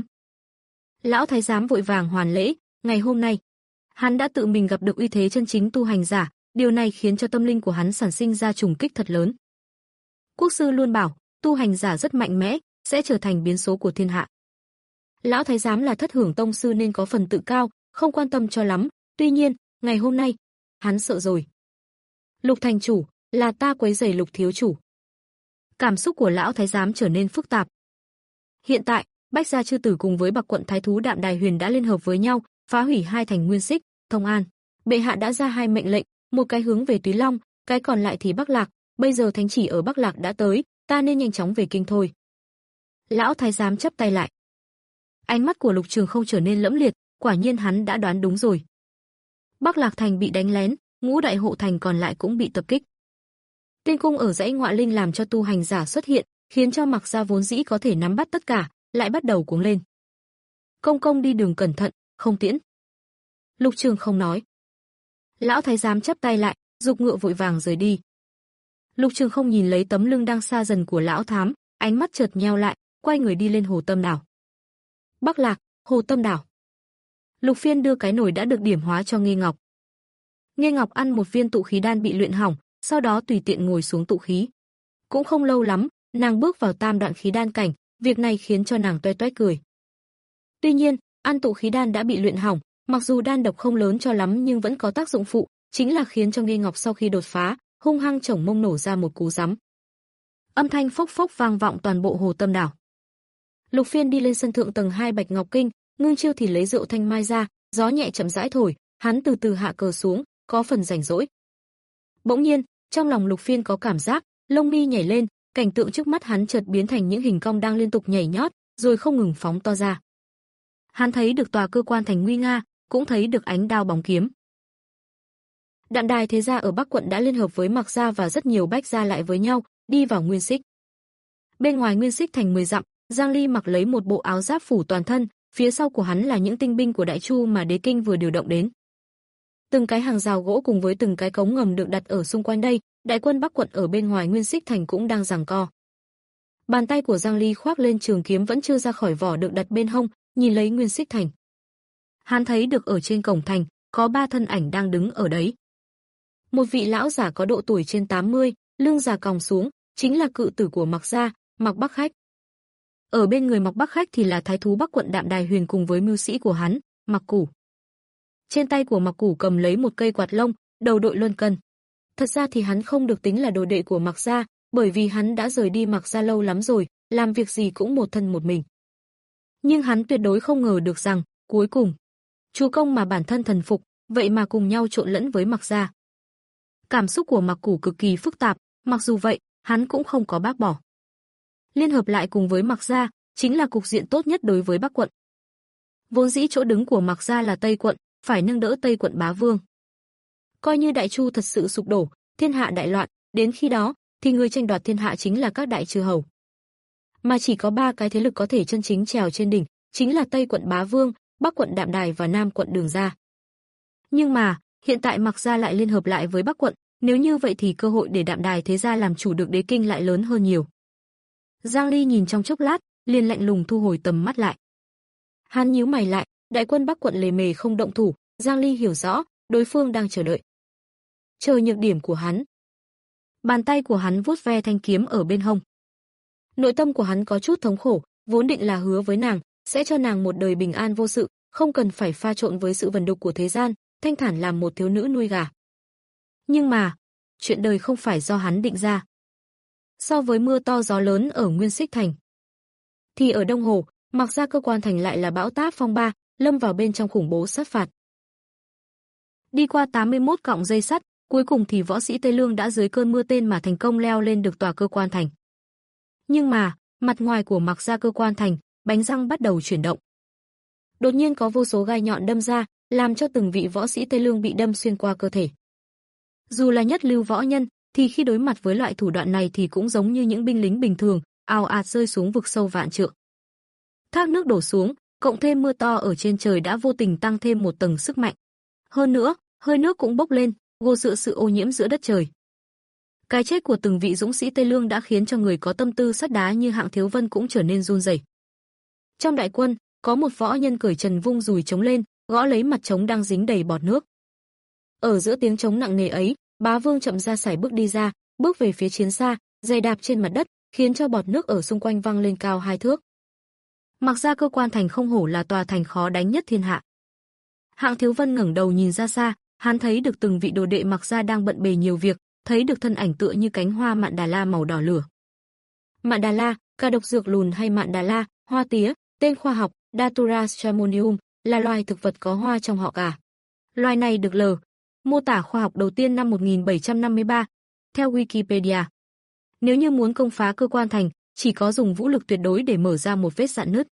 Speaker 2: Lão thái giám vội vàng hoàn lễ, ngày hôm nay, hắn đã tự mình gặp được uy thế chân chính tu hành giả, điều này khiến cho tâm linh của hắn sản sinh ra trùng kích thật lớn. Quốc sư luôn bảo, tu hành giả rất mạnh mẽ, sẽ trở thành biến số của thiên hạ. Lão thái giám là thất hưởng tông sư nên có phần tự cao, không quan tâm cho lắm, tuy nhiên, ngày hôm nay, hắn sợ rồi. Lục thành chủ, là ta quấy rầy Lục thiếu chủ. Cảm xúc của lão thái giám trở nên phức tạp. Hiện tại, Bách gia chư tử cùng với Bạc quận thái thú Đạm Đài Huyền đã liên hợp với nhau, phá hủy hai thành Nguyên Xích, Thông An. Bệ hạ đã ra hai mệnh lệnh, một cái hướng về Túy Long, cái còn lại thì Bắc Lạc, bây giờ thánh chỉ ở Bắc Lạc đã tới, ta nên nhanh chóng về kinh thôi. Lão thái giám chắp tay lại. Ánh mắt của Lục Trường Không trở nên lẫm liệt, quả nhiên hắn đã đoán đúng rồi. Bắc Lạc thành bị đánh lén, ngũ đại hộ thành còn lại cũng bị tập kích. Tiên cung ở dãy Ngọa Linh làm cho tu hành giả xuất hiện, khiến cho Mạc gia vốn dĩ có thể nắm bắt tất cả, lại bắt đầu cuống lên. Công công đi đường cẩn thận, không tiễn. Lục Trường Không nói. Lão thái giám chắp tay lại, dục ngựa vội vàng rời đi. Lục Trường Không nhìn lấy tấm lưng đang xa dần của lão thám, ánh mắt chợt nheo lại, quay người đi lên Hồ Tâm Đảo. Bắc Lạc, Hồ Tâm Đảo. Lục Phiên đưa cái nồi đã được điểm hóa cho Nghê Ngọc. Nghê Ngọc ăn một viên tụ khí đan bị luyện hỏng, sau đó tùy tiện ngồi xuống tụ khí. Cũng không lâu lắm, nàng bước vào tam đoạn khí đan cảnh, việc này khiến cho nàng toe toét cười. Tuy nhiên, ăn tụ khí đan đã bị luyện hỏng, mặc dù đan độc không lớn cho lắm nhưng vẫn có tác dụng phụ, chính là khiến cho Nghê Ngọc sau khi đột phá, hung hăng chổng mông nổ ra một cú giấm. Âm thanh phốc phốc vang vọng toàn bộ Hồ Tâm Đảo. Lục Phiên đi lên sân thượng tầng hai Bạch Ngọc Kinh, ngưng chiêu thì lấy rượu thanh mai ra, gió nhẹ chậm rãi thổi, hắn từ từ hạ cờ xuống, có phần rảnh rỗi. Bỗng nhiên, trong lòng Lục Phiên có cảm giác, lông mi nhảy lên, cảnh tượng trước mắt hắn chợt biến thành những hình cong đang liên tục nhảy nhót, rồi không ngừng phóng to ra. Hắn thấy được tòa cơ quan thành nguy nga, cũng thấy được ánh đao bóng kiếm. Đạm Đài thế gia ở Bắc quận đã liên hợp với Mạc gia và rất nhiều Bách gia lại với nhau, đi vào Nguyên Xích. Bên ngoài Nguyên Xích thành mười dặm, Giang Ly mặc lấy một bộ áo giáp phủ toàn thân, phía sau của hắn là những tinh binh của Đại Chu mà Đế Kinh vừa điều động đến. Từng cái hàng rào gỗ cùng với từng cái cống ngầm được đặt ở xung quanh đây, đại quân Bắc quận ở bên ngoài Nguyên Xích thành cũng đang giằng co. Bàn tay của Giang Ly khoác lên trường kiếm vẫn chưa ra khỏi vỏ được đặt bên hông, nhìn lấy Nguyên Xích thành. Hắn thấy được ở trên cổng thành, có ba thân ảnh đang đứng ở đấy. Một vị lão giả có độ tuổi trên tám mươi, lưng già còng xuống, chính là cự tử của Mạc gia, Mạc Bắc Khách. Ở bên người Mạc Bắc Khách thì là thái thú Bắc quận Đạm Đài Huyền cùng với mưu sĩ của hắn, Mạc Củ. Trên tay của Mạc Củ cầm lấy một cây quạt lông, đầu đội luân cân. Thật ra thì hắn không được tính là đồ đệ của Mạc gia, bởi vì hắn đã rời đi Mạc gia lâu lắm rồi, làm việc gì cũng một thân một mình. Nhưng hắn tuyệt đối không ngờ được rằng, cuối cùng, chúa công mà bản thân thần phục, vậy mà cùng nhau trộn lẫn với Mạc gia. Cảm xúc của Mạc Củ cực kỳ phức tạp, mặc dù vậy, hắn cũng không có bác bỏ. Liên hợp lại cùng với Mạc gia, chính là cục diện tốt nhất đối với Bắc quận. Vốn dĩ chỗ đứng của Mạc gia là Tây quận, phải nâng đỡ Tây quận bá vương. Coi như Đại Chu thật sự sụp đổ, thiên hạ đại loạn, đến khi đó, thì người tranh đoạt thiên hạ chính là các đại chư hầu. Mà chỉ có ba cái thế lực có thể chân chính trèo trên đỉnh, chính là Tây quận bá vương, Bắc quận Đạm Đài và Nam quận Đường gia. Nhưng mà, hiện tại Mạc gia lại liên hợp lại với Bắc quận, nếu như vậy thì cơ hội để Đạm Đài thế gia làm chủ được Đế Kinh lại lớn hơn nhiều. Giang Ly nhìn trong chốc lát, liền lạnh lùng thu hồi tầm mắt lại. Hắn nhíu mày lại, đại quân Bắc quận lề mề không động thủ, Giang Ly hiểu rõ, đối phương đang chờ đợi. Chờ nhược điểm của hắn. Bàn tay của hắn vuốt ve thanh kiếm ở bên hông. Nội tâm của hắn có chút thống khổ, vốn định là hứa với nàng, sẽ cho nàng một đời bình an vô sự, không cần phải pha trộn với sự vần đục của thế gian, thanh thản làm một thiếu nữ nuôi gà. Nhưng mà, chuyện đời không phải do hắn định ra. So với mưa to gió lớn ở Nguyên Xích Thành, thì ở Đông Hồ, Mặc Gia Cơ Quan Thành lại là bão táp phong ba, lâm vào bên trong khủng bố sát phạt. Đi qua tám mươi mốt cọng dây sắt, cuối cùng thì võ sĩ Tây Lương đã dưới cơn mưa tên mà thành công leo lên được tòa Cơ Quan Thành. Nhưng mà, mặt ngoài của Mặc Gia Cơ Quan Thành, bánh răng bắt đầu chuyển động. Đột nhiên có vô số gai nhọn đâm ra, làm cho từng vị võ sĩ Tây Lương bị đâm xuyên qua cơ thể. Dù là nhất lưu võ nhân, thì khi đối mặt với loại thủ đoạn này thì cũng giống như những binh lính bình thường, ào ạt rơi xuống vực sâu vạn trượng. Thác nước đổ xuống, cộng thêm mưa to ở trên trời đã vô tình tăng thêm một tầng sức mạnh. Hơn nữa, hơi nước cũng bốc lên, gột rửa sự ô nhiễm giữa đất trời. Cái chết của từng vị dũng sĩ Tây Lương đã khiến cho người có tâm tư sắt đá như Hạng Thiếu Vân cũng trở nên run rẩy. Trong đại quân, có một võ nhân cởi trần vung dùi trống lên, gõ lấy mặt trống đang dính đầy bọt nước. Ở giữa tiếng trống nặng nề ấy, Bá Vương chậm ra sải bước đi ra, bước về phía chiến xa, giày đạp trên mặt đất, khiến cho bọt nước ở xung quanh văng lên cao hai thước. Mặc ra Cơ Quan Thành không hổ là tòa thành khó đánh nhất thiên hạ. Hạng Thiếu Vân ngẩng đầu nhìn ra xa, hắn thấy được từng vị đồ đệ Mặc ra đang bận bề nhiều việc, thấy được thân ảnh tựa như cánh hoa mạn đà la màu đỏ lửa. Mạn đà la, cả độc dược lùn hay mạn đà la, hoa tía, tên khoa học Datura stramonium, là loài thực vật có hoa trong họ cà. Loài này được lờ mô tả khoa học đầu tiên năm một nghìn bảy trăm năm mươi ba, theo Wikipedia. Nếu như muốn công phá Cơ Quan Thành, chỉ có dùng vũ lực tuyệt đối để mở ra một vết rạn nứt.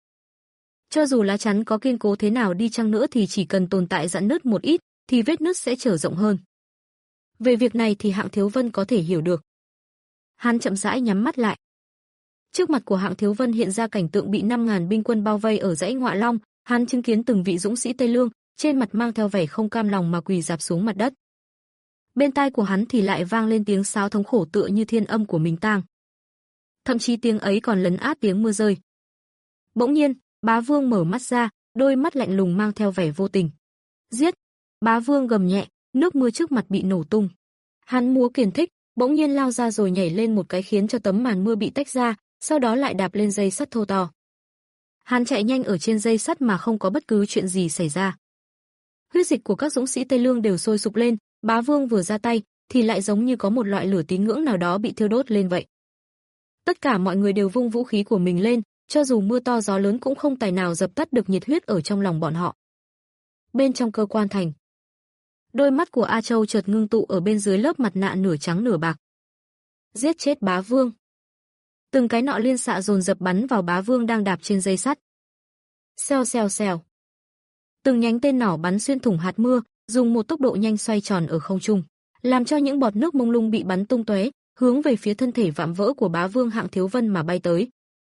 Speaker 2: Cho dù lá chắn có kiên cố thế nào đi chăng nữa thì chỉ cần tồn tại rạn nứt một ít, thì vết nứt sẽ trở rộng hơn. Về việc này thì Hạng Thiếu Vân có thể hiểu được. Hắn chậm rãi nhắm mắt lại. Trước mặt của Hạng Thiếu Vân hiện ra cảnh tượng bị năm ngàn binh quân bao vây ở dãy Ngọa Long, hắn chứng kiến từng vị dũng sĩ Tây Lương, trên mặt mang theo vẻ không cam lòng mà quỳ rạp xuống mặt đất. Bên tai của hắn thì lại vang lên tiếng sáo thống khổ tựa như thiên âm của mình tang. Thậm chí tiếng ấy còn lấn át tiếng mưa rơi. Bỗng nhiên, Bá Vương mở mắt ra, đôi mắt lạnh lùng mang theo vẻ vô tình. Giết! Bá Vương gầm nhẹ, nước mưa trước mặt bị nổ tung. Hắn múa kiền thích, bỗng nhiên lao ra rồi nhảy lên một cái khiến cho tấm màn mưa bị tách ra, sau đó lại đạp lên dây sắt thô to. Hắn chạy nhanh ở trên dây sắt mà không có bất cứ chuyện gì xảy ra. Huyết dịch của các dũng sĩ Tây Lương đều sôi sục lên, Bá Vương vừa ra tay thì lại giống như có một loại lửa tín ngưỡng nào đó bị thiêu đốt lên vậy. Tất cả mọi người đều vung vũ khí của mình lên, cho dù mưa to gió lớn cũng không tài nào dập tắt được nhiệt huyết ở trong lòng bọn họ. Bên trong Cơ Quan Thành, đôi mắt của A Châu chợt ngưng tụ ở bên dưới lớp mặt nạ nửa trắng nửa bạc. Giết chết Bá Vương. Từng cái nọ liên xạ dồn dập bắn vào Bá Vương đang đạp trên dây sắt. Xèo xèo xèo. Từng nhánh tên nỏ bắn xuyên thủng hạt mưa, dùng một tốc độ nhanh xoay tròn ở không trung, làm cho những bọt nước mông lung bị bắn tung tóe, hướng về phía thân thể vạm vỡ của Bá Vương Hạng Thiếu Vân mà bay tới.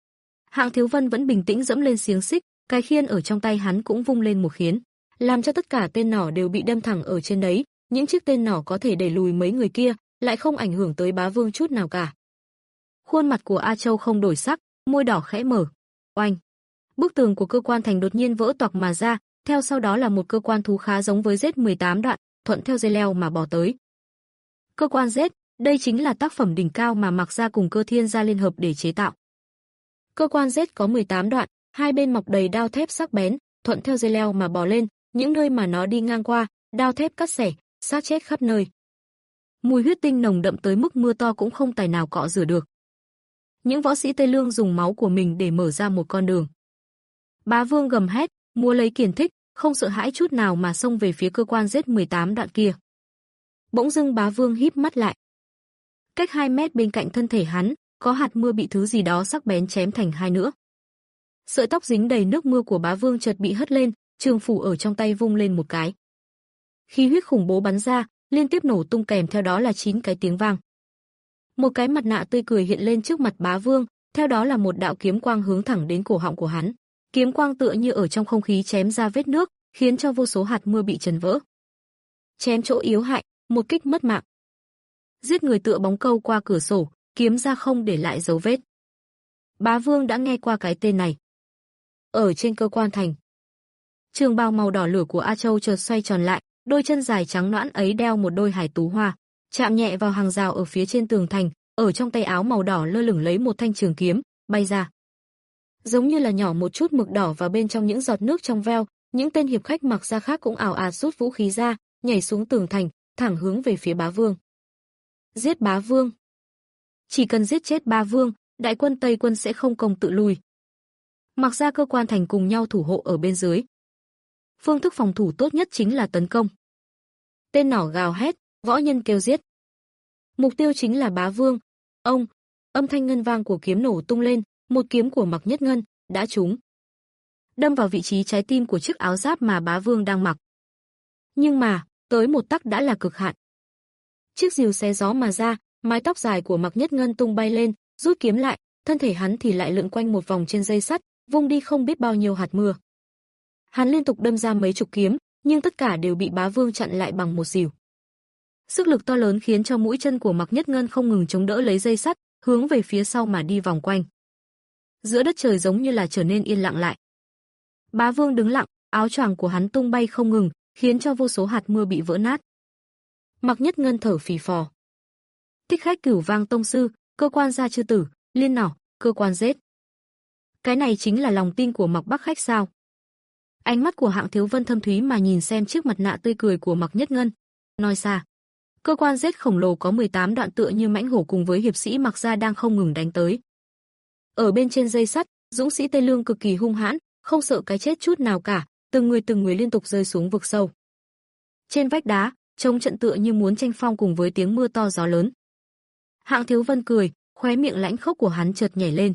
Speaker 2: Hạng Thiếu Vân vẫn bình tĩnh dẫm lên xiềng xích, cái khiên ở trong tay hắn cũng vung lên một khiến, làm cho tất cả tên nỏ đều bị đâm thẳng ở trên đấy, những chiếc tên nỏ có thể đẩy lùi mấy người kia, lại không ảnh hưởng tới Bá Vương chút nào cả. Khuôn mặt của A Châu không đổi sắc, môi đỏ khẽ mở. Oanh! Bức tường của Cơ Quan Thành đột nhiên vỡ toạc mà ra, theo sau đó là một cơ quan thú khá giống với Z mười tám đoạn, thuận theo dây leo mà bò tới. Cơ quan Z, đây chính là tác phẩm đỉnh cao mà Mặc Gia cùng Cơ Thiên gia liên hợp để chế tạo. Cơ quan Z có mười tám đoạn, hai bên mọc đầy đao thép sắc bén, thuận theo dây leo mà bò lên, những nơi mà nó đi ngang qua, đao thép cắt xẻ, xác chết khắp nơi. Mùi huyết tinh nồng đậm tới mức mưa to cũng không tài nào cọ rửa được. Những võ sĩ Tây Lương dùng máu của mình để mở ra một con đường. Bá Vương gầm hét, múa lấy kiền thích, không sợ hãi chút nào mà xông về phía cơ quan Z mười tám đoạn kia. Bỗng dưng Bá Vương híp mắt lại. Cách hai mét bên cạnh thân thể hắn, có hạt mưa bị thứ gì đó sắc bén chém thành hai nửa. Sợi tóc dính đầy nước mưa của Bá Vương chợt bị hất lên, trường phủ ở trong tay vung lên một cái. Khí huyết khủng bố bắn ra, liên tiếp nổ tung kèm theo đó là chín cái tiếng vang. Một cái mặt nạ tươi cười hiện lên trước mặt Bá Vương, theo đó là một đạo kiếm quang hướng thẳng đến cổ họng của hắn. Kiếm quang tựa như ở trong không khí chém ra vết nước, khiến cho vô số hạt mưa bị chấn vỡ. Chém chỗ yếu hại, một kích mất mạng. Giết người tựa bóng câu qua cửa sổ, kiếm ra không để lại dấu vết. Bá Vương đã nghe qua cái tên này. Ở trên Cơ Quan Thành, trường bào màu đỏ lửa của A Châu chợt xoay tròn lại, đôi chân dài trắng nõn ấy đeo một đôi hải tú hoa, chạm nhẹ vào hàng rào ở phía trên tường thành, ở trong tay áo màu đỏ lơ lửng lấy một thanh trường kiếm, bay ra. Giống như là nhỏ một chút mực đỏ vào bên trong những giọt nước trong veo, những tên hiệp khách mặc ra khác cũng ảo ạt rút vũ khí ra, nhảy xuống tường thành, thẳng hướng về phía bá vương. Giết bá vương. Chỉ cần giết chết bá vương, đại quân Tây quân sẽ không công tự lui. Mặc ra cơ quan thành cùng nhau thủ hộ ở bên dưới. Phương thức phòng thủ tốt nhất chính là tấn công. Tên nỏ gào hét, võ nhân kêu giết. Mục tiêu chính là bá vương. Ông, âm thanh ngân vang của kiếm nổ tung lên, một kiếm của Mặc Nhất Ngân đã trúng, đâm vào vị trí trái tim của chiếc áo giáp mà bá vương đang mặc. Nhưng mà, tới một tắc đã là cực hạn. Chiếc rìu xé gió mà ra, mái tóc dài của Mặc Nhất Ngân tung bay lên, rút kiếm lại, thân thể hắn thì lại lượn quanh một vòng trên dây sắt, vung đi không biết bao nhiêu hạt mưa. Hắn liên tục đâm ra mấy chục kiếm, nhưng tất cả đều bị bá vương chặn lại bằng một rìu. Sức lực to lớn khiến cho mũi chân của Mặc Nhất Ngân không ngừng chống đỡ lấy dây sắt, hướng về phía sau mà đi vòng quanh. Giữa đất trời giống như là trở nên yên lặng lại. Bá vương đứng lặng, áo choàng của hắn tung bay không ngừng, khiến cho vô số hạt mưa bị vỡ nát. Mặc Nhất Ngân thở phì phò. Thích khách Cửu Vang tông sư, cơ quan gia chư tử, liên nỏ, cơ quan giết. Cái này chính là lòng tin của Mặc Bắc khách sao? Ánh mắt của Hạng Thiếu Vân thâm thúy mà nhìn xem chiếc mặt nạ tươi cười của Mặc Nhất Ngân. Nói xa, cơ quan giết khổng lồ có mười tám đoạn tựa như mãnh hổ cùng với hiệp sĩ Mặc gia đang không ngừng đánh tới. Ở bên trên dây sắt, dũng sĩ Tây Lương cực kỳ hung hãn, không sợ cái chết chút nào cả, từng người từng người liên tục rơi xuống vực sâu. Trên vách đá, trông trận tựa như muốn tranh phong cùng với tiếng mưa to gió lớn. Hạng Thiếu Vân cười, khóe miệng lãnh khốc của hắn chợt nhảy lên.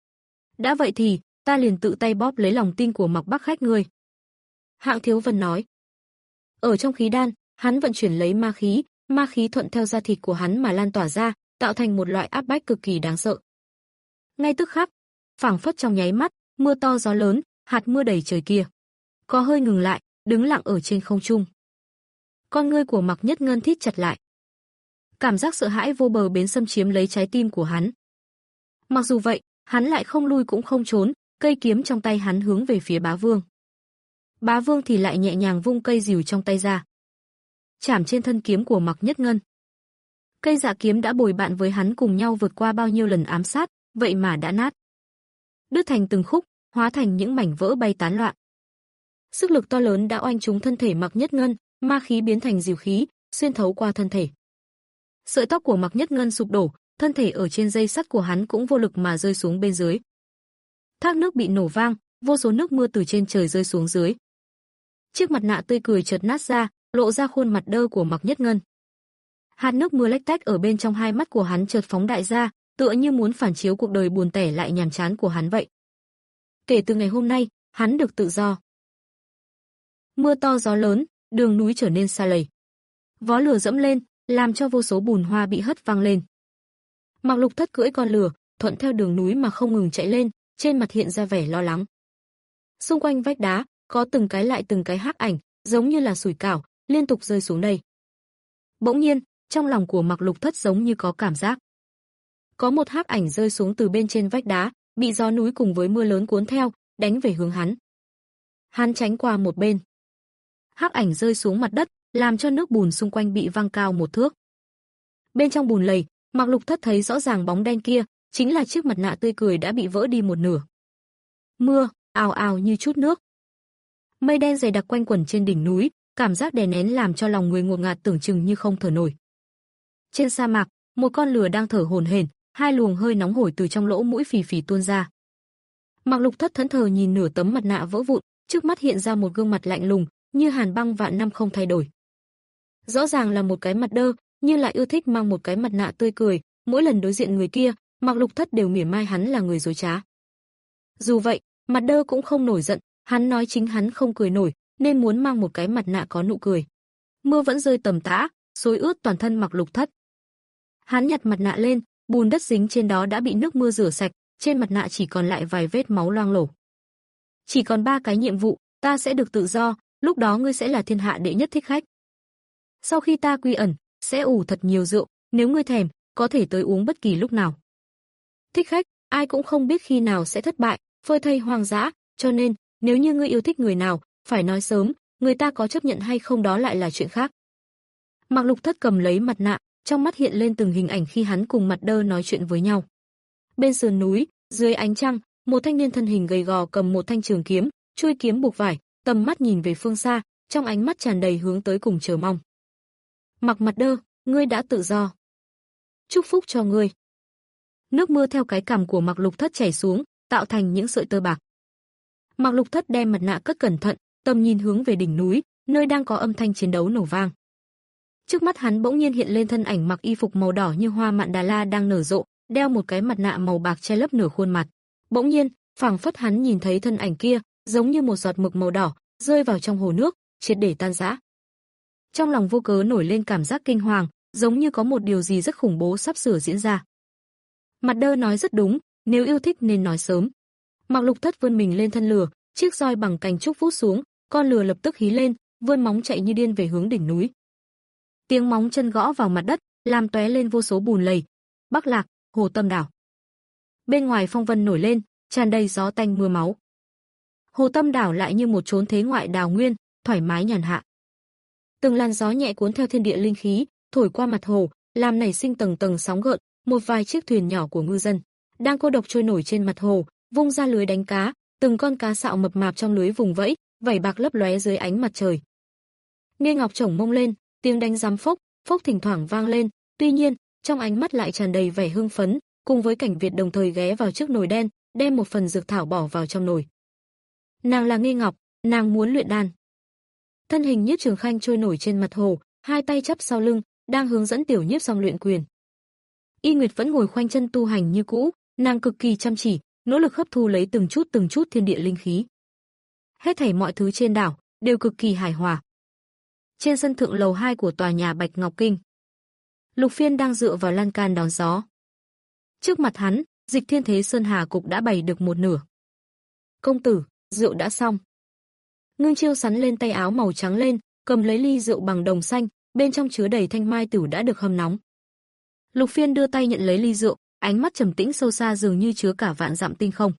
Speaker 2: Đã vậy thì, ta liền tự tay bóp lấy lòng tin của Mặc Bắc khách ngươi. Hạng Thiếu Vân nói. Ở trong khí đan, hắn vận chuyển lấy ma khí, ma khí thuận theo da thịt của hắn mà lan tỏa ra, tạo thành một loại áp bách cực kỳ đáng sợ. Ngay tức khắc, phảng phất trong nháy mắt, mưa to gió lớn, hạt mưa đầy trời kia có hơi ngừng lại, đứng lặng ở trên không trung. Con ngươi của Mặc Nhất Ngân thít chặt lại. Cảm giác sợ hãi vô bờ bến xâm chiếm lấy trái tim của hắn. Mặc dù vậy, hắn lại không lui cũng không trốn, cây kiếm trong tay hắn hướng về phía bá vương. Bá vương thì lại nhẹ nhàng vung cây rìu trong tay ra, chạm trên thân kiếm của Mặc Nhất Ngân. Cây dạ kiếm đã bồi bạn với hắn cùng nhau vượt qua bao nhiêu lần ám sát, vậy mà đã nát, đứt thành từng khúc, hóa thành những mảnh vỡ bay tán loạn. Sức lực to lớn đã oanh trúng thân thể Mặc Nhất Ngân, ma khí biến thành diều khí, xuyên thấu qua thân thể. Sợi tóc của Mặc Nhất Ngân sụp đổ, thân thể ở trên dây sắt của hắn cũng vô lực mà rơi xuống bên dưới. Thác nước bị nổ vang, vô số nước mưa từ trên trời rơi xuống dưới. Chiếc mặt nạ tươi cười chợt nát ra, lộ ra khuôn mặt đơ của Mặc Nhất Ngân. Hạt nước mưa lách tách ở bên trong hai mắt của hắn chợt phóng đại ra, tựa như muốn phản chiếu cuộc đời buồn tẻ lại nhàm chán của hắn vậy. Kể từ ngày hôm nay, hắn được tự do. Mưa to gió lớn, đường núi trở nên sa lầy. Vó lửa dẫm lên, làm cho vô số bùn hoa bị hất văng lên. Mặc Lục Thất cưỡi con lửa, thuận theo đường núi mà không ngừng chạy lên, trên mặt hiện ra vẻ lo lắng. Xung quanh vách đá, có từng cái lại từng cái hắc ảnh, giống như là sủi cảo, liên tục rơi xuống đây. Bỗng nhiên, trong lòng của Mặc Lục Thất giống như có cảm giác. Có một hắc ảnh rơi xuống từ bên trên vách đá, bị gió núi cùng với mưa lớn cuốn theo, đánh về hướng hắn. Hắn tránh qua một bên. Hắc ảnh rơi xuống mặt đất, làm cho nước bùn xung quanh bị văng cao một thước. Bên trong bùn lầy, Mặc Lục Thất thấy rõ ràng bóng đen kia, chính là chiếc mặt nạ tươi cười đã bị vỡ đi một nửa. Mưa ào ào như chút nước. Mây đen dày đặc quanh quẩn trên đỉnh núi, cảm giác đè nén làm cho lòng người ngột ngạt tưởng chừng như không thở nổi. Trên sa mạc, một con lừa đang thở hổn hển, hai luồng hơi nóng hổi từ trong lỗ mũi phì phì tuôn ra. Mặc Lục Thất thẫn thờ nhìn nửa tấm mặt nạ vỡ vụn, trước mắt hiện ra một gương mặt lạnh lùng, như hàn băng vạn năm không thay đổi. Rõ ràng là một cái mặt đơ, nhưng lại yêu thích mang một cái mặt nạ tươi cười, mỗi lần đối diện người kia, Mặc Lục Thất đều mỉa mai hắn là người dối trá. Dù vậy, mặt đơ cũng không nổi giận, hắn nói chính hắn không cười nổi, nên muốn mang một cái mặt nạ có nụ cười. Mưa vẫn rơi tầm tã, xối ướt toàn thân Mặc Lục Thất. Hắn nhặt mặt nạ lên, bùn đất dính trên đó đã bị nước mưa rửa sạch, trên mặt nạ chỉ còn lại vài vết máu loang lổ. Chỉ còn ba cái nhiệm vụ, ta sẽ được tự do, lúc đó ngươi sẽ là thiên hạ đệ nhất thích khách. Sau khi ta quy ẩn, sẽ ủ thật nhiều rượu, nếu ngươi thèm, có thể tới uống bất kỳ lúc nào. Thích khách, ai cũng không biết khi nào sẽ thất bại, phơi thây hoang dã, cho nên, nếu như ngươi yêu thích người nào, phải nói sớm, người ta có chấp nhận hay không đó lại là chuyện khác. Mặc Lục Thất cầm lấy mặt nạ, trong mắt hiện lên từng hình ảnh khi hắn cùng mặt đơ nói chuyện với nhau. Bên sườn núi, dưới ánh trăng, một thanh niên thân hình gầy gò cầm một thanh trường kiếm, chuôi kiếm buộc vải, tầm mắt nhìn về phương xa, trong ánh mắt tràn đầy hướng tới cùng chờ mong. Mặc Mặt Đơ, ngươi đã tự do. Chúc phúc cho ngươi. Nước mưa theo cái cằm của Mạc Lục Thất chảy xuống, tạo thành những sợi tơ bạc. Mạc Lục Thất đem mặt nạ cất cẩn thận, tầm nhìn hướng về đỉnh núi, nơi đang có âm thanh chiến đấu nổ vang. Trước mắt hắn bỗng nhiên hiện lên thân ảnh mặc y phục màu đỏ như hoa mạn đà la đang nở rộ, đeo một cái mặt nạ màu bạc che lấp nửa khuôn mặt. Bỗng nhiên, phảng phất hắn nhìn thấy thân ảnh kia, giống như một giọt mực màu đỏ, rơi vào trong hồ nước, triệt để tan rã. Trong lòng vô cớ nổi lên cảm giác kinh hoàng, giống như có một điều gì rất khủng bố sắp sửa diễn ra. Mặt Đơ nói rất đúng, nếu yêu thích nên nói sớm. Mạc Lục Thất vươn mình lên thân lừa, chiếc roi bằng cành trúc vút xuống, con lừa lập tức hí lên, vươn móng chạy như điên về hướng đỉnh núi. Tiếng móng chân gõ vào mặt đất, làm tóe lên vô số bùn lầy. Bắc Lạc, Hồ Tâm Đảo. Bên ngoài phong vân nổi lên, tràn đầy gió tanh mưa máu. Hồ Tâm Đảo lại như một chốn thế ngoại đào nguyên, thoải mái nhàn hạ. Từng làn gió nhẹ cuốn theo thiên địa linh khí, thổi qua mặt hồ, làm nảy sinh tầng tầng sóng gợn, một vài chiếc thuyền nhỏ của ngư dân đang cô độc trôi nổi trên mặt hồ, vung ra lưới đánh cá, từng con cá sạo mập mạp trong lưới vùng vẫy, vảy bạc lấp lóe dưới ánh mặt trời. Nghe ngọc chổng mông lên, tiếng đánh giám phốc, phốc thỉnh thoảng vang lên, tuy nhiên, trong ánh mắt lại tràn đầy vẻ hưng phấn, cùng với Cảnh Việt đồng thời ghé vào trước nồi đen, đem một phần dược thảo bỏ vào trong nồi. Nàng là Nghe Ngọc, nàng muốn luyện đan. Thân hình Nhiếp Trường Khanh trôi nổi trên mặt hồ, hai tay chắp sau lưng, đang hướng dẫn Tiểu Nhiếp Song luyện quyền. Y Nguyệt vẫn ngồi khoanh chân tu hành như cũ, nàng cực kỳ chăm chỉ, nỗ lực hấp thu lấy từng chút từng chút thiên địa linh khí. Hết thảy mọi thứ trên đảo đều cực kỳ hài hòa. Trên sân thượng lầu hai của tòa nhà Bạch Ngọc Kinh, Lục Phiên đang dựa vào lan can đón gió. Trước mặt hắn, Dịch Thiên Thế Sơn Hà cục đã bày được một nửa. "Công tử, rượu đã xong." Ngưng Chiêu sắn lên tay áo màu trắng lên, cầm lấy ly rượu bằng đồng xanh, bên trong chứa đầy thanh mai tử đã được hâm nóng. Lục Phiên đưa tay nhận lấy ly rượu, ánh mắt trầm tĩnh sâu xa dường như chứa cả vạn dặm tinh không.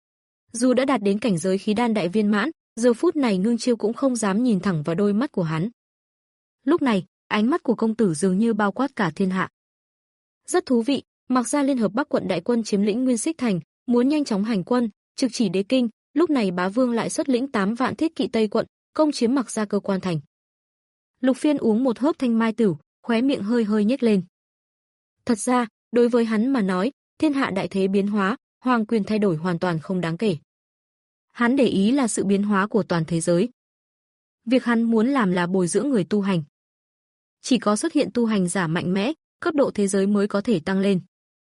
Speaker 2: Dù đã đạt đến cảnh giới khí đan đại viên mãn, giờ phút này Ngưng Chiêu cũng không dám nhìn thẳng vào đôi mắt của hắn. Lúc này, ánh mắt của công tử dường như bao quát cả thiên hạ. Rất thú vị, Mặc gia liên hợp Bắc quận đại quân chiếm lĩnh Nguyên Xích Thành, muốn nhanh chóng hành quân, trực chỉ đế kinh, lúc này Bá Vương lại xuất lĩnh tám vạn thiết kỵ Tây quận, công chiếm Mặc gia cơ quan thành. Lục Phiên uống một hớp thanh mai tử, khóe miệng hơi hơi nhếch lên. Thật ra, đối với hắn mà nói, thiên hạ đại thế biến hóa, hoàng quyền thay đổi hoàn toàn không đáng kể. Hắn để ý là sự biến hóa của toàn thế giới. Việc hắn muốn làm là bồi dưỡng người tu hành. Chỉ có xuất hiện tu hành giả mạnh mẽ, cấp độ thế giới mới có thể tăng lên.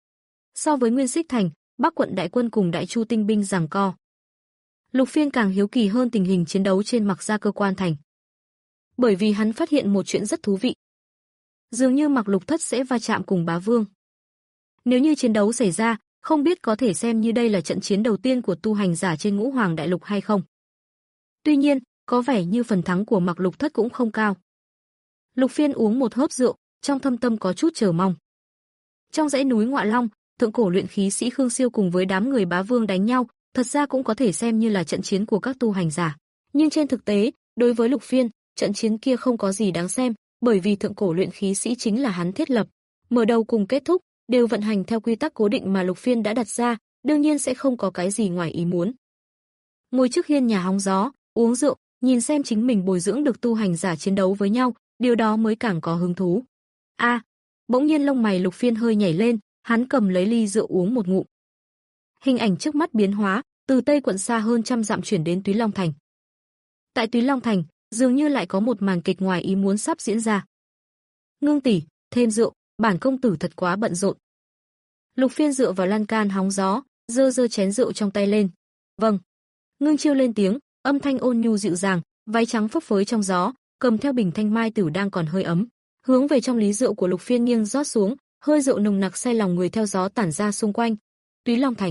Speaker 2: So với Nguyên Xích Thành, Bắc quận đại quân cùng Đại Chu tinh binh giằng co. Lục Phiên càng hiếu kỳ hơn tình hình chiến đấu trên Mặc gia cơ quan thành. Bởi vì hắn phát hiện một chuyện rất thú vị. Dường như Mạc Lục Thất sẽ va chạm cùng Bá Vương. Nếu như chiến đấu xảy ra, không biết có thể xem như đây là trận chiến đầu tiên của tu hành giả trên Ngũ Hoàng đại lục hay không. Tuy nhiên, có vẻ như phần thắng của Mạc Lục Thất cũng không cao. Lục Phiên uống một hớp rượu, trong thâm tâm có chút chờ mong. Trong dãy núi Ngọa Long, thượng cổ luyện khí sĩ Khương Siêu cùng với đám người Bá Vương đánh nhau, thật ra cũng có thể xem như là trận chiến của các tu hành giả. Nhưng trên thực tế, đối với Lục Phiên, trận chiến kia không có gì đáng xem, bởi vì thượng cổ luyện khí sĩ chính là hắn thiết lập. Mở đầu cùng kết thúc đều vận hành theo quy tắc cố định mà Lục Phiên đã đặt ra, đương nhiên sẽ không có cái gì ngoài ý muốn. Ngồi trước hiên nhà hóng gió, uống rượu, nhìn xem chính mình bồi dưỡng được tu hành giả chiến đấu với nhau, điều đó mới càng có hứng thú. A, à, bỗng nhiên lông mày Lục Phiên hơi nhảy lên, hắn cầm lấy ly rượu uống một ngụm. Hình ảnh trước mắt biến hóa, từ Tây quận xa hơn trăm dặm chuyển đến Túy Long thành. Tại Túy Long thành, dường như lại có một màn kịch ngoài ý muốn sắp diễn ra. Ngưng tỷ, thêm rượu, bản công tử thật quá bận rộn. Lục Phiên dựa vào lan can hóng gió, giơ giơ chén rượu trong tay lên. Vâng. Ngưng Chiêu lên tiếng, âm thanh ôn nhu dịu dàng, váy trắng phấp phới trong gió, cầm theo bình thanh mai tử đang còn hơi ấm, hướng về trong lý rượu của Lục Phiên nghiêng rót xuống, hơi rượu nồng nặc say lòng người theo gió tản ra xung quanh. Túy Long thành.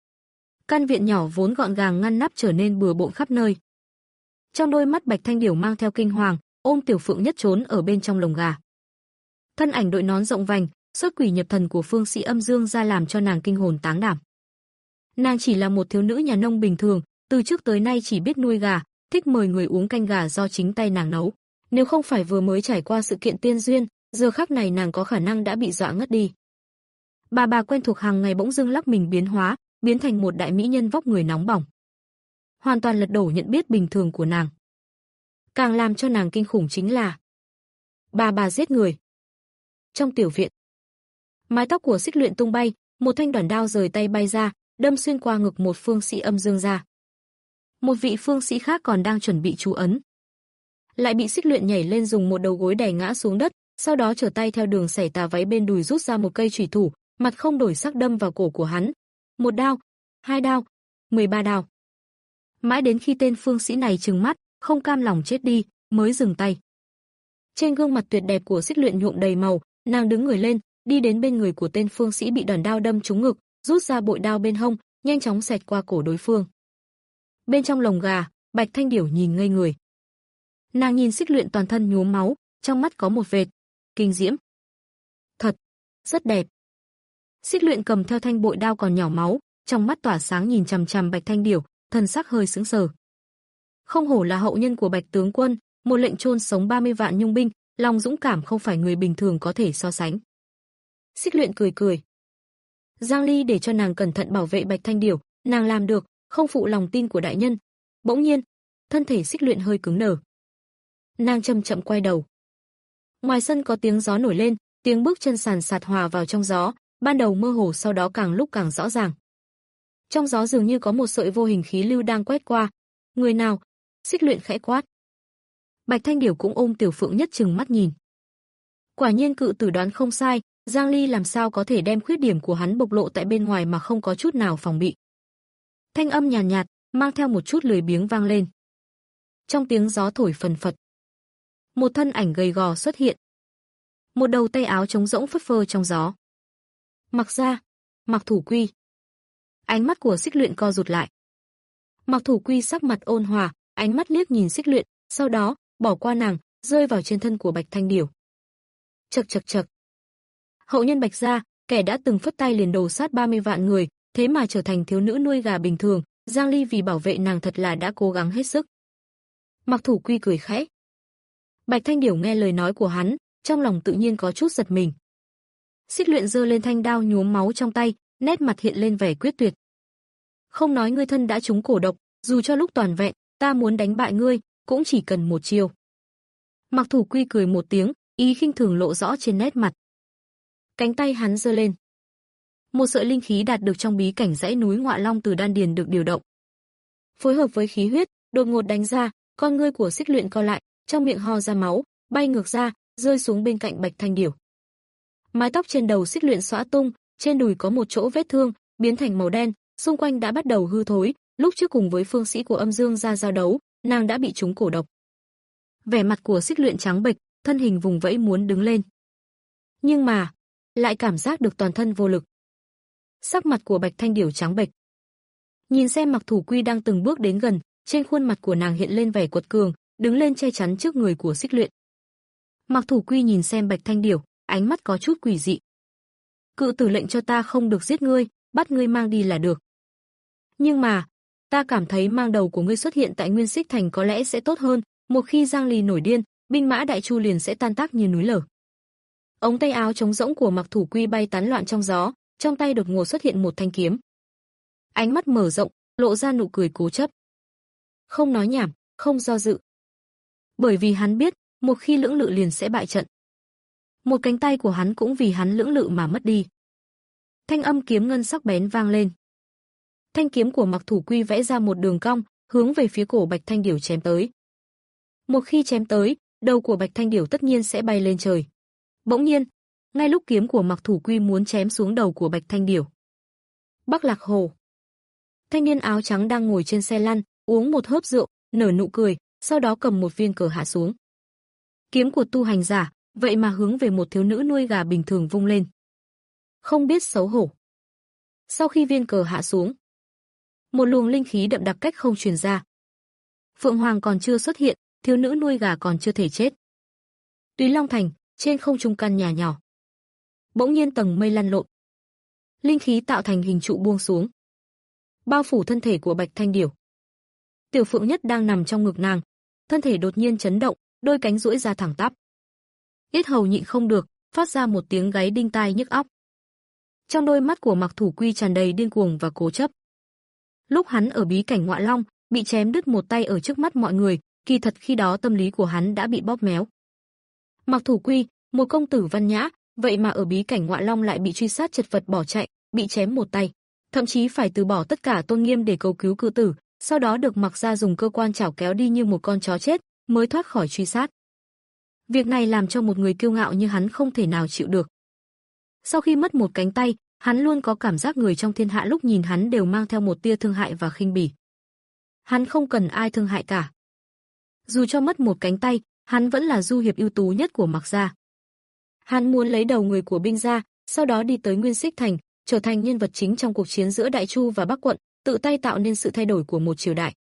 Speaker 2: Căn viện nhỏ vốn gọn gàng ngăn nắp trở nên bừa bộn khắp nơi. Trong đôi mắt Bạch Thanh Điểu mang theo kinh hoàng, ôm Tiểu Phượng Nhất trốn ở bên trong lồng gà. Thân ảnh đội nón rộng vành, xuất quỷ nhập thần của phương sĩ Âm Dương ra làm cho nàng kinh hồn táng đảm. Nàng chỉ là một thiếu nữ nhà nông bình thường, từ trước tới nay chỉ biết nuôi gà, thích mời người uống canh gà do chính tay nàng nấu. Nếu không phải vừa mới trải qua sự kiện tiên duyên, giờ khắc này nàng có khả năng đã bị dọa ngất đi. Bà bà quen thuộc hàng ngày bỗng dưng lắc mình biến hóa, biến thành một đại mỹ nhân vóc người nóng bỏng. Hoàn toàn lật đổ nhận biết bình thường của nàng. Càng làm cho nàng kinh khủng chính là bà bà giết người. Trong tiểu viện, mái tóc của Xích Luyện tung bay, một thanh đoản đao rời tay bay ra, đâm xuyên qua ngực một phương sĩ âm dương ra. Một vị phương sĩ khác còn đang chuẩn bị chú ấn, lại bị Xích Luyện nhảy lên dùng một đầu gối đè ngã xuống đất, sau đó trở tay theo đường xẻ tà váy bên đùi rút ra một cây chủy thủ, mặt không đổi sắc đâm vào cổ của hắn. Một đao, hai đao, mười ba đao. Mãi đến khi tên phương sĩ này trừng mắt, không cam lòng chết đi, mới dừng tay. Trên gương mặt tuyệt đẹp của Xích Luyện nhuộm đầy màu, nàng đứng người lên, đi đến bên người của tên phương sĩ bị đoản đao đâm trúng ngực, rút ra bội đao bên hông, nhanh chóng xẹt qua cổ đối phương. Bên trong lồng gà, Bạch Thanh Điểu nhìn ngây người. Nàng nhìn Xích Luyện toàn thân nhuốm máu, trong mắt có một vệt kinh diễm. Thật, rất đẹp. Xích Luyện cầm theo thanh bội đao còn nhỏ máu, trong mắt tỏa sáng nhìn chằm chằm Bạch Thanh Điểu, thần sắc hơi sững sờ. Không hổ là hậu nhân của Bạch tướng quân, một lệnh chôn sống ba mươi vạn nhung binh, lòng dũng cảm không phải người bình thường có thể so sánh. Xích Luyện cười cười. Giang Ly để cho nàng cẩn thận bảo vệ Bạch Thanh Điểu, nàng làm được, không phụ lòng tin của đại nhân. Bỗng nhiên, thân thể Xích Luyện hơi cứng đờ. Nàng chậm chậm quay đầu. Ngoài sân có tiếng gió nổi lên, tiếng bước chân sàn sạt hòa vào trong gió, ban đầu mơ hồ sau đó càng lúc càng rõ ràng. Trong gió dường như có một sợi vô hình khí lưu đang quét qua. Người nào? Xích Luyện khẽ quát. Bạch Thanh Điểu cũng ôm Tiểu Phượng Nhất trừng mắt nhìn. Quả nhiên cự tử đoán không sai, Giang Ly làm sao có thể đem khuyết điểm của hắn bộc lộ tại bên ngoài mà không có chút nào phòng bị. Thanh âm nhàn nhạt, nhạt, mang theo một chút lười biếng vang lên. Trong tiếng gió thổi phần phật, một thân ảnh gầy gò xuất hiện. Một đầu tay áo trống rỗng phất phơ trong gió. Mặc Gia, Mặc Thủ Quy. Ánh mắt của Xích Luyện co rụt lại. Mặc Thủ Quy sắc mặt ôn hòa, ánh mắt liếc nhìn Xích Luyện, sau đó bỏ qua nàng, rơi vào trên thân của Bạch Thanh Điểu. Chậc chậc chậc. Hậu nhân Bạch gia, kẻ đã từng phất tay liền đồ sát ba mươi vạn người, thế mà trở thành thiếu nữ nuôi gà bình thường, Giang Ly vì bảo vệ nàng thật là đã cố gắng hết sức. Mặc Thủ Quy cười khẽ. Bạch Thanh Điểu nghe lời nói của hắn, trong lòng tự nhiên có chút giật mình. Xích Luyện giơ lên thanh đao nhuốm máu trong tay, nét mặt hiện lên vẻ quyết tuyệt. Không nói ngươi thân đã trúng cổ độc, dù cho lúc toàn vẹn, ta muốn đánh bại ngươi, cũng chỉ cần một chiêu. Mặc Thủ Quy cười một tiếng, ý khinh thường lộ rõ trên nét mặt. Cánh tay hắn giơ lên. Một sợi linh khí đạt được trong bí cảnh dãy núi Ngọa Long từ đan điền được điều động. Phối hợp với khí huyết, đột ngột đánh ra, con ngươi của Xích Luyện co lại, trong miệng ho ra máu, bay ngược ra, rơi xuống bên cạnh Bạch Thanh Điểu. Mái tóc trên đầu Xích Luyện xõa tung, trên đùi có một chỗ vết thương, biến thành màu đen, xung quanh đã bắt đầu hư thối, lúc trước cùng với phương sĩ của Âm Dương gia giao đấu, nàng đã bị trúng cổ độc. Vẻ mặt của Xích Luyện trắng bệch, thân hình vùng vẫy muốn đứng lên. Nhưng mà, lại cảm giác được toàn thân vô lực. Sắc mặt của Bạch Thanh Điểu trắng bệch. Nhìn xem Mặc Thủ Quy đang từng bước đến gần, trên khuôn mặt của nàng hiện lên vẻ quật cường, đứng lên che chắn trước người của Xích Luyện. Mặc Thủ Quy nhìn xem Bạch Thanh Điểu, ánh mắt có chút quỷ dị. Cự tử lệnh cho ta không được giết ngươi, bắt ngươi mang đi là được. Nhưng mà, ta cảm thấy mang đầu của ngươi xuất hiện tại Nguyên Xích Thành có lẽ sẽ tốt hơn, một khi Giang Ly nổi điên, binh mã Đại Chu liền sẽ tan tác như núi lở. Ống tay áo trống rỗng của Mặc Thủ Quy bay tán loạn trong gió, trong tay đột ngột xuất hiện một thanh kiếm. Ánh mắt mở rộng, lộ ra nụ cười cố chấp. Không nói nhảm, không do dự. Bởi vì hắn biết, một khi lưỡng lự liền sẽ bại trận. Một cánh tay của hắn cũng vì hắn lưỡng lự mà mất đi. Thanh âm kiếm ngân sắc bén vang lên. Thanh kiếm của Mặc Thủ Quy vẽ ra một đường cong, hướng về phía cổ Bạch Thanh Điểu chém tới. Một khi chém tới, đầu của Bạch Thanh Điểu tất nhiên sẽ bay lên trời. Bỗng nhiên, ngay lúc kiếm của Mặc Thủ Quy muốn chém xuống đầu của Bạch Thanh Điểu, Bắc Lạc Hồ, thanh niên áo trắng đang ngồi trên xe lăn, uống một hớp rượu, nở nụ cười, sau đó cầm một viên cờ hạ xuống. Kiếm của tu hành giả, vậy mà hướng về một thiếu nữ nuôi gà bình thường vung lên. Không biết xấu hổ. Sau khi viên cờ hạ xuống, một luồng linh khí đậm đặc cách không truyền ra. Phượng Hoàng còn chưa xuất hiện, thiếu nữ nuôi gà còn chưa thể chết. Túy Long Thành, trên không trung căn nhà nhỏ. Bỗng nhiên tầng mây lăn lộn. Linh khí tạo thành hình trụ buông xuống, bao phủ thân thể của Bạch Thanh Điểu. Tiểu Phượng Nhất đang nằm trong ngực nàng, thân thể đột nhiên chấn động, đôi cánh duỗi ra thẳng tắp. Yết hầu nhịn không được, phát ra một tiếng gáy đinh tai nhức óc. Trong đôi mắt của Mạc Thủ Quy tràn đầy điên cuồng và cố chấp. Lúc hắn ở bí cảnh Ngọa Long, bị chém đứt một tay ở trước mắt mọi người, kỳ thật khi đó tâm lý của hắn đã bị bóp méo. Mạc Thủ Quy, một công tử văn nhã, vậy mà ở bí cảnh Ngọa Long lại bị truy sát chật vật bỏ chạy, bị chém một tay, thậm chí phải từ bỏ tất cả tôn nghiêm để cầu cứu cự tử, sau đó được Mạc gia dùng cơ quan chảo kéo đi như một con chó chết, mới thoát khỏi truy sát. Việc này làm cho một người kiêu ngạo như hắn không thể nào chịu được. Sau khi mất một cánh tay, hắn luôn có cảm giác người trong thiên hạ lúc nhìn hắn đều mang theo một tia thương hại và khinh bỉ. Hắn không cần ai thương hại cả. Dù cho mất một cánh tay, hắn vẫn là du hiệp ưu tú nhất của Mạc gia. Hắn muốn lấy đầu người của binh gia, sau đó đi tới Nguyên Xích Thành, trở thành nhân vật chính trong cuộc chiến giữa Đại Chu và Bắc quận, tự tay tạo nên sự thay đổi của một triều đại.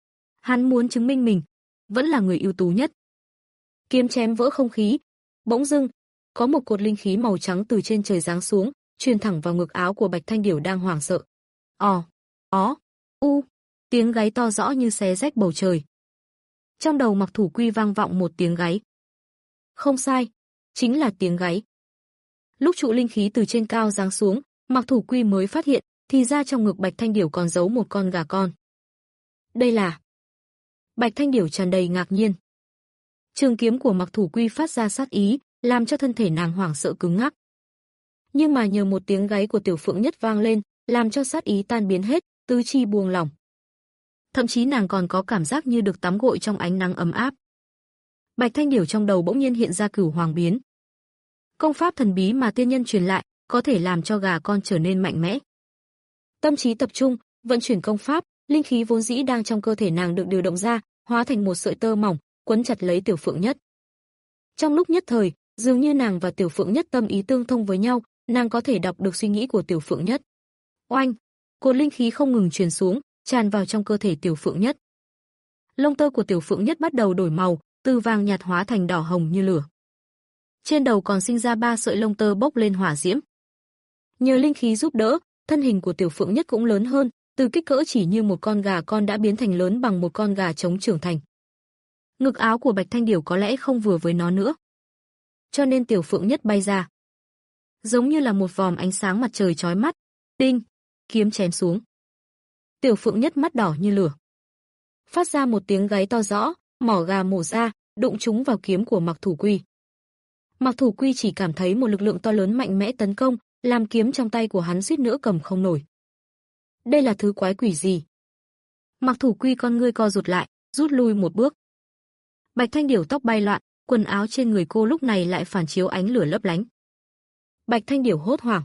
Speaker 2: Hắn muốn chứng minh mình vẫn là người ưu tú nhất. Kiếm chém vỡ không khí, bỗng dưng, có một cột linh khí màu trắng từ trên trời giáng xuống, truyền thẳng vào ngực áo của Bạch Thanh Điểu đang hoảng sợ. Ò, ó, u, tiếng gáy to rõ như xé rách bầu trời. Trong đầu Mạc Thủ Quy vang vọng một tiếng gáy. Không sai, chính là tiếng gáy. Lúc trụ linh khí từ trên cao giáng xuống, Mạc Thủ Quy mới phát hiện, thì ra trong ngực Bạch Thanh Điểu còn giấu một con gà con. Đây là... Bạch Thanh Điểu tràn đầy ngạc nhiên. Trường kiếm của Mạc Thủ Quy phát ra sát ý, làm cho thân thể nàng hoảng sợ cứng ngắc. Nhưng mà nhờ một tiếng gáy của Tiểu Phượng Nhất vang lên, làm cho sát ý tan biến hết, tứ chi buông lỏng. Thậm chí nàng còn có cảm giác như được tắm gội trong ánh nắng ấm áp. Bạch Thanh Điểu trong đầu bỗng nhiên hiện ra Cửu Hoàng biến. Công pháp thần bí mà tiên nhân truyền lại, có thể làm cho gà con trở nên mạnh mẽ. Tâm trí tập trung, vận chuyển công pháp, linh khí vốn dĩ đang trong cơ thể nàng được điều động ra, hóa thành một sợi tơ mỏng, quấn chặt lấy Tiểu Phượng Nhất. Trong lúc nhất thời, dường như nàng và Tiểu Phượng Nhất tâm ý tương thông với nhau, nàng có thể đọc được suy nghĩ của Tiểu Phượng Nhất. Oanh, cột linh khí không ngừng truyền xuống, tràn vào trong cơ thể Tiểu Phượng Nhất. Lông tơ của Tiểu Phượng Nhất bắt đầu đổi màu, từ vàng nhạt hóa thành đỏ hồng như lửa. Trên đầu còn sinh ra ba sợi lông tơ bốc lên hỏa diễm. Nhờ linh khí giúp đỡ, thân hình của Tiểu Phượng Nhất cũng lớn hơn, từ kích cỡ chỉ như một con gà con đã biến thành lớn bằng một con gà trống trưởng thành. Ngực áo của Bạch Thanh Điểu có lẽ không vừa với nó nữa, cho nên Tiểu Phượng Nhất bay ra, giống như là một vòm ánh sáng mặt trời chói mắt. Đinh, kiếm chém xuống. Tiểu Phượng Nhất mắt đỏ như lửa, phát ra một tiếng gáy to rõ, mỏ gà mổ ra, đụng trúng vào kiếm của Mạc Thủ Quy. Mạc Thủ Quy chỉ cảm thấy một lực lượng to lớn mạnh mẽ tấn công, làm kiếm trong tay của hắn suýt nữa cầm không nổi. Đây là thứ quái quỷ gì? Mạc Thủ Quy con ngươi co rụt lại, rút lui một bước. Bạch Thanh Điểu tóc bay loạn, quần áo trên người cô lúc này lại phản chiếu ánh lửa lấp lánh. Bạch Thanh Điểu hốt hoảng.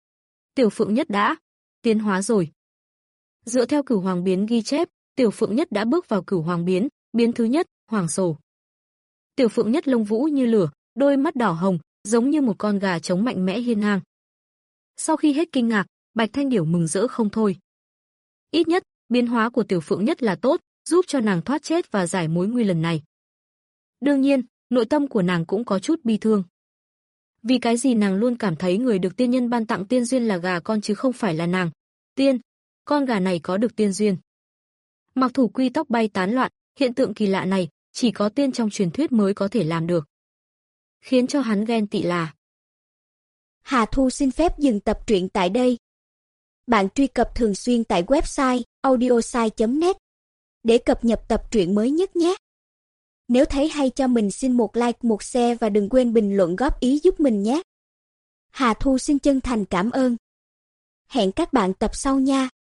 Speaker 2: Tiểu Phượng Nhất đã tiến hóa rồi. Dựa theo Cửu Hoàng biến ghi chép, Tiểu Phượng Nhất đã bước vào Cửu Hoàng biến, biến thứ nhất, Hoàng Sổ. Tiểu Phượng Nhất lông vũ như lửa, đôi mắt đỏ hồng, giống như một con gà trống mạnh mẽ hiên ngang. Sau khi hết kinh ngạc, Bạch Thanh Điểu mừng rỡ không thôi. Ít nhất, biến hóa của Tiểu Phượng Nhất là tốt, giúp cho nàng thoát chết và giải mối nguy lần này. Đương nhiên, nội tâm của nàng cũng có chút bi thương. Vì cái gì nàng luôn cảm thấy người được tiên nhân ban tặng tiên duyên là gà con chứ không phải là nàng. Tiên, con gà này có được tiên duyên. Mạc Thủ Quy tóc bay tán loạn, hiện tượng kỳ lạ này chỉ có tiên trong truyền thuyết mới có thể làm được. Khiến cho hắn ghen tị là.
Speaker 3: Hà Thu xin phép dừng tập truyện tại đây. Bạn truy cập thường xuyên tại website audiosai chấm net để cập nhật tập truyện mới nhất nhé. Nếu thấy hay cho mình xin một like, một share và đừng quên bình luận góp ý giúp mình nhé. Hà Thu xin chân thành cảm ơn. Hẹn các bạn tập sau nha.